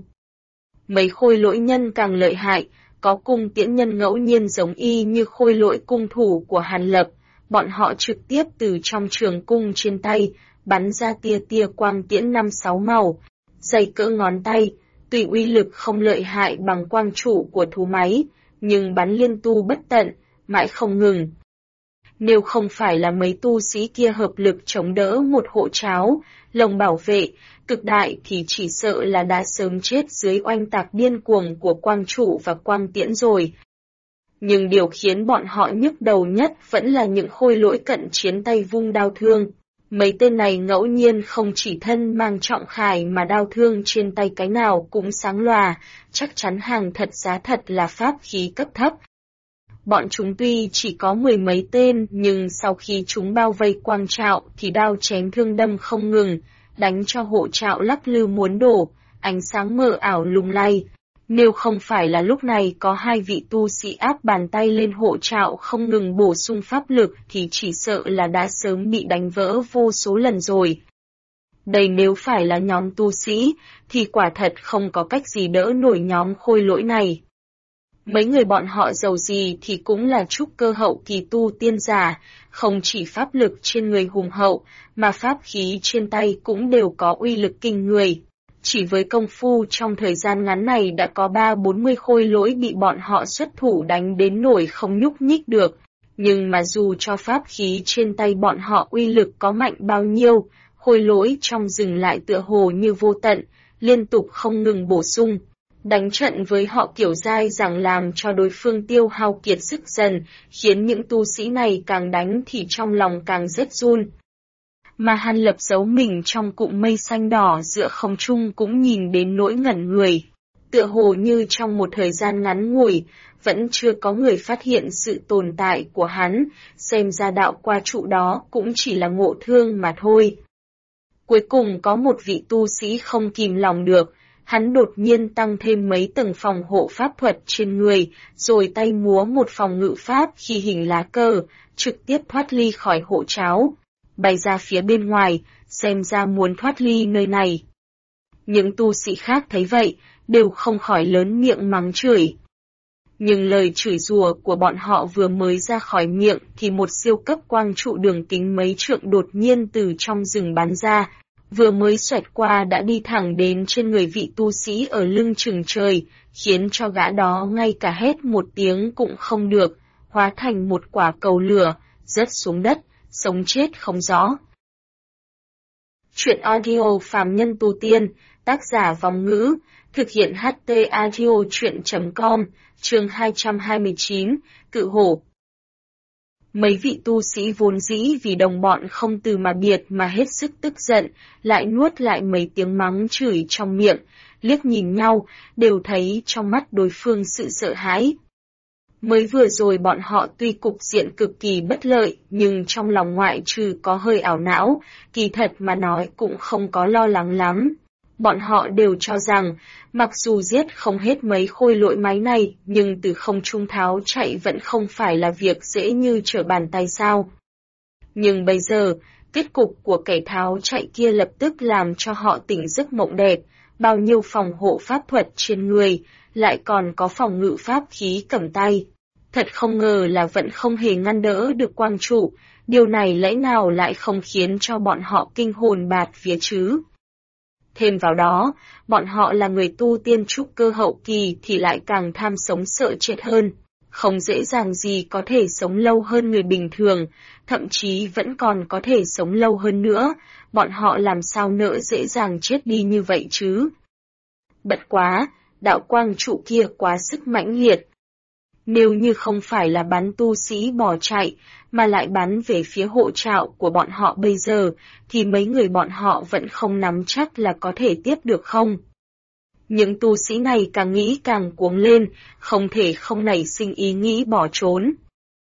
Mấy khôi lỗi nhân càng lợi hại, có cung tiễn nhân ngẫu nhiên giống y như khôi lỗi cung thủ của Hàn Lập, bọn họ trực tiếp từ trong trường cung trên tay, bắn ra tia tia quang tiễn 5-6 màu, dày cỡ ngón tay, tuy uy lực không lợi hại bằng quang trụ của thú máy, nhưng bắn liên tu bất tận, mãi không ngừng, Nếu không phải là mấy tu sĩ kia hợp lực chống đỡ một hộ tráo, lồng bảo vệ, cực đại thì chỉ sợ là đã sớm chết dưới oanh tạc điên cuồng của Quang Trụ và Quang Tiễn rồi. Nhưng điều khiến bọn họ nhức đầu nhất vẫn là những khôi lỗi cận chiến tay vung đao thương. Mấy tên này ngẫu nhiên không chỉ thân mang trọng khải mà đao thương trên tay cái nào cũng sáng lòa, chắc chắn hàng thật giá thật là pháp khí cấp thấp. Bọn chúng tuy chỉ có 10 mấy tên nhưng sau khi chúng bao vây Quang Trạo thì đao chém thương đâm không ngừng, đánh cho hộ trạo lắc lư muốn đổ, ánh sáng mờ ảo lung lay. Nếu không phải là lúc này có hai vị tu sĩ áp bàn tay lên hộ trạo không ngừng bổ sung pháp lực thì chỉ sợ là đã sớm bị đánh vỡ vô số lần rồi. Đây nếu phải là nhóm tu sĩ thì quả thật không có cách gì đỡ nổi nhóm khôi lỗi này. Mấy người bọn họ giàu gì thì cũng là trúc cơ hậu kỳ tu tiên giả, không chỉ pháp lực trên người hùng hậu mà pháp khí trên tay cũng đều có uy lực kinh người. Chỉ với công phu trong thời gian ngắn này đã có 30-40 khôi lỗi bị bọn họ xuất thủ đánh đến nổi không nhúc nhích được. Nhưng mà dù cho pháp khí trên tay bọn họ uy lực có mạnh bao nhiêu, khôi lỗi trong rừng lại tựa hồ như vô tận, liên tục không ngừng bổ sung. Đánh trận với họ kiểu dai dẳng làm cho đối phương tiêu hao kiệt sức dần, khiến những tu sĩ này càng đánh thì trong lòng càng rét run. Mà Hàn Lập giấu mình trong cụm mây xanh đỏ giữa không trung cũng nhìn đến nỗi ngẩn người. Tựa hồ như trong một thời gian ngắn ngủi, vẫn chưa có người phát hiện sự tồn tại của hắn, xem ra đạo qua trụ đó cũng chỉ là ngộ thương mà thôi. Cuối cùng có một vị tu sĩ không kìm lòng được, hắn đột nhiên tăng thêm mấy tầng phòng hộ pháp thuật trên người, rồi tay múa một phòng ngự pháp khi hình lá cờ, trực tiếp thoát ly khỏi hộ tráo, bay ra phía bên ngoài, xem ra muốn thoát ly nơi này. Những tu sĩ khác thấy vậy, đều không khỏi lớn miệng mắng chửi. Nhưng lời chửi rủa của bọn họ vừa mới ra khỏi miệng thì một siêu cấp quang trụ đường kính mấy trượng đột nhiên từ trong rừng bắn ra, vừa mới xoẹt qua đã đi thẳng đến trên người vị tu sĩ ở lưng chừng trời, khiến cho gã đó ngay cả hét một tiếng cũng không được, hóa thành một quả cầu lửa, rớt xuống đất, sống chết không rõ. Chuyện audio phàm nhân tu tiên, tác giả Vong Ngữ, thực hiện HT Audio Chuyện.com, chương 229, Cự Hổ. Mấy vị tu sĩ vốn dĩ vì đồng bọn không từ mà biệt mà hết sức tức giận, lại nuốt lại mấy tiếng mắng chửi trong miệng, liếc nhìn nhau, đều thấy trong mắt đối phương sự sợ hãi. Mới vừa rồi bọn họ tuy cục diện cực kỳ bất lợi, nhưng trong lòng ngoại trừ có hơi ảo não, kỳ thật mà nói cũng không có lo lắng lắm. Bọn họ đều cho rằng, mặc dù giết không hết mấy khôi lỗi máy này, nhưng từ không trung tháo chạy vẫn không phải là việc dễ như trở bàn tay sao. Nhưng bây giờ, kết cục của kẻ tháo chạy kia lập tức làm cho họ tỉnh giấc mộng đẹp, bao nhiêu phòng hộ pháp thuật trên người, lại còn có phòng ngự pháp khí cầm tay. Thật không ngờ là vẫn không hề ngăn đỡ được quang trụ, điều này lẽ nào lại không khiến cho bọn họ kinh hồn bạt vía chứ. Thêm vào đó, bọn họ là người tu tiên trúc cơ hậu kỳ thì lại càng tham sống sợ chết hơn, không dễ dàng gì có thể sống lâu hơn người bình thường, thậm chí vẫn còn có thể sống lâu hơn nữa, bọn họ làm sao nỡ dễ dàng chết đi như vậy chứ. Bất quá, đạo quang trụ kia quá sức mãnh liệt. Nếu như không phải là bắn tu sĩ bỏ chạy, mà lại bắn về phía hộ trạo của bọn họ bây giờ, thì mấy người bọn họ vẫn không nắm chắc là có thể tiếp được không. Những tu sĩ này càng nghĩ càng cuống lên, không thể không nảy sinh ý nghĩ bỏ trốn.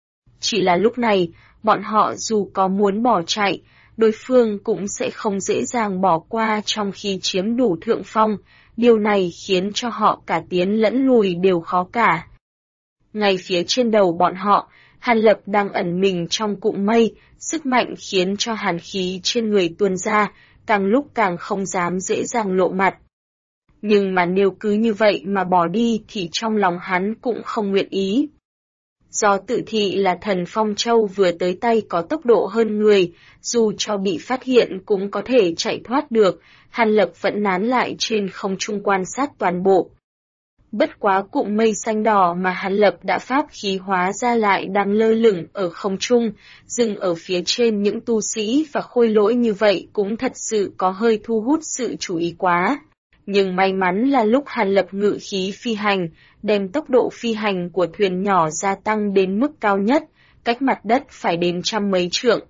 Chỉ là lúc này, bọn họ dù có muốn bỏ chạy, đối phương cũng sẽ không dễ dàng bỏ qua trong khi chiếm đủ thượng phong, điều này khiến cho họ cả tiến lẫn lùi đều khó cả. Ngay phía trên đầu bọn họ, Hàn Lập đang ẩn mình trong cụm mây, sức mạnh khiến cho hàn khí trên người tuôn ra, càng lúc càng không dám dễ dàng lộ mặt. Nhưng mà nếu cứ như vậy mà bỏ đi thì trong lòng hắn cũng không nguyện ý. Do tự thị là thần Phong Châu vừa tới tay có tốc độ hơn người, dù cho bị phát hiện cũng có thể chạy thoát được, Hàn Lập vẫn nán lại trên không trung quan sát toàn bộ. Bất quá cụm mây xanh đỏ mà Hàn Lập đã pháp khí hóa ra lại đang lơ lửng ở không trung, dừng ở phía trên những tu sĩ và khôi lỗi như vậy cũng thật sự có hơi thu hút sự chú ý quá. Nhưng may mắn là lúc Hàn Lập ngự khí phi hành, đem tốc độ phi hành của thuyền nhỏ gia tăng đến mức cao nhất, cách mặt đất phải đến trăm mấy trượng.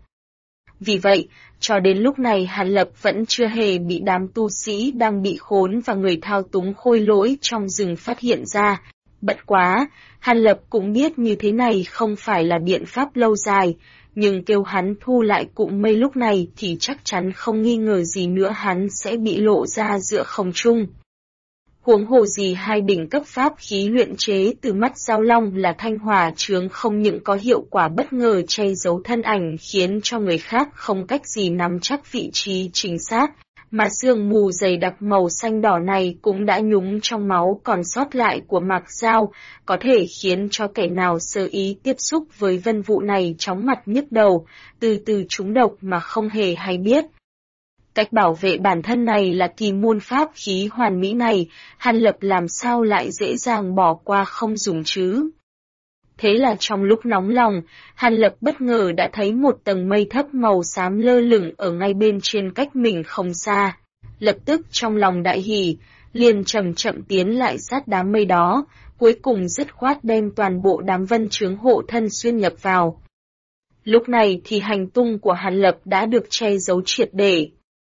Vì vậy, cho đến lúc này Hàn Lập vẫn chưa hề bị đám tu sĩ đang bị khốn và người thao túng khôi lỗi trong rừng phát hiện ra. Bất quá, Hàn Lập cũng biết như thế này không phải là biện pháp lâu dài, nhưng kêu hắn thu lại cụm mây lúc này thì chắc chắn không nghi ngờ gì nữa hắn sẽ bị lộ ra giữa không trung. Huống hồ gì hai đỉnh cấp pháp khí luyện chế từ mắt giao long là thanh hỏa chướng không những có hiệu quả bất ngờ che giấu thân ảnh khiến cho người khác không cách gì nắm chắc vị trí chính xác, mà sương mù dày đặc màu xanh đỏ này cũng đã nhúng trong máu còn sót lại của Mạc Giao, có thể khiến cho kẻ nào sơ ý tiếp xúc với vân vụ này chóng mặt nhức đầu, từ từ trúng độc mà không hề hay biết. Cách bảo vệ bản thân này là kỳ môn pháp khí hoàn mỹ này, Hàn Lập làm sao lại dễ dàng bỏ qua không dùng chứ? Thế là trong lúc nóng lòng, Hàn Lập bất ngờ đã thấy một tầng mây thấp màu xám lơ lửng ở ngay bên trên cách mình không xa. Lập tức trong lòng đại hỉ, liền chậm chậm tiến lại sát đám mây đó, cuối cùng dứt khoát đem toàn bộ đám vân chướng hộ thân xuyên nhập vào. Lúc này thì hành tung của Hàn Lập đã được che giấu triệt để.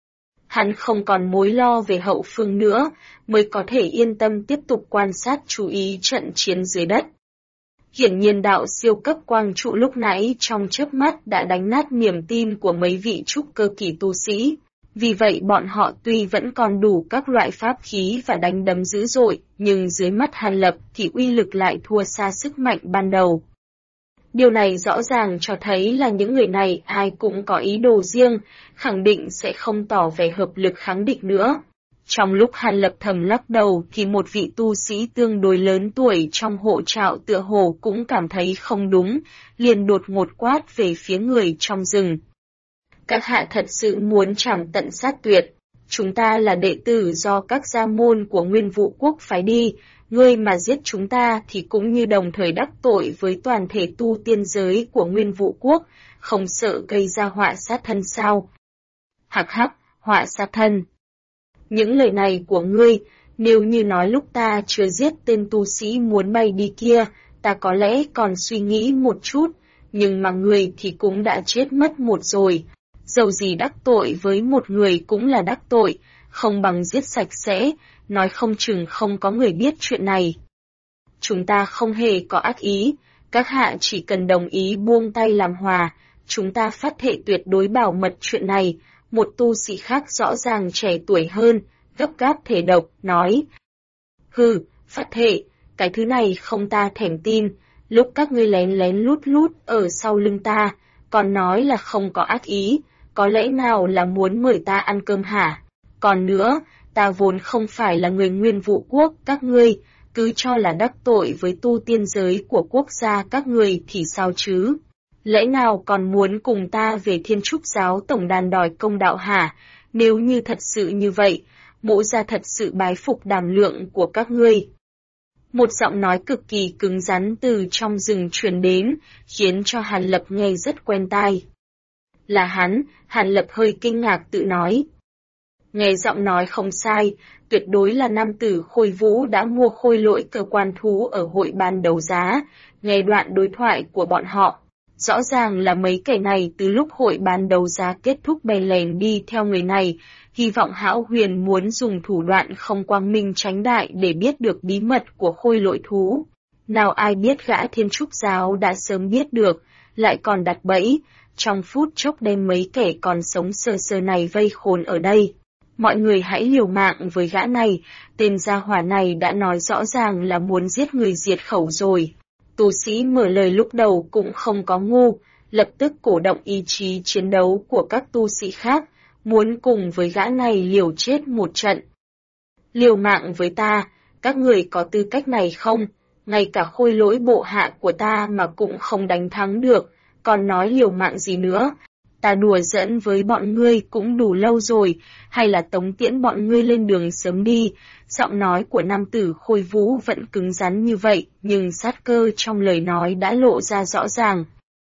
Hắn không còn mối lo về hậu phương nữa, mới có thể yên tâm tiếp tục quan sát chú ý trận chiến dưới đất. Hiển nhiên đạo siêu cấp quang trụ lúc nãy trong chớp mắt đã đánh nát niềm tin của mấy vị trúc cơ kỳ tu sĩ. Vì vậy bọn họ tuy vẫn còn đủ các loại pháp khí và đánh đấm dữ dội, nhưng dưới mắt Hàn Lập thì uy lực lại thua xa sức mạnh ban đầu. Điều này rõ ràng cho thấy là những người này ai cũng có ý đồ riêng, khẳng định sẽ không tỏ vẻ hợp lực kháng địch nữa. Trong lúc Hàn Lập thầm lắc đầu thì một vị tu sĩ tương đối lớn tuổi trong hộ trạo tựa hồ cũng cảm thấy không đúng, liền đột ngột quát về phía người trong rừng. Các hạ thật sự muốn trảm tận sát tuyệt, chúng ta là đệ tử do các gia môn của Nguyên Vũ Quốc phái đi, ngươi mà giết chúng ta thì cũng như đồng thời đắc tội với toàn thể tu tiên giới của Nguyên Vũ Quốc, không sợ gây ra họa sát thân sao? Hắc hắc, họa sát thân. Những lời này của ngươi, nếu như nói lúc ta chưa giết tên tu sĩ muốn bay đi kia, ta có lẽ còn suy nghĩ một chút, nhưng mà người thì cũng đã chết mất một rồi. Dầu gì đắc tội với một người cũng là đắc tội, không bằng giết sạch sẽ, nói không chừng không có người biết chuyện này. Chúng ta không hề có ác ý, các hạ chỉ cần đồng ý buông tay làm hòa, chúng ta phát thệ tuyệt đối bảo mật chuyện này. Một tu sĩ khác rõ ràng trẻ tuổi hơn, gấp gáp thể độc, nói. Hừ, phát thệ, cái thứ này không ta thèm tin, lúc các ngươi lén lén lút lút ở sau lưng ta, còn nói là không có ác ý, có lẽ nào là muốn mời ta ăn cơm hả? Còn nữa, ta vốn không phải là người Nguyên Vũ Quốc các ngươi, cứ cho là đắc tội với tu tiên giới của quốc gia các ngươi thì sao chứ? Lẽ nào còn muốn cùng ta về Thiên Trúc giáo tổng đàn đòi công đạo hả? Nếu như thật sự như vậy, mỗ gia thật sự bái phục đảm lượng của các ngươi. Một giọng nói cực kỳ cứng rắn từ trong rừng truyền đến, khiến cho Hàn Lập nghe rất quen tai. Là hắn, Hàn Lập hơi kinh ngạc tự nói. Nghe giọng nói không sai, tuyệt đối là nam tử Khôi Vũ đã mua khôi lỗi cơ quan thú ở hội ban đấu giá, nghe đoạn đối thoại của bọn họ. Rõ ràng là mấy kẻ này từ lúc hội ban đấu giá kết thúc bèn lèn đi theo người này, hy vọng Hão Huyền muốn dùng thủ đoạn không quang minh tránh đại để biết được bí mật của khôi lỗi thú. Nào ai biết gã Thiên Trúc giáo đã sớm biết được, lại còn đặt bẫy, trong phút chốc đem mấy kẻ còn sống sờ sờ này vây khốn ở đây. Mọi người hãy liều mạng với gã này, tên gia hỏa này đã nói rõ ràng là muốn giết người diệt khẩu rồi. Tu sĩ mở lời lúc đầu cũng không có ngu, lập tức cổ động ý chí chiến đấu của các tu sĩ khác, muốn cùng với gã này liều chết một trận. Liều mạng với ta, các người có tư cách này không? Ngay cả khôi lỗi bộ hạ của ta mà cũng không đánh thắng được, còn nói liều mạng gì nữa? ta đùa giỡn với bọn ngươi cũng đủ lâu rồi, hay là tống tiễn bọn ngươi lên đường sớm đi. Giọng nói của nam tử Khôi Vũ vẫn cứng rắn như vậy, nhưng sát cơ trong lời nói đã lộ ra rõ ràng.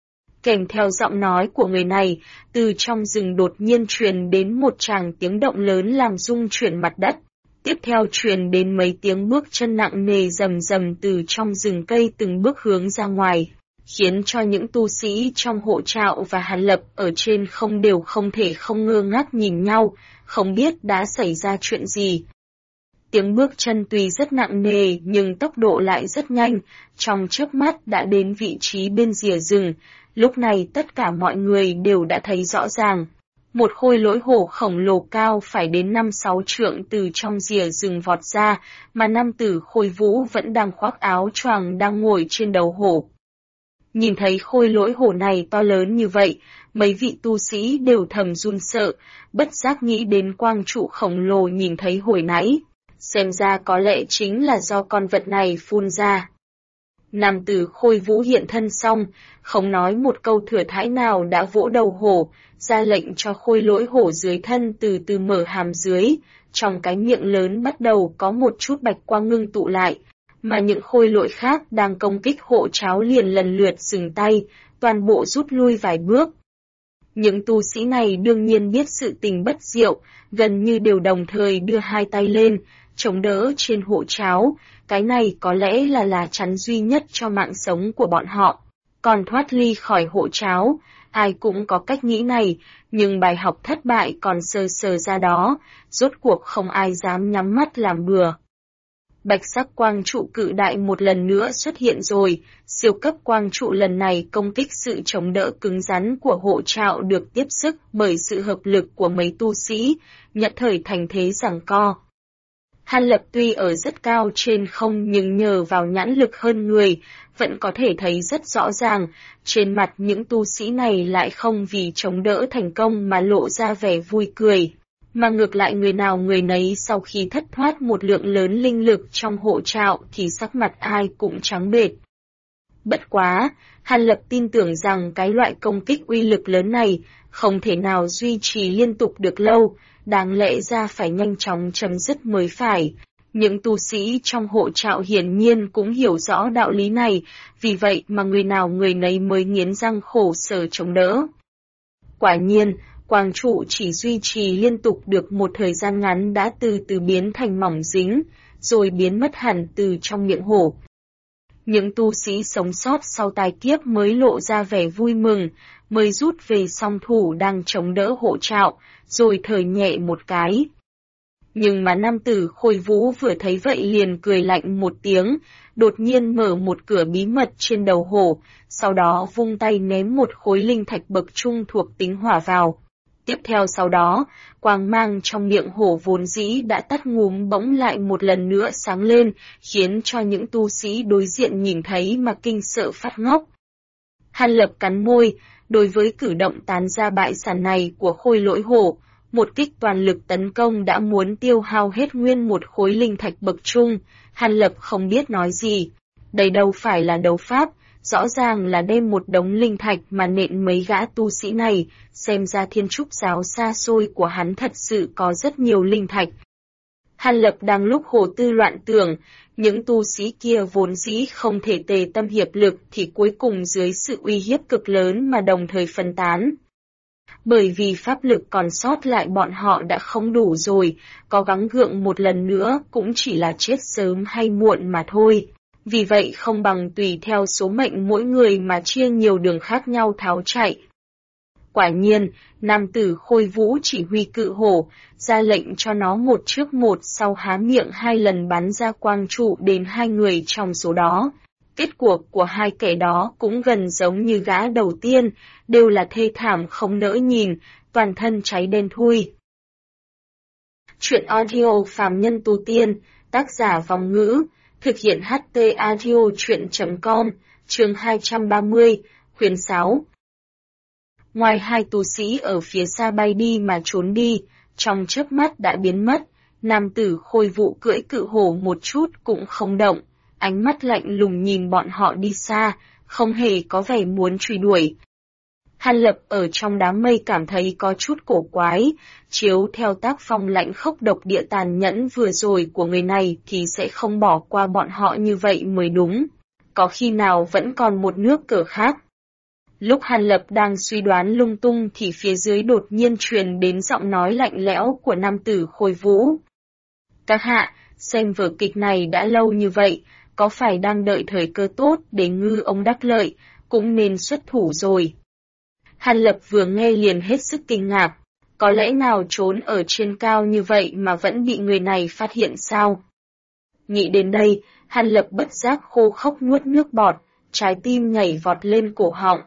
Kèm theo giọng nói của người này, từ trong rừng đột nhiên truyền đến một tràng tiếng động lớn làm rung chuyển mặt đất. Tiếp theo truyền đến mấy tiếng bước chân nặng nề rầm rầm từ trong rừng cây từng bước hướng ra ngoài, khiến cho những tu sĩ trong hộ trạo và Hàn Lập ở trên không đều không thể không ngơ ngác nhìn nhau, không biết đã xảy ra chuyện gì. Tiếng bước chân tuy rất nặng nề nhưng tốc độ lại rất nhanh, trong chớp mắt đã đến vị trí bên rìa rừng. Lúc này tất cả mọi người đều đã thấy rõ ràng. Một khôi lỗi hổ khổng lồ cao phải đến 5-6 trượng từ trong rìa rừng vọt ra, mà nam tử Khôi Vũ vẫn đang khoác áo choàng đang ngồi trên đầu hổ. Nhìn thấy khôi lỗi hổ này to lớn như vậy, mấy vị tu sĩ đều thầm run sợ, bất giác nghĩ đến quang trụ khổng lồ nhìn thấy hồi nãy. Xem ra có lẽ chính là do con vật này phun ra. Nam tử Khôi Vũ hiện thân xong, không nói một câu thừa thãi nào đã vỗ đầu hổ, ra lệnh cho khôi lỗi hổ dưới thân từ từ mở hàm dưới, trong cái miệng lớn bắt đầu có một chút bạch quang ngưng tụ lại, mà những khôi lỗi khác đang công kích hộ tráo liền lần lượt dừng tay, toàn bộ rút lui vài bước. Những tu sĩ này đương nhiên biết sự tình bất diệu, gần như đều đồng thời đưa hai tay lên, chống đỡ trên hộ tráo, cái này có lẽ là lá chắn duy nhất cho mạng sống của bọn họ. Còn thoát ly khỏi hộ tráo, ai cũng có cách nghĩ này, nhưng bài học thất bại còn sờ sờ ra đó, rốt cuộc không ai dám nhắm mắt làm bừa. Bạch sắc quang trụ cự đại một lần nữa xuất hiện rồi, siêu cấp quang trụ lần này công kích sự chống đỡ cứng rắn của hộ trạo được tiếp sức bởi sự hợp lực của mấy tu sĩ, nhất thời thành thế giằng co. Hàn Lập tuy ở rất cao trên không nhưng nhờ vào nhãn lực hơn người, vẫn có thể thấy rất rõ ràng, trên mặt những tu sĩ này lại không vì chống đỡ thành công mà lộ ra vẻ vui cười, mà ngược lại người nào người nấy sau khi thất thoát một lượng lớn linh lực trong hộ trạo thì sắc mặt ai cũng trắng bệch. Bất quá, Hàn Lập tin tưởng rằng cái loại công kích uy lực lớn này không thể nào duy trì liên tục được lâu, đáng lẽ ra phải nhanh chóng chấm dứt mới phải. Những tu sĩ trong hộ trạo hiển nhiên cũng hiểu rõ đạo lý này, vì vậy mà người nào người nấy mới nghiến răng khổ sở chống đỡ. Quả nhiên, quang trụ chỉ duy trì liên tục được một thời gian ngắn đã từ từ biến thành mỏng dính, rồi biến mất hẳn từ trong miệng hổ. Những tu sĩ sống sót sau tai kiếp mới lộ ra vẻ vui mừng, mới rút về song thủ đang chống đỡ hộ trạo, rồi thở nhẹ một cái. Nhưng mà nam tử Khôi Vũ vừa thấy vậy liền cười lạnh một tiếng, đột nhiên mở một cửa bí mật trên đầu hổ, sau đó vung tay ném một khối linh thạch bậc trung thuộc tính hỏa vào. Tiếp theo sau đó, quang mang trong miệng hổ vốn dĩ đã tắt ngúm bỗng lại một lần nữa sáng lên, khiến cho những tu sĩ đối diện nhìn thấy mà kinh sợ phát ngốc. Hàn Lập cắn môi, đối với cử động tán ra bại sản này của khôi lỗi hổ, một kích toàn lực tấn công đã muốn tiêu hao hết nguyên một khối linh thạch bậc trung, Hàn Lập không biết nói gì. Đây đâu phải là đấu pháp, rõ ràng là đem một đống linh thạch mà nện mấy gã tu sĩ này, xem ra thiên trúc giáo xa xôi của hắn thật sự có rất nhiều linh thạch. Hàn Lập đang lúc hồ tư loạn tưởng, những tu sĩ kia vốn dĩ không thể tề tâm hiệp lực thì cuối cùng dưới sự uy hiếp cực lớn mà đồng thời phân tán. Bởi vì pháp lực còn sót lại bọn họ đã không đủ rồi, có gắng gượng một lần nữa cũng chỉ là chết sớm hay muộn mà thôi. Vì vậy không bằng tùy theo số mệnh mỗi người mà chia nhiều đường khác nhau tháo chạy. Quả nhiên, nam tử Khôi Vũ chỉ huy cự hổ, ra lệnh cho nó một trước một sau há miệng 2 lần bắn ra quang trụ đến 2 người trong số đó. Kết cuộc của 2 kẻ đó cũng gần giống như gã đầu tiên, đều là thê thảm không nỡ nhìn, toàn thân cháy đen thui. Chuyện audio phàm nhân tu tiên, tác giả Vòng Ngữ, thực hiện HT Audio Chuyện.com, chương 230, khuyến sáo. Ngoài 2 tu sĩ ở phía xa bay đi mà trốn đi, trong chớp mắt đã biến mất, nam tử Khôi Vũ cưỡi cự hổ một chút cũng không động, ánh mắt lạnh lùng nhìn bọn họ đi xa, không hề có vẻ muốn truy đuổi. Hàn Lập ở trong đám mây cảm thấy có chút cổ quái, chiếu theo tác phong lãnh khốc độc địa tàn nhẫn vừa rồi của người này thì sẽ không bỏ qua bọn họ như vậy mới đúng. Có khi nào vẫn còn một nước cờ khác. Lúc Hàn Lập đang suy đoán lung tung thì phía dưới đột nhiên truyền đến giọng nói lạnh lẽo của nam tử Khôi Vũ. Các hạ, xem vở kịch này đã lâu như vậy, có phải đang đợi thời cơ tốt để ngư ông đắc lợi, cũng nên xuất thủ rồi. Hàn Lập vừa nghe liền hết sức kinh ngạc, có lẽ nào trốn ở trên cao như vậy mà vẫn bị người này phát hiện sao? Nghĩ đến đây, Hàn Lập bất giác khô khốc nuốt nước bọt, trái tim nhảy vọt lên cổ họng.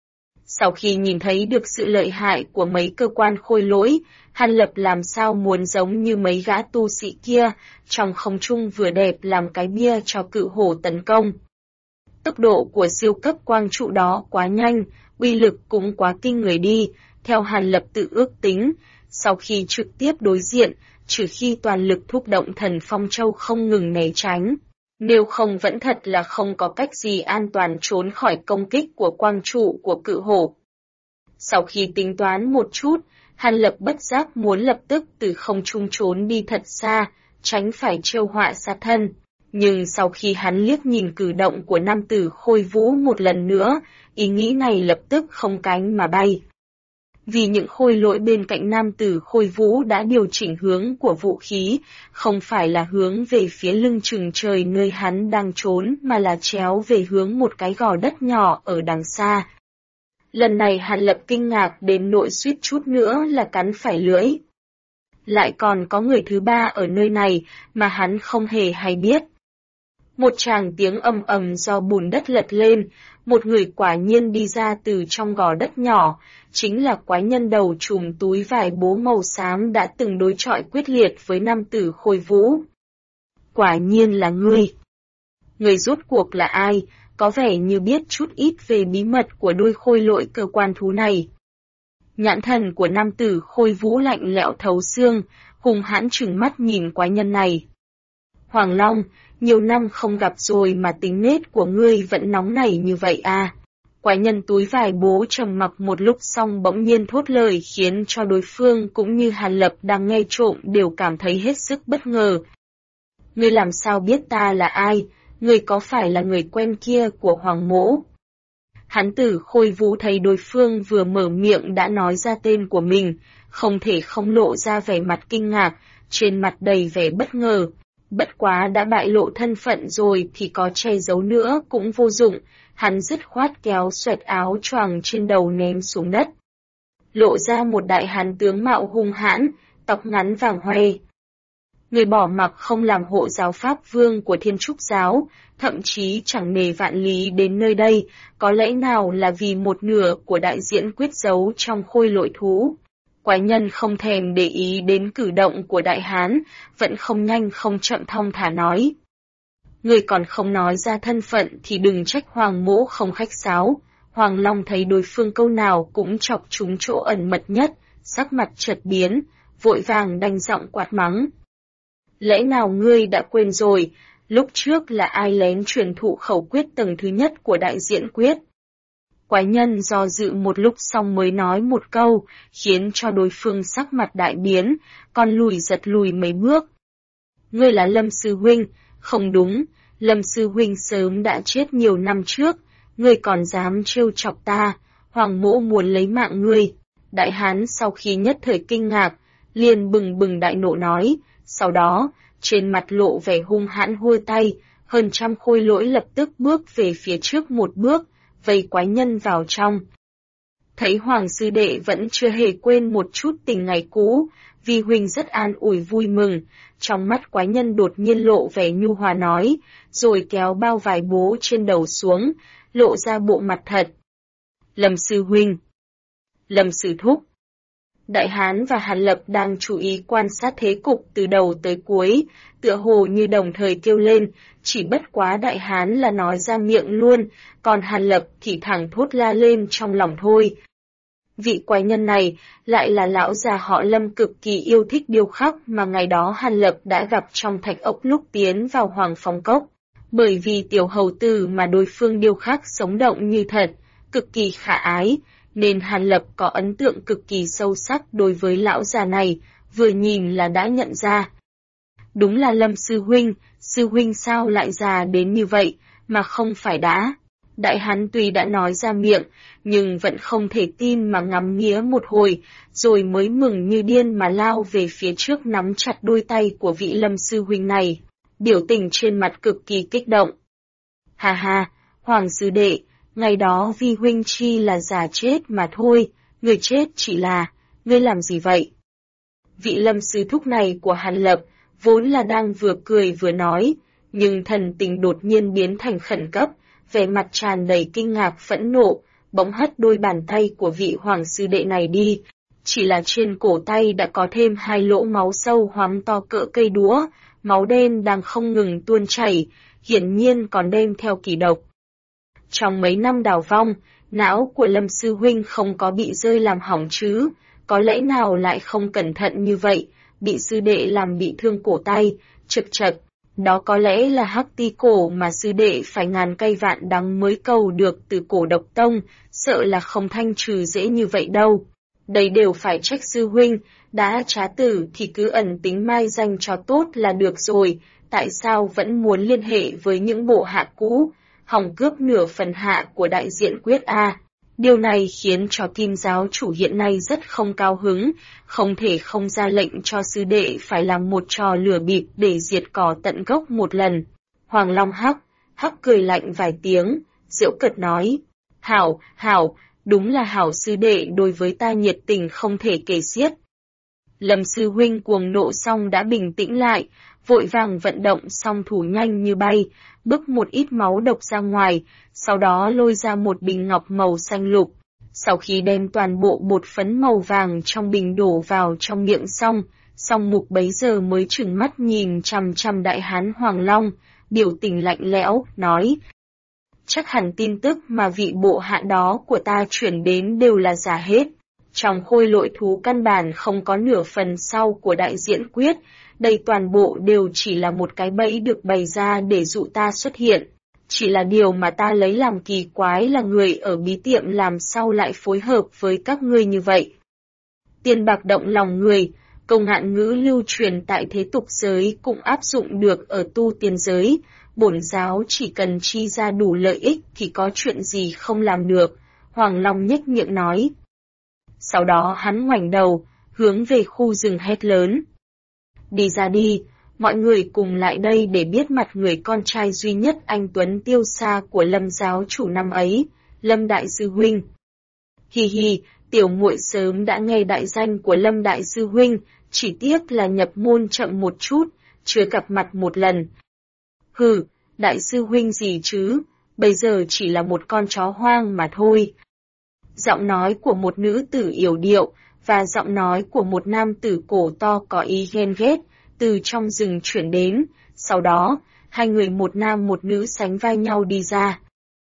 Sau khi nhìn thấy được sự lợi hại của mấy cơ quan khôi lỗi, Hàn Lập làm sao muốn giống như mấy gã tu sĩ kia, trong không trung vừa đẹp làm cái bia cho cự hổ tấn công. Tốc độ của siêu cấp quang trụ đó quá nhanh, uy lực cũng quá kinh người đi, theo Hàn Lập tự ước tính, sau khi trực tiếp đối diện, trừ khi toàn lực thúc động thần phong châu không ngừng né tránh. Nếu không vẫn thật là không có cách gì an toàn trốn khỏi công kích của quang trụ của cự hổ. Sau khi tính toán một chút, Hàn Lập bất giác muốn lập tức từ không trung trốn đi thật xa, tránh phải trêu họa sát thân. Nhưng sau khi hắn liếc nhìn cử động của nam tử Khôi Vũ một lần nữa, ý nghĩ này lập tức không cánh mà bay. Vì những khôi lỗi bên cạnh nam tử Khôi Vũ đã điều chỉnh hướng của vũ khí, không phải là hướng về phía lưng chừng trời nơi hắn đang trốn mà là chéo về hướng một cái gò đất nhỏ ở đằng xa. Lần này Hàn Lập kinh ngạc đến nỗi suýt chút nữa là cắn phải lưỡi. Lại còn có người thứ ba ở nơi này mà hắn không hề hay biết. Một tràng tiếng ầm ầm do bùn đất lật lên, một người quả nhiên đi ra từ trong gò đất nhỏ, chính là quái nhân đầu trùm túi vải bố màu xám đã từng đối chọi quyết liệt với nam tử Khôi Vũ. Quả nhiên là ngươi. Người rốt cuộc là ai, có vẻ như biết chút ít về bí mật của đôi khôi lỗi cơ quan thú này. Nhãn thần của nam tử Khôi Vũ lạnh lẽo thấu xương, hung hãn trừng mắt nhìn quái nhân này. Hoàng Long, nhiều năm không gặp rồi mà tính nết của ngươi vẫn nóng nảy như vậy à? Quái nhân túi vải bố trầm mặc một lúc xong bỗng nhiên thốt lời khiến cho đối phương cũng như Hàn Lập đang nghe trộm đều cảm thấy hết sức bất ngờ. Ngươi làm sao biết ta là ai? Ngươi có phải là người quen kia của Hoàng Mỗ? Hán tử Khôi Vũ thấy đối phương vừa mở miệng đã nói ra tên của mình, không thể không lộ ra vẻ mặt kinh ngạc, trên mặt đầy vẻ bất ngờ. Bất quá đã bại lộ thân phận rồi thì có che giấu nữa cũng vô dụng, hắn dứt khoát kéo xoẹt áo choàng trên đầu ném xuống đất. Lộ ra một đại hán tướng mạo hung hãn, tóc ngắn vàng hoe. Người bỏ mặc không làm hộ giáo pháp vương của Thiên Trúc giáo, thậm chí chẳng nề vạn lý đến nơi đây, có lẽ nào là vì một nửa của đại diễn quyết giấu trong khôi lỗi thú. Quái nhân không thèm để ý đến cử động của đại hán, vẫn không nhanh không chậm thong thả nói. Người còn không nói ra thân phận thì đừng trách Hoàng Mỗ không khách sáo. Hoàng Long thấy đối phương câu nào cũng chọc trúng chỗ ẩn mật nhất, sắc mặt chợt biến, vội vàng đanh giọng quát mắng. Lẽ nào ngươi đã quên rồi, lúc trước là ai lén truyền thụ khẩu quyết tầng thứ nhất của đại diễn quyết? Quái nhân do dự một lúc xong mới nói một câu, khiến cho đối phương sắc mặt đại biến, còn lùi giật lùi mấy bước. Ngươi là Lâm Sư Huynh, không đúng, Lâm Sư Huynh sớm đã chết nhiều năm trước, ngươi còn dám trêu chọc ta, Hoàng Mỗ muốn lấy mạng ngươi. Đại hán sau khi nhất thời kinh ngạc, liền bừng bừng đại nộ nói, sau đó, trên mặt lộ vẻ hung hãn hôi tay, hơn trăm khôi lỗi lập tức bước về phía trước một bước, vây quái nhân vào trong. Thấy Hoàng sư đệ vẫn chưa hề quên một chút tình ngày cũ, Vi huynh rất an ủi vui mừng, trong mắt quái nhân đột nhiên lộ vẻ nhu hòa nói, rồi kéo bao vải bố trên đầu xuống, lộ ra bộ mặt thật. Lâm sư huynh, Lâm sư thúc. Đại hán và Hàn Lập đang chú ý quan sát thế cục từ đầu tới cuối, tựa hồ như đồng thời kêu lên, chỉ bất quá đại hán là nói ra miệng luôn, còn Hàn Lập thì thẳng thốt la lên trong lòng thôi. Vị quái nhân này lại là lão già họ Lâm cực kỳ yêu thích điêu khắc mà ngày đó Hàn Lập đã gặp trong thạch ốc lúc tiến vào Hoàng Phong Cốc. Bởi vì tiểu hầu tử mà đối phương điêu khắc sống động như thật, cực kỳ khả ái, nên Hàn Lập có ấn tượng cực kỳ sâu sắc đối với lão già này, vừa nhìn là đã nhận ra. Đúng là Lâm sư huynh sao lại già đến như vậy, mà không phải đã. Đại hán tuy đã nói ra miệng, nhưng vẫn không thể tin mà ngắm nghía một hồi, rồi mới mừng như điên mà lao về phía trước nắm chặt đôi tay của vị Lâm sư huynh này, biểu tình trên mặt cực kỳ kích động. Hà hà, Hoàng sư đệ, ngày đó vi huynh chi là già chết mà thôi, người chết chỉ là, ngươi làm gì vậy? Vị Lâm sư thúc này của Hàn Lập, vốn là đang vừa cười vừa nói, nhưng thần tình đột nhiên biến thành khẩn cấp, vẻ mặt tràn đầy kinh ngạc phẫn nộ, bỗng hất đôi bàn tay của vị Hoàng sư đệ này đi. Chỉ là trên cổ tay đã có thêm 2 lỗ máu sâu hoắm to cỡ cây đũa, máu đen đang không ngừng tuôn chảy, hiển nhiên còn đem theo kịch độc. Trong mấy năm đào vong, não của Lâm sư huynh không có bị rơi làm hỏng chứ, có lẽ nào lại không cẩn thận như vậy, bị sư đệ làm bị thương cổ tay, chực chật. Đó có lẽ là hắc ti cổ mà sư đệ phải ngàn cây vạn đắng mới cầu được từ cổ độc tông, sợ là không thanh trừ dễ như vậy đâu. Đây đều phải trách sư huynh, đã trá tử thì cứ ẩn tính mai danh cho tốt là được rồi, tại sao vẫn muốn liên hệ với những bộ hạ cũ, hòng cướp nửa phần hạ của đại diện quyết A. Điều này khiến cho Kim giáo chủ hiện nay rất không cao hứng, không thể không ra lệnh cho sư đệ phải làm một trò lừa bịp để diệt cỏ tận gốc một lần. Hoàng Long hắc cười lạnh vài tiếng, giễu cợt nói, hảo, đúng là hảo sư đệ đối với ta nhiệt tình không thể kể xiết. Lâm sư huynh cuồng nộ xong đã bình tĩnh lại, vội vàng vận động song thủ nhanh như bay, bức một ít máu độc ra ngoài, sau đó lôi ra một bình ngọc màu xanh lục. Sau khi đem toàn bộ bột phấn màu vàng trong bình đổ vào trong miệng xong, song mục bấy giờ mới trừng mắt nhìn chằm chằm đại hán Hoàng Long, biểu tình lạnh lẽo, nói. Chắc hẳn tin tức mà vị bộ hạ đó của ta chuyển đến đều là giả hết. Trong khôi lỗi thú căn bản không có nửa phần sau của đại diện quyết, đây toàn bộ đều chỉ là một cái bẫy được bày ra để dụ ta xuất hiện. Chỉ là điều mà ta lấy làm kỳ quái là người ở bí tiệm làm sao lại phối hợp với các ngươi như vậy. Tiền bạc động lòng người, câu ngạn ngữ lưu truyền tại thế tục giới cũng áp dụng được ở tu tiên giới, bổn giáo chỉ cần chi ra đủ lợi ích thì có chuyện gì không làm được, Hoàng Long nhếch miệng nói. Sau đó hắn ngoảnh đầu, hướng về khu rừng hét lớn. Đi ra đi, mọi người cùng lại đây để biết mặt người con trai duy nhất anh Tuấn tiêu xa của Lâm giáo chủ năm ấy, Lâm Đại Sư Huynh. Hi hi, tiểu muội sớm đã nghe đại danh của Lâm Đại Sư Huynh, chỉ tiếc là nhập môn chậm một chút, chưa gặp mặt một lần. Hừ, Đại Sư Huynh gì chứ, bây giờ chỉ là một con chó hoang mà thôi. Giọng nói của một nữ tử yểu điệu, và giọng nói của một nam tử cổ to có ý ghen ghét, từ trong rừng chuyển đến, sau đó, 2 người một nam một nữ sánh vai nhau đi ra.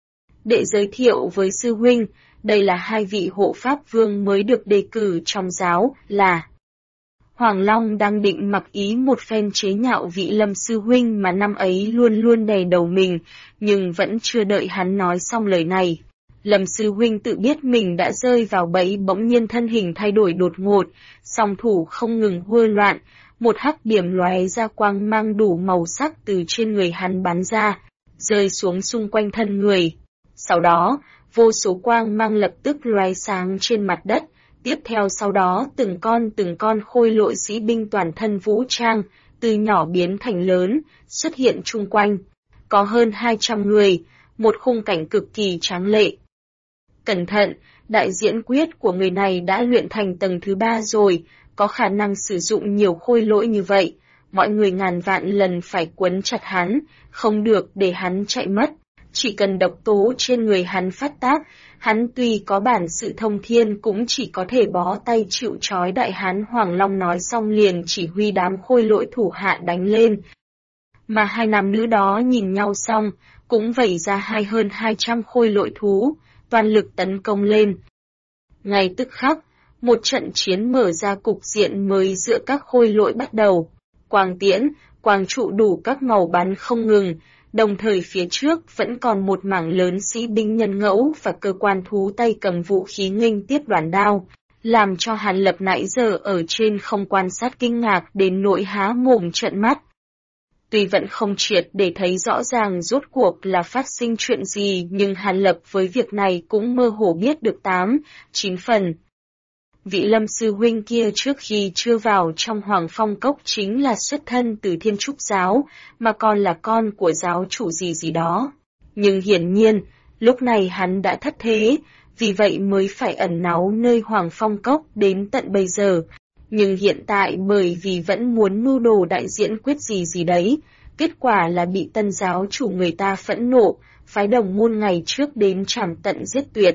Để giới thiệu với sư huynh, đây là 2 vị hộ pháp vương mới được đề cử trong giáo, là Hoàng Long đang định mặc ý một phen chế nhạo vị Lâm sư huynh mà năm ấy luôn luôn đè đầu mình, nhưng vẫn chưa đợi hắn nói xong lời này. Lâm sư huynh tự biết mình đã rơi vào bẫy, bỗng nhiên thân hình thay đổi đột ngột, song thủ không ngừng huơ loạn, một hắc điểm lóe ra quang mang đủ màu sắc từ trên người hắn bắn ra, rơi xuống xung quanh thân người. Sau đó, vô số quang mang lập tức lóe sáng trên mặt đất, tiếp theo sau đó từng con khôi lỗi sĩ binh toàn thân vũ trang, từ nhỏ biến thành lớn, xuất hiện chung quanh. Có hơn 200 người, một khung cảnh cực kỳ tráng lệ. Cẩn thận, đại diễn quyết của người này đã luyện thành tầng thứ 3 rồi, có khả năng sử dụng nhiều khôi lỗi như vậy. Mọi người ngàn vạn lần phải quấn chặt hắn, không được để hắn chạy mất. Chỉ cần độc tố trên người hắn phát tác, hắn tuy có bản sự thông thiên cũng chỉ có thể bó tay chịu trói. Đại hán Hoàng Long nói xong liền chỉ huy đám khôi lỗi thủ hạ đánh lên. Mà 2 nam nữ đó nhìn nhau xong, cũng vẩy ra hơn 200 khôi lỗi thú, toàn lực tấn công lên. Ngay tức khắc, một trận chiến mở ra, cục diện mới giữa các khôi lỗi bắt đầu. Quang tiễn, quang trụ đủ các màu bắn không ngừng, Đồng thời phía trước vẫn còn một mảng lớn sĩ binh nhân ngẫu và cơ quan thú tay cầm vũ khí nghênh tiếp đoàn đao, làm cho Hàn Lập nãy giờ ở trên không quan sát kinh ngạc đến nỗi há mồm trợn mắt. Tuy vẫn không triệt để thấy rõ ràng rốt cuộc là phát sinh chuyện gì, nhưng Hàn Lập với việc này cũng mơ hồ biết được 8-9 phần. Vị Lâm sư huynh kia trước khi chưa vào trong Hoàng Phong Cốc chính là xuất thân từ Thiên Trúc giáo, mà còn là con của giáo chủ gì đó. Nhưng hiển nhiên, lúc này hắn đã thất thế, vì vậy mới phải ẩn náu nơi Hoàng Phong Cốc đến tận bây giờ. Nhưng hiện tại bởi vì vẫn muốn mưu đồ đại diễn quyết gì đấy, kết quả là bị tân giáo chủ người ta phẫn nộ, phái đồng môn ngày trước đến trảm tận giết tuyệt.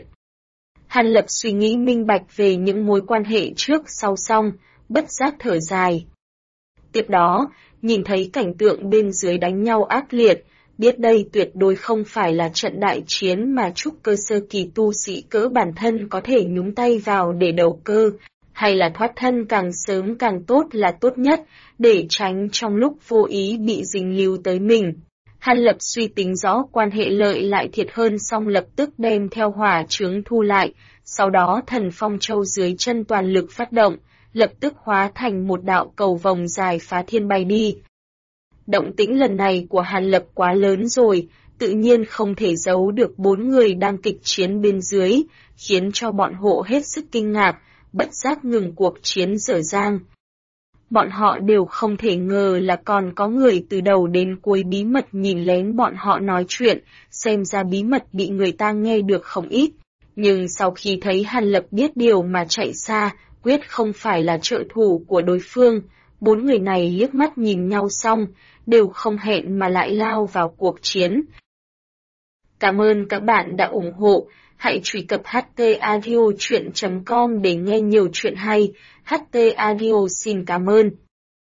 Hàn Lập suy nghĩ minh bạch về những mối quan hệ trước sau xong, bất giác thở dài. Tiếp đó, nhìn thấy cảnh tượng bên dưới đánh nhau ác liệt, biết đây tuyệt đối không phải là trận đại chiến mà trúc cơ sơ kỳ tu sĩ cỡ bản thân có thể nhúng tay vào để đầu cơ, hay là thoát thân càng sớm càng tốt là tốt nhất, để tránh trong lúc vô ý bị dính líu tới mình. Hàn Lập suy tính rõ quan hệ lợi lại thiệt hơn xong lập tức đem theo hỏa chướng thu lại, sau đó thần phong châu dưới chân toàn lực phát động, lập tức hóa thành một đạo cầu vòng dài phá thiên bay đi. Động tĩnh lần này của Hàn Lập quá lớn rồi, tự nhiên không thể giấu được 4 người đang kịch chiến bên dưới, khiến cho bọn hộ hết sức kinh ngạc, bất giác ngừng cuộc chiến dở dang. Bọn họ đều không thể ngờ là còn có người từ đầu đến cuối bí mật nhìn lén bọn họ nói chuyện, xem ra bí mật bị người ta nghe được không ít. Nhưng sau khi thấy Hàn Lập biết điều mà chạy xa, quyết không phải là trợ thủ của đối phương, 4 người này liếc mắt nhìn nhau xong, đều không hẹn mà lại lao vào cuộc chiến. Cảm ơn các bạn đã ủng hộ. Hãy truy cập htaudio.com để nghe nhiều chuyện hay. HT Audio xin cảm ơn.